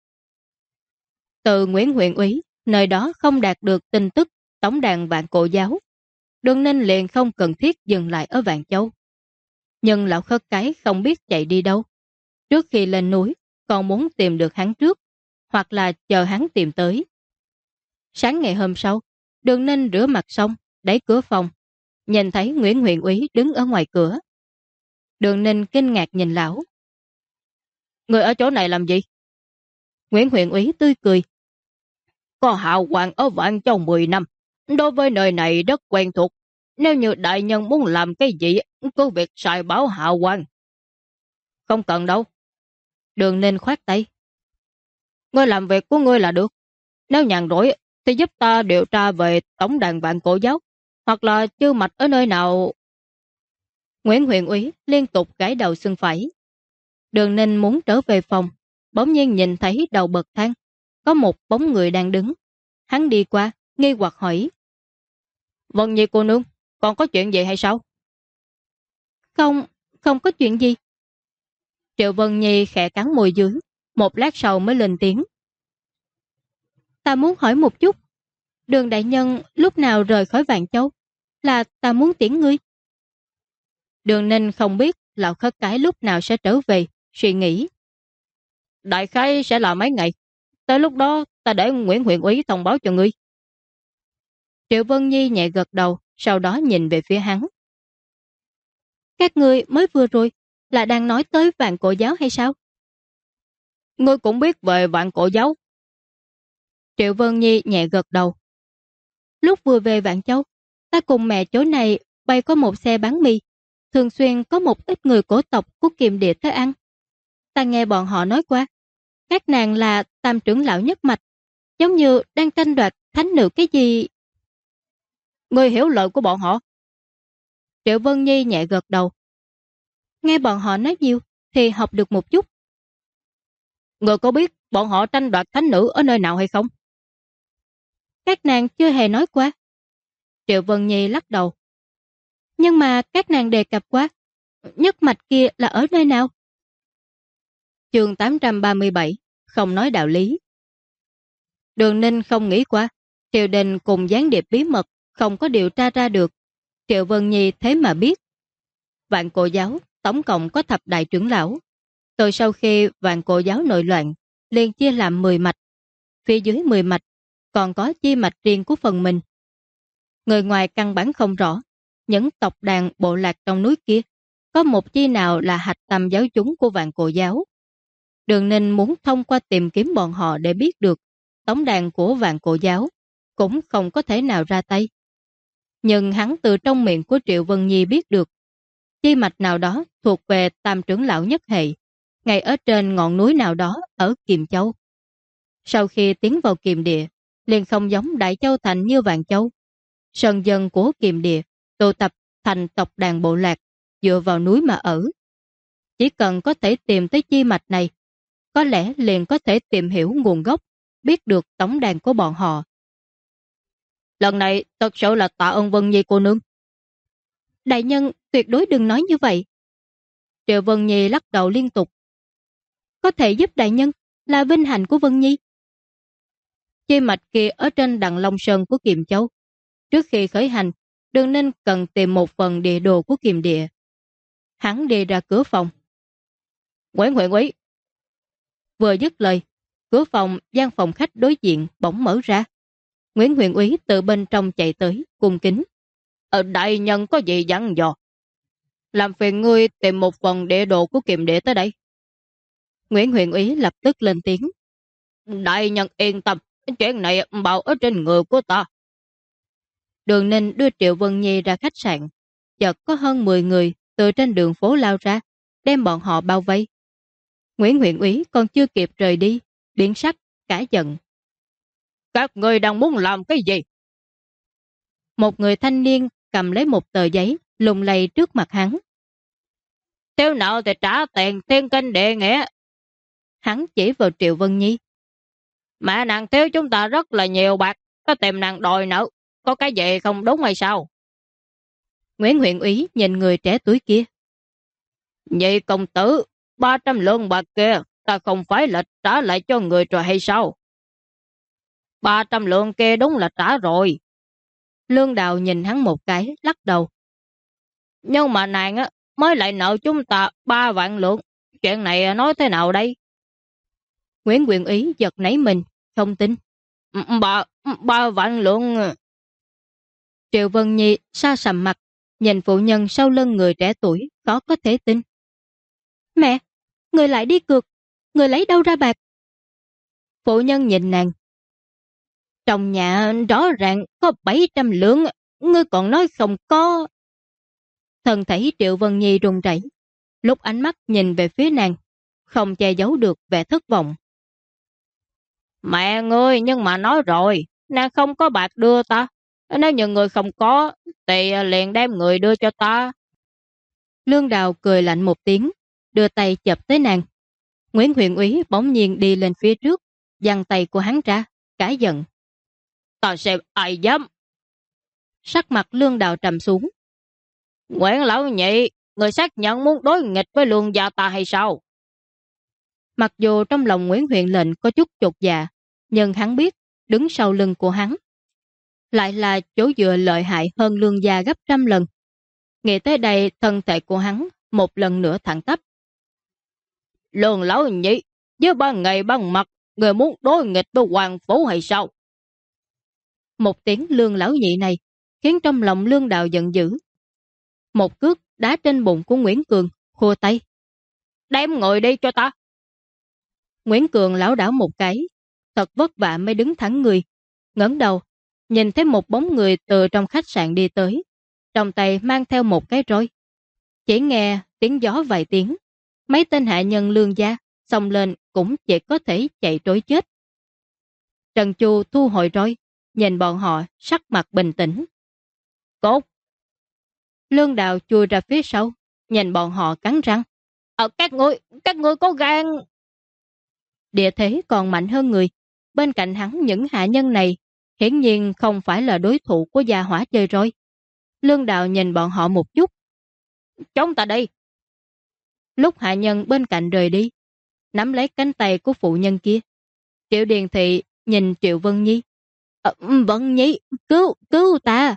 S1: Từ Nguyễn huyện úy, nơi đó không đạt được tin tức tổng đàn Vạn Cổ Giáo. Đường Ninh liền không cần thiết dừng lại ở Vạn Châu. Nhưng lão khất cái không biết chạy đi đâu. Trước khi lên núi, còn muốn tìm được hắn trước, hoặc là chờ hắn tìm tới. Sáng ngày hôm sau, Đường Ninh rửa mặt xong, đẩy cửa phòng, nhìn thấy Nguyễn huyện úy đứng ở ngoài cửa. Đường Ninh kinh ngạc nhìn lão. Người ở chỗ này làm gì? Nguyễn huyện úy tươi cười. Có Hạo Hoàng ở Vạn Châu 10 năm, đối với nơi này rất quen thuộc. Nếu như đại nhân muốn làm cái gì, cứ việc sai báo Hạo Hoàng. Không cần đâu. Đường Ninh khoát tay. Ngươi làm việc của ngươi là được. Nếu nhàn rỗi thì giúp ta điều tra về tổng đàn Vạn Cổ Giáo, hoặc là chư mạch ở nơi nào. Nguyễn huyện úy liên tục gãi đầu xương phải. Đường Ninh muốn trở về phòng, bỗng nhiên nhìn thấy đầu bậc thang có một bóng người đang đứng. Hắn đi qua, nghi hoặc hỏi. Vân Nhi cô nương, còn có chuyện gì hay sao? Không có chuyện gì. Triệu Vân Nhi khẽ cắn môi dưới, một lát sau mới lên tiếng. Ta muốn hỏi một chút. Đường đại nhân lúc nào rời khỏi Vạn Châu? Là ta muốn tiễn ngươi. Đường Ninh không biết Lão Khất Cái lúc nào sẽ trở về, suy nghĩ. Đại khái sẽ là mấy ngày. Tới lúc đó ta để Nguyễn huyện úy thông báo cho ngươi. Triệu Vân Nhi nhẹ gật đầu, sau đó nhìn về phía hắn. Các ngươi mới vừa rồi là đang nói tới Vạn Cổ Giáo hay sao? Ngươi cũng biết về Vạn Cổ Giáo. Triệu Vân Nhi nhẹ gật đầu. Lúc vừa về Vạn Châu, ta cùng mẹ chỗ này bay có một xe bán mì, thường xuyên có một ít người cổ tộc của Kiềm Địa tới ăn. Ta nghe bọn họ nói qua, các nàng là tam trưởng lão nhất mạch, giống như đang tranh đoạt thánh nữ cái gì. Ngươi hiểu lời của bọn họ? Triệu Vân Nhi nhẹ gật đầu. Nghe bọn họ nói nhiều thì học được một chút. Ngươi có biết bọn họ tranh đoạt thánh nữ ở nơi nào hay không? Các nàng chưa hề nói qua. Triệu Vân Nhi lắc đầu. Nhưng mà các nàng đề cập qua, nhất mạch kia là ở nơi nào? Chương 837, không nói đạo lý. Đường Ninh không nghĩ qua, triều đình cùng gián điệp bí mật không có điều tra ra được. Triệu Vân Nhi thế mà biết. Vạn Cổ Giáo tổng cộng có thập đại trưởng lão. Từ sau khi Vạn Cổ Giáo nội loạn, liền chia làm 10 mạch. Phía dưới 10 mạch còn có chi mạch riêng của phần mình. Người ngoài căn bản không rõ, những tộc đàn bộ lạc trong núi kia có một chi nào là hạch tâm giáo chúng của Vạn Cổ Giáo. Đường Ninh muốn thông qua tìm kiếm bọn họ để biết được tổng đàn của Vạn Cổ Giáo, cũng không có thể nào ra tay. Nhưng hắn từ trong miệng của Triệu Vân Nhi biết được chi mạch nào đó thuộc về tam trưởng lão nhất hệ, ngay ở trên ngọn núi nào đó ở Kiềm Châu. Sau khi tiến vào Kiềm Địa, liền không giống Đại Châu Thành như Vạn Châu. Sơn dân của Kiềm Địa tụ tập thành tộc đàn bộ lạc, dựa vào núi mà ở. Chỉ cần có thể tìm tới chi mạch này, có lẽ liền có thể tìm hiểu nguồn gốc, biết được tổng đàn của bọn họ. Lần này thật sự là tạ ơn Vân Nhi cô nương. Đại nhân tuyệt đối đừng nói như vậy. Triệu Vân Nhi lắc đầu liên tục. Có thể giúp đại nhân là vinh hạnh của Vân Nhi. Chi mạch kia ở trên Đằng Long Sơn của Kiềm Châu. Trước khi khởi hành, Đường Ninh cần tìm một phần địa đồ của Kiềm Địa. Hắn đi ra cửa phòng. Nguyễn huyện úy. Vừa dứt lời, cửa phòng gian phòng khách đối diện bỗng mở ra. Nguyễn huyện úy từ bên trong chạy tới, cung kính. Ở đại nhân có gì dặn dò? Làm phiền ngươi tìm một phần địa đồ của Kiềm Địa tới đây. Nguyễn huyện úy lập tức lên tiếng. Đại nhân yên tâm, chuyện này bảo ở trên người của ta. Đường Ninh đưa Triệu Vân Nhi ra khách sạn. Chợt có hơn 10 người từ trên đường phố lao ra, đem bọn họ bao vây. Nguyễn huyện úy còn chưa kịp rời đi, biến sắc, cả giận. Các ngươi đang muốn làm cái gì? Một người thanh niên cầm lấy một tờ giấy, lùng lay trước mặt hắn. Thiếu nợ thì trả tiền thiên kinh địa nghĩa. Hắn chỉ vào Triệu Vân Nhi. Mẹ nàng thiếu chúng ta rất là nhiều bạc, có tìm nàng đòi nợ, có cái gì không đúng hay sao? Nguyễn huyện úy nhìn người trẻ tuổi kia. Nhị công tử, 300 lượng bạc kia, ta không phải là trả lại cho người rồi hay sao? 300 lượng kia đúng là trả rồi. Lương Đào nhìn hắn một cái, lắc đầu. Nhưng mà nàng á mới lại nợ chúng ta 3 vạn lượng. Chuyện này nói thế nào đây? Nguyễn huyện úy giật nảy mình, không tin. Ba vạn lượng. Triệu Vân Nhi sa sầm mặt, nhìn phụ nhân sau lưng người trẻ tuổi, khó có thể tin. Mẹ, người lại đi cược, người lấy đâu ra bạc? Phụ nhân nhìn nàng. Trong nhà rõ ràng có 700 lượng, ngươi còn nói không có. Thân thể Triệu Vân Nhi run rẩy, lúc ánh mắt nhìn về phía nàng, không che giấu được vẻ thất vọng. Mẹ ngươi, nhưng mà nói rồi, nàng không có bạc đưa ta. Nếu như người không có, thì liền đem người đưa cho ta. Lương Đào cười lạnh một tiếng, đưa tay chập tới nàng. Nguyễn huyện úy bỗng nhiên đi lên phía trước, giằng tay của hắn ra, cả giận. Ta xem ai dám. Sắc mặt Lương Đào trầm xuống. Nguyễn lão nhị, người xác nhận muốn đối nghịch với Lương gia ta hay sao? Mặc dù trong lòng Nguyễn huyện lệnh có chút chột dạ, nhưng hắn biết đứng sau lưng của hắn lại là chỗ dựa lợi hại hơn Lương gia gấp trăm lần. Nghĩ tới đây, thân thể của hắn một lần nữa thẳng tắp. Lương lão nhị, với ban ngày ban mặt, người muốn đối nghịch với hoàng phủ hay sao? Một tiếng Lương lão nhị này khiến trong lòng Lương Đào giận dữ. Một cước đá trên bụng của Nguyễn Cường, khua tay. Đem ngồi đi cho ta. Nguyễn Cường lảo đảo một cái, thật vất vả mới đứng thẳng người, ngẩng đầu, nhìn thấy một bóng người từ trong khách sạn đi tới, trong tay mang theo một cái roi. Chỉ nghe tiếng gió vài tiếng, mấy tên hạ nhân Lương gia xông lên cũng chỉ có thể chạy trối chết. Trần Chu thu hồi roi, nhìn bọn họ sắc mặt bình tĩnh. Cốt! Lương Đào chui ra phía sau, nhìn bọn họ cắn răng. Các ngươi có gan! Địa thế còn mạnh hơn người, bên cạnh hắn những hạ nhân này hiển nhiên không phải là đối thủ của gia hỏa chơi roi. Lương Đào nhìn bọn họ một chút. Chống ta đây! Lúc hạ nhân bên cạnh rời đi, nắm lấy cánh tay của phụ nhân kia. Triệu Điền Thị nhìn Triệu Vân Nhi. Vân Nhi, cứu ta!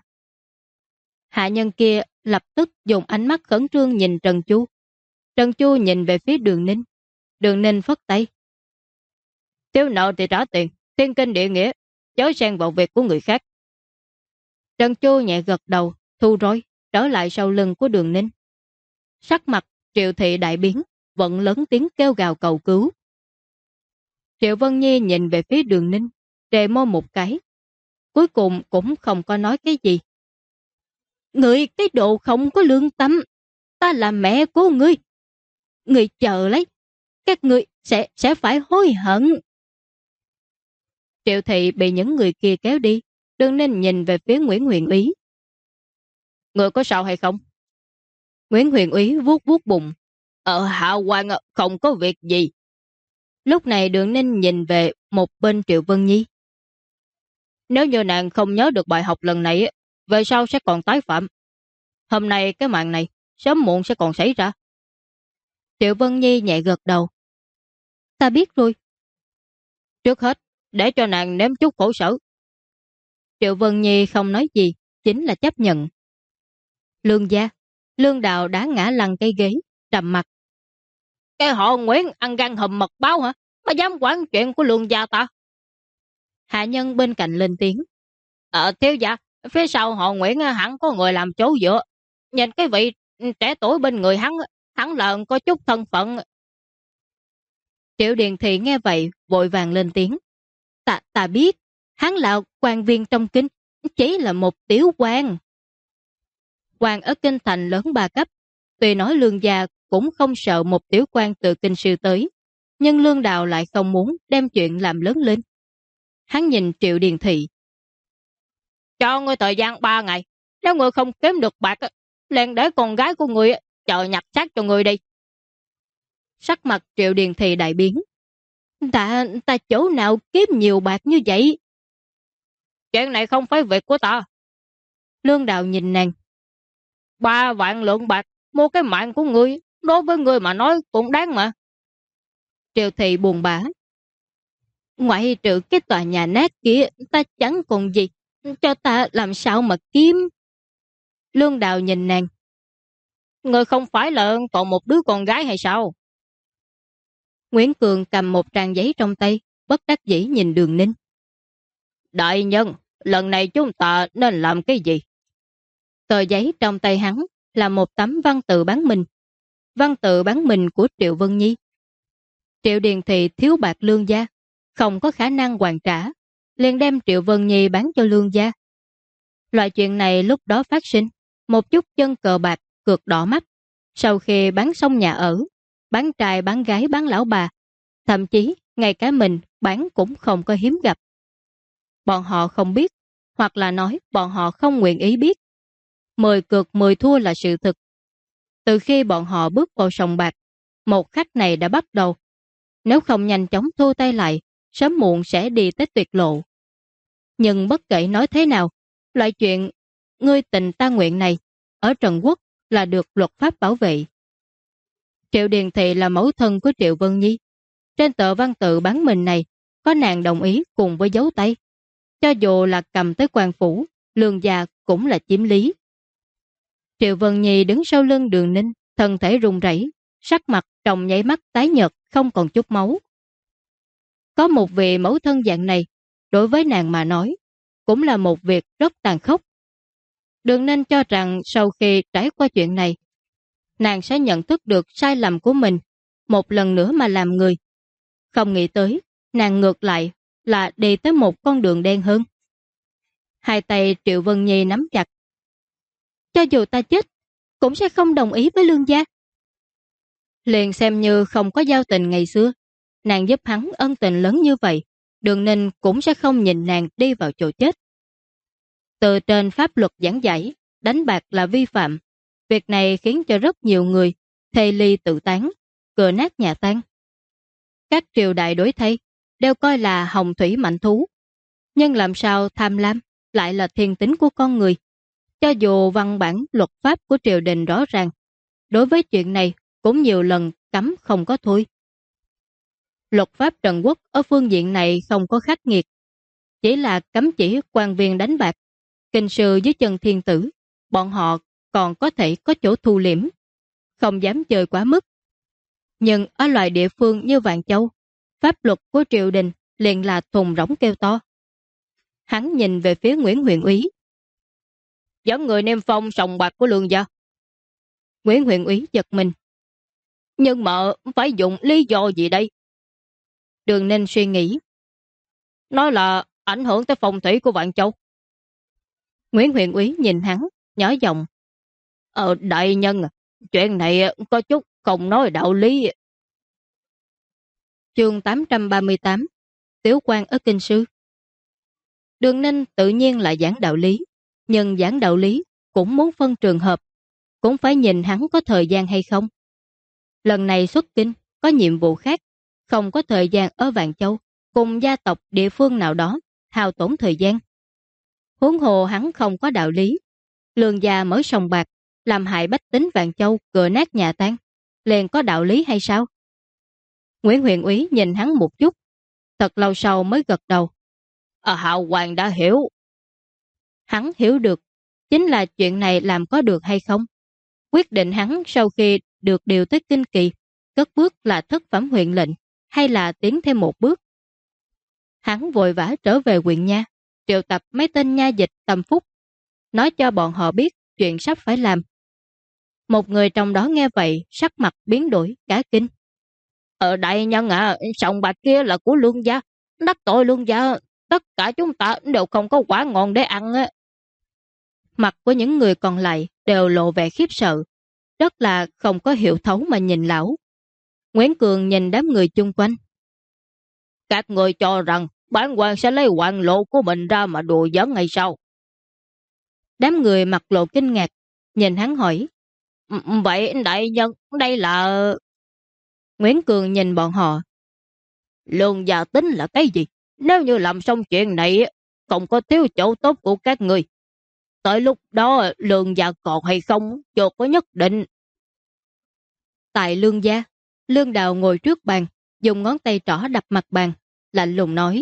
S1: Hạ nhân kia lập tức dùng ánh mắt khẩn trương nhìn Trần Chu. Trần Chu nhìn về phía Đường Ninh. Đường Ninh phất tay. Thiếu nợ thì trả tiền, thiên kinh địa nghĩa, chớ xen vào việc của người khác. Trần Chu nhẹ gật đầu, thu roi, trở lại sau lưng của Đường Ninh. Sắc mặt Triệu Thị đại biến, vẫn lớn tiếng kêu gào cầu cứu. Triệu Vân Nhi nhìn về phía Đường Ninh, trề môi một cái. Cuối cùng cũng không có nói cái gì. Ngươi cái độ không có lương tâm, ta là mẹ của ngươi. Ngươi chờ lấy, các ngươi sẽ phải hối hận. Triệu Thị bị những người kia kéo đi, Đường Ninh nhìn về phía Nguyễn Huyền Ý. Ngươi có sao hay không? Nguyễn Huyền Ý vuốt vuốt bụng. Hạ quan không có việc gì. Lúc này Đường Ninh nhìn về một bên Triệu Vân Nhi. Nếu như nàng không nhớ được bài học lần này, về sau sẽ còn tái phạm. Hôm nay cái mạng này sớm muộn sẽ còn xảy ra. Triệu Vân Nhi nhẹ gật đầu. Ta biết rồi. Trước hết, để cho nàng nếm chút khổ sở. Triệu Vân Nhi không nói gì, chính là chấp nhận. Lương gia, Lương Đào đá ngã lăn cây ghế, trầm mặt. Cái họ Nguyễn ăn gan hùm mật báo hả? Mà dám quản chuyện của Lương gia ta? Hạ nhân bên cạnh lên tiếng. Thiếu gia, phía sau họ Nguyễn hẳn có người làm chỗ dựa. Nhìn cái vị trẻ tuổi bên người hắn là có chút thân phận. Triệu Điền Thị nghe vậy, vội vàng lên tiếng. Ta biết, hắn là quan viên trong kinh, chỉ là một tiểu quan. Quan ở kinh thành lớn 3 cấp, tuy nói Lương gia cũng không sợ một tiểu quan từ kinh sư tới, nhưng Lương Đào lại không muốn đem chuyện làm lớn lên. Hắn nhìn Triệu Điền Thị. Cho ngươi thời gian 3 ngày, nếu ngươi không kiếm được bạc, liền để con gái của ngươi chờ nhặt xác cho ngươi đi. Sắc mặt Triệu Điền Thị đại biến. Ta chỗ nào kiếm nhiều bạc như vậy? Chuyện này không phải việc của ta. Lương Đào nhìn nàng. 3 vạn lượng bạc mua cái mạng của ngươi, đối với ngươi mà nói cũng đáng mà. Triệu Thị buồn bã. Ngoại trừ cái tòa nhà nát kia, ta chẳng còn gì, cho ta làm sao mà kiếm? Lương Đào nhìn nàng. Ngươi không phải là còn một đứa con gái hay sao? Nguyễn Cường cầm một trang giấy trong tay, bất đắc dĩ nhìn Đường Ninh. Đại nhân, lần này chúng ta nên làm cái gì? Tờ giấy trong tay hắn là một tấm văn tự bán mình. Văn tự bán mình của Triệu Vân Nhi. Triệu Điền Thị thiếu bạc Lương gia, không có khả năng hoàn trả, liền đem Triệu Vân Nhi bán cho Lương gia. Loại chuyện này lúc đó phát sinh, một chút chân cờ bạc, cược đỏ mắt. Sau khi bán xong nhà ở, bán trai bán gái bán lão bà, thậm chí ngay cả mình bán cũng không có hiếm gặp. Bọn họ không biết, hoặc là nói bọn họ không nguyện ý biết. 10 cược 10 thua là sự thực. Từ khi bọn họ bước vào sòng bạc, một khắc này đã bắt đầu. Nếu không nhanh chóng thu tay lại, sớm muộn sẽ đi tới tuyệt lộ. Nhưng bất kể nói thế nào, loại chuyện ngươi tình ta nguyện này ở Trần Quốc là được luật pháp bảo vệ. Triệu Điền Thị là mẫu thân của Triệu Vân Nhi. Trên tờ văn tự bán mình này có nàng đồng ý cùng với dấu tay. Cho dù là cầm tới quan phủ, Lương gia cũng là chiếm lý. Triệu Vân Nhi đứng sau lưng Đường Ninh, thân thể run rẩy, sắc mặt trong nháy mắt tái nhợt, không còn chút máu. Có một vị mẫu thân dạng này, đối với nàng mà nói, cũng là một việc rất tàn khốc. Đường Ninh cho rằng sau khi trải qua chuyện này, nàng sẽ nhận thức được sai lầm của mình, một lần nữa mà làm người. Không nghĩ tới, nàng ngược lại là đi tới một con đường đen hơn. Hai tay Triệu Vân Nhi nắm chặt. Cho dù ta chết, cũng sẽ không đồng ý với Lương gia. Liền xem như không có giao tình ngày xưa, nàng giúp hắn ân tình lớn như vậy, Đường Ninh cũng sẽ không nhìn nàng đi vào chỗ chết. Từ trên pháp luật giảng giải, đánh bạc là vi phạm. Việc này khiến cho rất nhiều người thề ly tự tán, cửa nát nhà tan. Các triều đại đối thay đều coi là hồng thủy mạnh thú. Nhưng làm sao tham lam lại là thiên tính của con người? Cho dù văn bản luật pháp của triều đình rõ ràng, đối với chuyện này cũng nhiều lần cấm không có thôi. Luật pháp Trần Quốc ở phương diện này không có khắc nghiệt, chỉ là cấm chỉ quan viên đánh bạc. Kinh sư dưới chân thiên tử, bọn họ còn có thể có chỗ thu liễm, không dám chơi quá mức. Nhưng ở loại địa phương như Vạn Châu, pháp luật của triều đình liền là thùng rỗng kêu to. Hắn nhìn về phía Nguyễn huyện úy. Dẫn người niêm phong sòng bạc của Lương gia. Nguyễn huyện úy giật mình. Nhưng mà phải dùng lý do gì đây? Đường Ninh suy nghĩ. Nói là ảnh hưởng tới phong thủy của Vạn Châu. Nguyễn huyện úy nhìn hắn, nhỏ giọng. Đại nhân, chuyện này có chút không nói đạo lý. Chương 838, Tiếu quan ở Kinh sư. Đường Ninh tự nhiên là giảng đạo lý, nhưng giảng đạo lý cũng muốn phân trường hợp, cũng phải nhìn hắn có thời gian hay không. Lần này xuất kinh, có nhiệm vụ khác, không có thời gian ở Vạn Châu, cùng gia tộc địa phương nào đó, hao tổn thời gian. Huống hồ hắn không có đạo lý. Lương gia mở sòng bạc, làm hại bách tính Vạn Châu, cửa nát nhà tan, liền có đạo lý hay sao? Nguyễn huyện úy nhìn hắn một chút, thật lâu sau mới gật đầu. Hạo Hoàng đã hiểu. Hắn hiểu được, chính là chuyện này làm có được hay không. Quyết định hắn sau khi được điều tới Kinh Kỳ, cất bước là thất phẩm huyện lệnh, hay là tiến thêm một bước. Hắn vội vã trở về huyện nha, triệu tập mấy tên nha dịch tâm phúc, nói cho bọn họ biết chuyện sắp phải làm. Một người trong đó nghe vậy, sắc mặt biến đổi, cả kinh. Đại nhân sòng bạc kia là của Lương gia, đắc tội Lương gia, tất cả chúng ta đều không có quả ngon để ăn. Mặt của những người còn lại đều lộ vẻ khiếp sợ, rất là không có hiểu thấu mà nhìn lão. Nguyễn Cường nhìn đám người chung quanh. Các người cho rằng bản quan sẽ lấy quan lộ của mình ra mà đùa giỡn hay sao? Đám người mặt lộ kinh ngạc, nhìn hắn hỏi. Vậy đại nhân, đây là... Nguyễn Cường nhìn bọn họ. Lương gia tính là cái gì? Nếu như làm xong chuyện này, không có thiếu chỗ tốt của các người. Tới lúc đó Lương gia còn hay không, chưa có nhất định. Tại Lương gia, Lương Đào ngồi trước bàn, dùng ngón tay trỏ đập mặt bàn, lạnh lùng nói.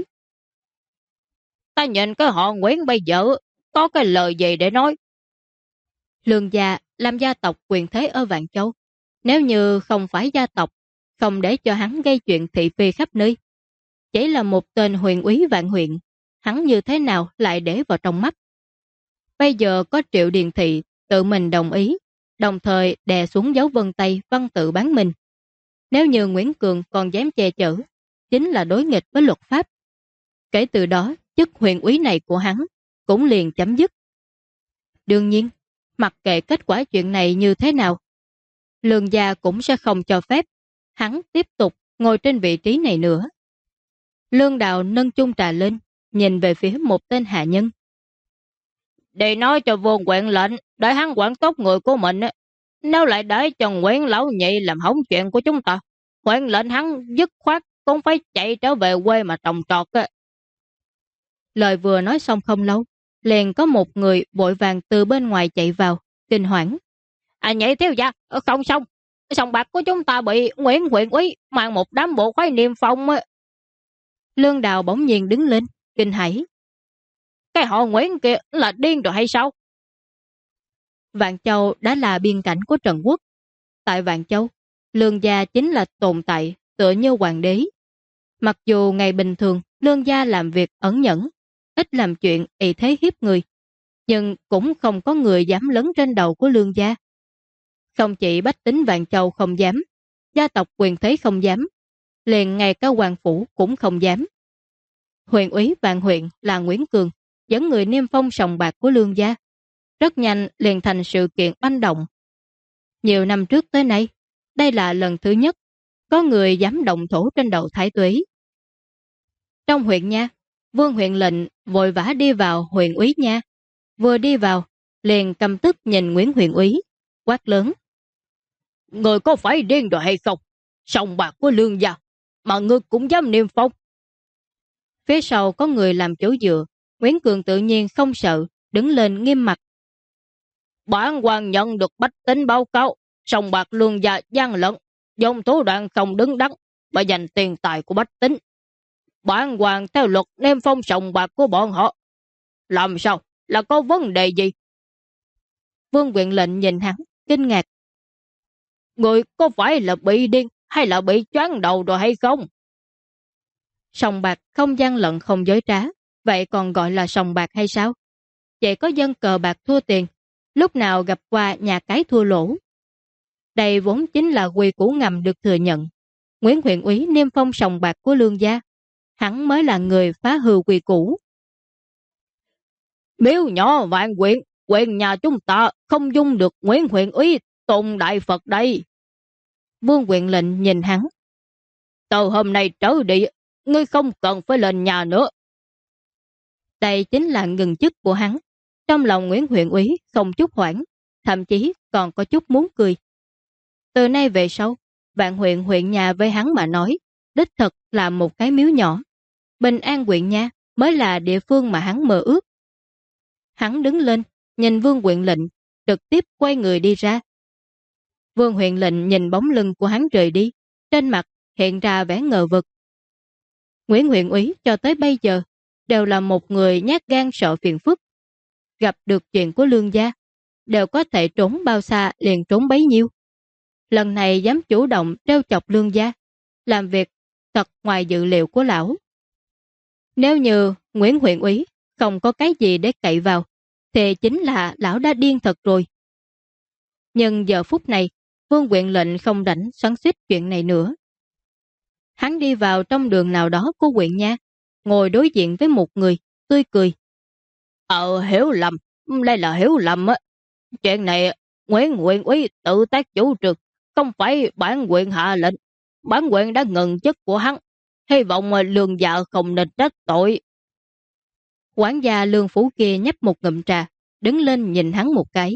S1: Ta nhìn cái họ Nguyễn bây giờ, có cái lời gì để nói? Lương gia làm gia tộc quyền thế ở Vạn Châu. Nếu như không phải gia tộc, không để cho hắn gây chuyện thị phi khắp nơi. Chỉ là một tên huyện úy Vạn huyện, hắn như thế nào lại để vào trong mắt. Bây giờ có Triệu Điền Thị tự mình đồng ý, đồng thời đè xuống dấu vân tay văn tự bán mình. Nếu như Nguyễn Cường còn dám che chở, chính là đối nghịch với luật pháp. Kể từ đó, chức huyện úy này của hắn cũng liền chấm dứt. Đương nhiên, mặc kệ kết quả chuyện này như thế nào, Lương gia cũng sẽ không cho phép hắn tiếp tục ngồi trên vị trí này nữa. Lương Đào nâng chung trà lên, nhìn về phía một tên hạ nhân. Để nói cho Vương huyện lệnh, để hắn quản tốt người của mình. Nếu lại để cho Nguyễn lão nhị làm hỏng chuyện của chúng ta, huyện lệnh hắn dứt khoát cũng phải chạy trở về quê mà trồng trọt. Lời vừa nói xong không lâu, liền có một người vội vàng từ bên ngoài chạy vào, kinh hoảng. Nhị thiếu gia, không xong. Sòng bạc của chúng ta bị Nguyễn huyện úy mang một đám bộ khoái niêm phong. Lương Đào bỗng nhiên đứng lên, kinh hãi. Cái họ Nguyễn kia là điên rồi hay sao? Vạn Châu đã là biên cảnh của Trần Quốc. Tại Vạn Châu, Lương gia chính là tồn tại tựa như hoàng đế. Mặc dù ngày bình thường Lương gia làm việc ẩn nhẫn, ít làm chuyện ỷ thế hiếp người, nhưng cũng không có người dám lấn trên đầu của Lương gia. Không chỉ bách tính Vạn Châu không dám, gia tộc quyền thế không dám, liền ngay cả hoàng phủ cũng không dám. Huyện úy Vạn huyện là Nguyễn Cường, dẫn người niêm phong sòng bạc của Lương gia. Rất nhanh liền thành sự kiện oanh động. Nhiều năm trước tới nay, đây là lần thứ nhất có người dám động thủ trên đầu thái túy. Trong huyện nha, Vương huyện lệnh vội vã đi vào huyện úy nha. Vừa đi vào, liền căm tức nhìn Nguyễn huyện úy, quát lớn. Người có phải điên rồi hay không? Sòng bạc của Lương gia, mà ngươi cũng dám niêm phong. Phía sau có người làm chỗ dựa, Nguyễn Cường tự nhiên không sợ, đứng lên nghiêm mặt. Bản quan nhận được bách tính báo cáo, sòng bạc Lương gia gian lận, dùng thủ đoạn không đứng đắn và giành tiền tài của bách tính. Bản quan theo luật niêm phong sòng bạc của bọn họ. Làm sao? Là có vấn đề gì? Vương huyện lệnh nhìn hắn, kinh ngạc. Người có phải là bị điên hay là bị choáng đầu rồi hay không? Sòng bạc không gian lận không dối trá, vậy còn gọi là sòng bạc hay sao? Chỉ có dân cờ bạc thua tiền, lúc nào gặp qua nhà cái thua lỗ. Đây vốn chính là quy củ ngầm được thừa nhận. Nguyễn huyện úy niêm phong sòng bạc của Lương gia, hắn mới là người phá hư quy củ. Miếu nhỏ Vạn huyện, huyện nhà chúng ta không dung được Nguyễn huyện úy tôn đại Phật đây. Vương huyện lệnh nhìn hắn. Từ hôm nay trở đi, ngươi không cần phải lên nhà nữa. Đây chính là ngừng chức của hắn. Trong lòng Nguyễn huyện úy không chút hoảng, thậm chí còn có chút muốn cười. Từ nay về sau, Vạn huyện nhà với hắn mà nói, đích thực là một cái miếu nhỏ. Bình An huyện nha mới là địa phương mà hắn mơ ước. Hắn đứng lên, nhìn Vương huyện lệnh, trực tiếp quay người đi ra. Vương huyện lệnh nhìn bóng lưng của hắn rời đi, trên mặt hiện ra vẻ ngờ vực. Nguyễn huyện úy cho tới bây giờ đều là một người nhát gan sợ phiền phức. Gặp được chuyện của Lương gia, đều có thể trốn bao xa liền trốn bấy nhiêu. Lần này dám chủ động trêu chọc Lương gia, làm việc thật ngoài dự liệu của lão. Nếu như Nguyễn huyện úy không có cái gì để cậy vào, thì chính là lão đã điên thật rồi. Nhưng giờ phút này, Vương huyện lệnh không rảnh xoắn xuýt chuyện này nữa. Hắn đi vào trong đường nào đó của huyện nha, ngồi đối diện với một người, tươi cười. Hiểu lầm, đây là hiểu lầm á. Chuyện này Nguyễn huyện úy tự tác chủ trương, không phải bản huyện hạ lệnh. Bản huyện đã ngừng chức của hắn, hy vọng Lương gia không nên trách tội. Quản gia Lương phủ kia nhấp một ngụm trà, đứng lên nhìn hắn một cái.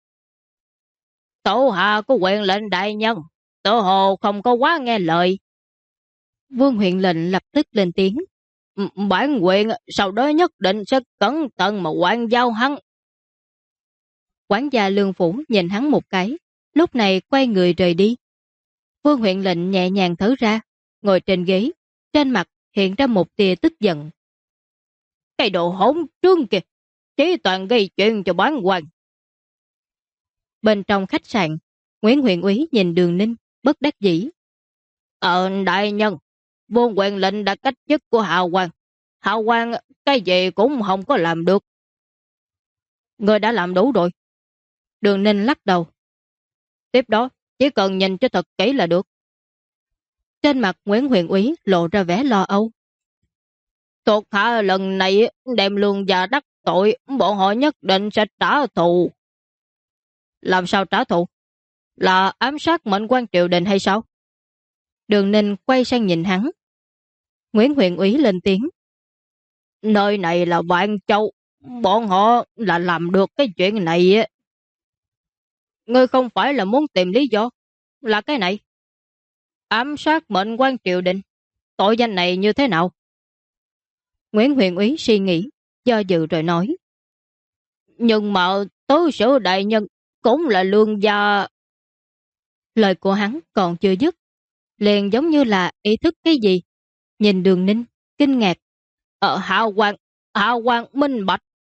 S1: Tổ hạ của huyện lệnh đại nhân, tự hồ không có quá nghe lời. Vương huyện lệnh lập tức lên tiếng. Bản huyện sau đó nhất định sẽ cẩn thận mà quản giao hắn. Quản gia Lương phủ nhìn hắn một cái, lúc này quay người rời đi. Vương huyện lệnh nhẹ nhàng thở ra, ngồi trên ghế, trên mặt hiện ra một tia tức giận. Cái đồ hỗn trương kìa, chỉ toàn gây chuyện cho bản quan. Bên trong khách sạn, Nguyễn huyện úy nhìn Đường Ninh, bất đắc dĩ. Đại nhân, Vương huyện lệnh đã cách chức của Hào Quang. Hào Quang cái gì cũng không có làm được. Người đã làm đủ rồi. Đường Ninh lắc đầu. Tiếp đó, chỉ cần nhìn cho thật kỹ là được. Trên mặt Nguyễn huyện úy lộ ra vẻ lo âu. Thuộc hạ lần này đem Lương gia đắc tội, bọn họ nhất định sẽ trả thù. Làm sao trả thù? Là ám sát mệnh quan triều đình hay sao? Đường Ninh quay sang nhìn hắn. Nguyễn huyện úy lên tiếng. Nơi này là Vạn Châu, bọn họ là làm được cái chuyện này. Ngươi không phải là muốn tìm lý do, là cái này. Ám sát mệnh quan triều đình, tội danh này như thế nào? Nguyễn huyện úy suy nghĩ, do dự rồi nói. Nhưng mà tứ sử đại nhân cũng là Lương gia. Lời của hắn còn chưa dứt, liền giống như là ý thức cái gì. Nhìn Đường Ninh, kinh ngạc. Hào Quang minh bạch,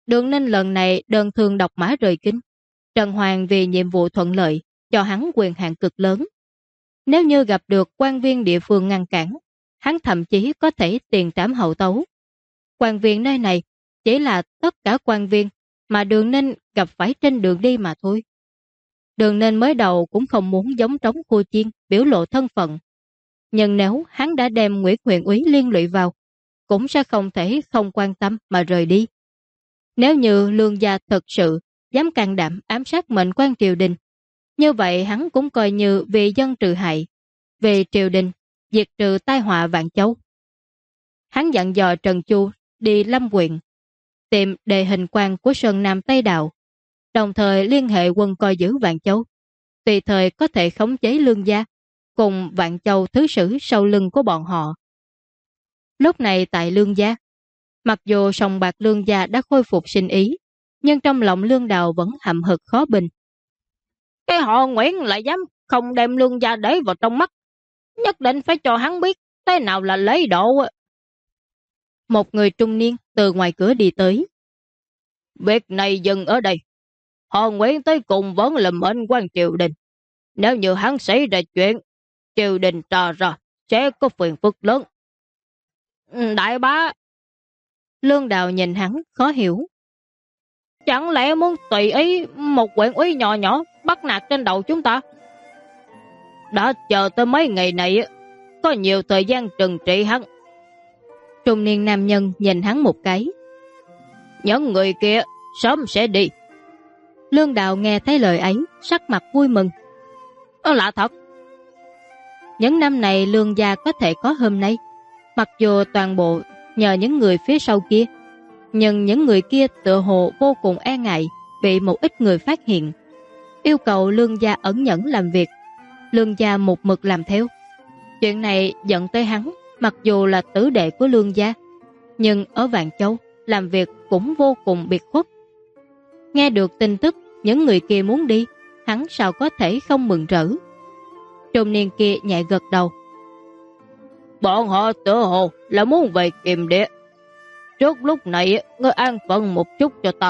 S1: Đường Ninh lần này đơn thương độc mã rời kinh. Trần Hoàng vì nhiệm vụ thuận lợi cho hắn quyền hạn cực lớn. Nếu như gặp được quan viên địa phương ngăn cản, hắn thậm chí có thể tiền trảm hậu tấu. Quan viên nơi này chỉ là tất cả quan viên mà Đường Ninh gặp phải trên đường đi mà thôi. Đường Ninh mới đầu cũng không muốn giống trống khua chiên biểu lộ thân phận. Nhưng nếu hắn đã đem Nguyễn huyện úy liên lụy vào, cũng sẽ không thể không quan tâm mà rời đi. Nếu như Lương gia thật sự dám can đảm ám sát mệnh quan triều đình, như vậy hắn cũng coi như vì dân trừ hại, về triều đình, diệt trừ tai họa vạn châu. Hắn dặn dò Trần Chu đi Lâm Quyện, tìm đề hình quan của Sơn Nam Tây Đạo, đồng thời liên hệ quân coi giữ Vạn Châu, tùy thời có thể khống chế Lương gia, cùng Vạn Châu thứ sử sau lưng của bọn họ. Lúc này tại Lương gia, mặc dù sòng bạc Lương gia đã khôi phục sinh ý, nhưng trong lòng Lương Đào vẫn hậm hực khó bình. Cái họ Nguyễn lại dám không đem Lương gia để vào trong mắt, nhất định phải cho hắn biết thế nào là lấy độ. Một người trung niên từ ngoài cửa đi tới. Việc này dừng ở đây. Họ Nguyễn tới cùng vẫn là mệnh quan triều đình. Nếu như hắn xảy ra chuyện, triều đình trò ra sẽ có phiền phức lớn. Đại bá. Lương Đào nhìn hắn khó hiểu. Chẳng lẽ muốn tùy ý một huyện úy nhỏ nhỏ bắt nạt trên đầu chúng ta? Đã chờ tới mấy ngày này, có nhiều thời gian trừng trị hắn. Trung niên nam nhân nhìn hắn một cái. Những người kia sớm sẽ đi. Lương Đào nghe thấy lời ấy, sắc mặt vui mừng. Lạ thật. Những năm này Lương gia có thể có hôm nay, mặc dù toàn bộ nhờ những người phía sau kia, nhưng những người kia tựa hồ vô cùng e ngại bị một ít người phát hiện, yêu cầu Lương gia ẩn nhẫn làm việc. Lương gia một mực làm theo. Chuyện này giận tới hắn, mặc dù là tử đệ của Lương gia, nhưng ở Vạn Châu làm việc cũng vô cùng biệt khuất. Nghe được tin tức những người kia muốn đi, hắn sao có thể không mừng rỡ. Trung niên kia nhẹ gật đầu. Bọn họ tự hồ là muốn về Kiềm Địa. Trước lúc này ngươi an phận một chút cho ta.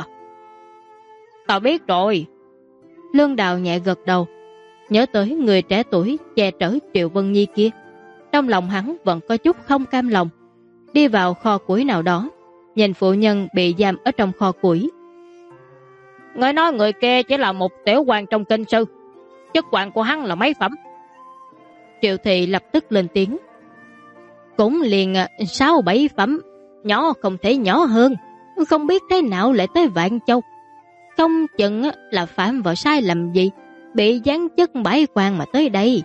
S1: Ta biết rồi. Lương Đào nhẹ gật đầu, nhớ tới người trẻ tuổi che chở Triệu Vân Nhi kia. Trong lòng hắn vẫn có chút không cam lòng. Đi vào kho củi nào đó, nhìn phụ nhân bị giam ở trong kho củi. Người nói người kia chỉ là một tiểu quan trong kinh sư, chức quan của hắn là mấy phẩm? Triệu Thị lập tức lên tiếng. Cũng liền 6-7 phẩm, nhỏ không thể nhỏ hơn, không biết thế nào lại tới Vạn Châu. Không chừng là phạm vào sai lầm gì, bị giáng chức bãi quan mà tới đây.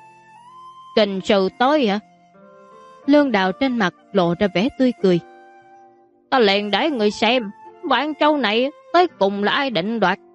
S1: Kinh sư tới hả? Lương Đào trên mặt lộ ra vẻ tươi cười. Ta liền để người xem Vạn Châu này tới cùng là ai định đoạt.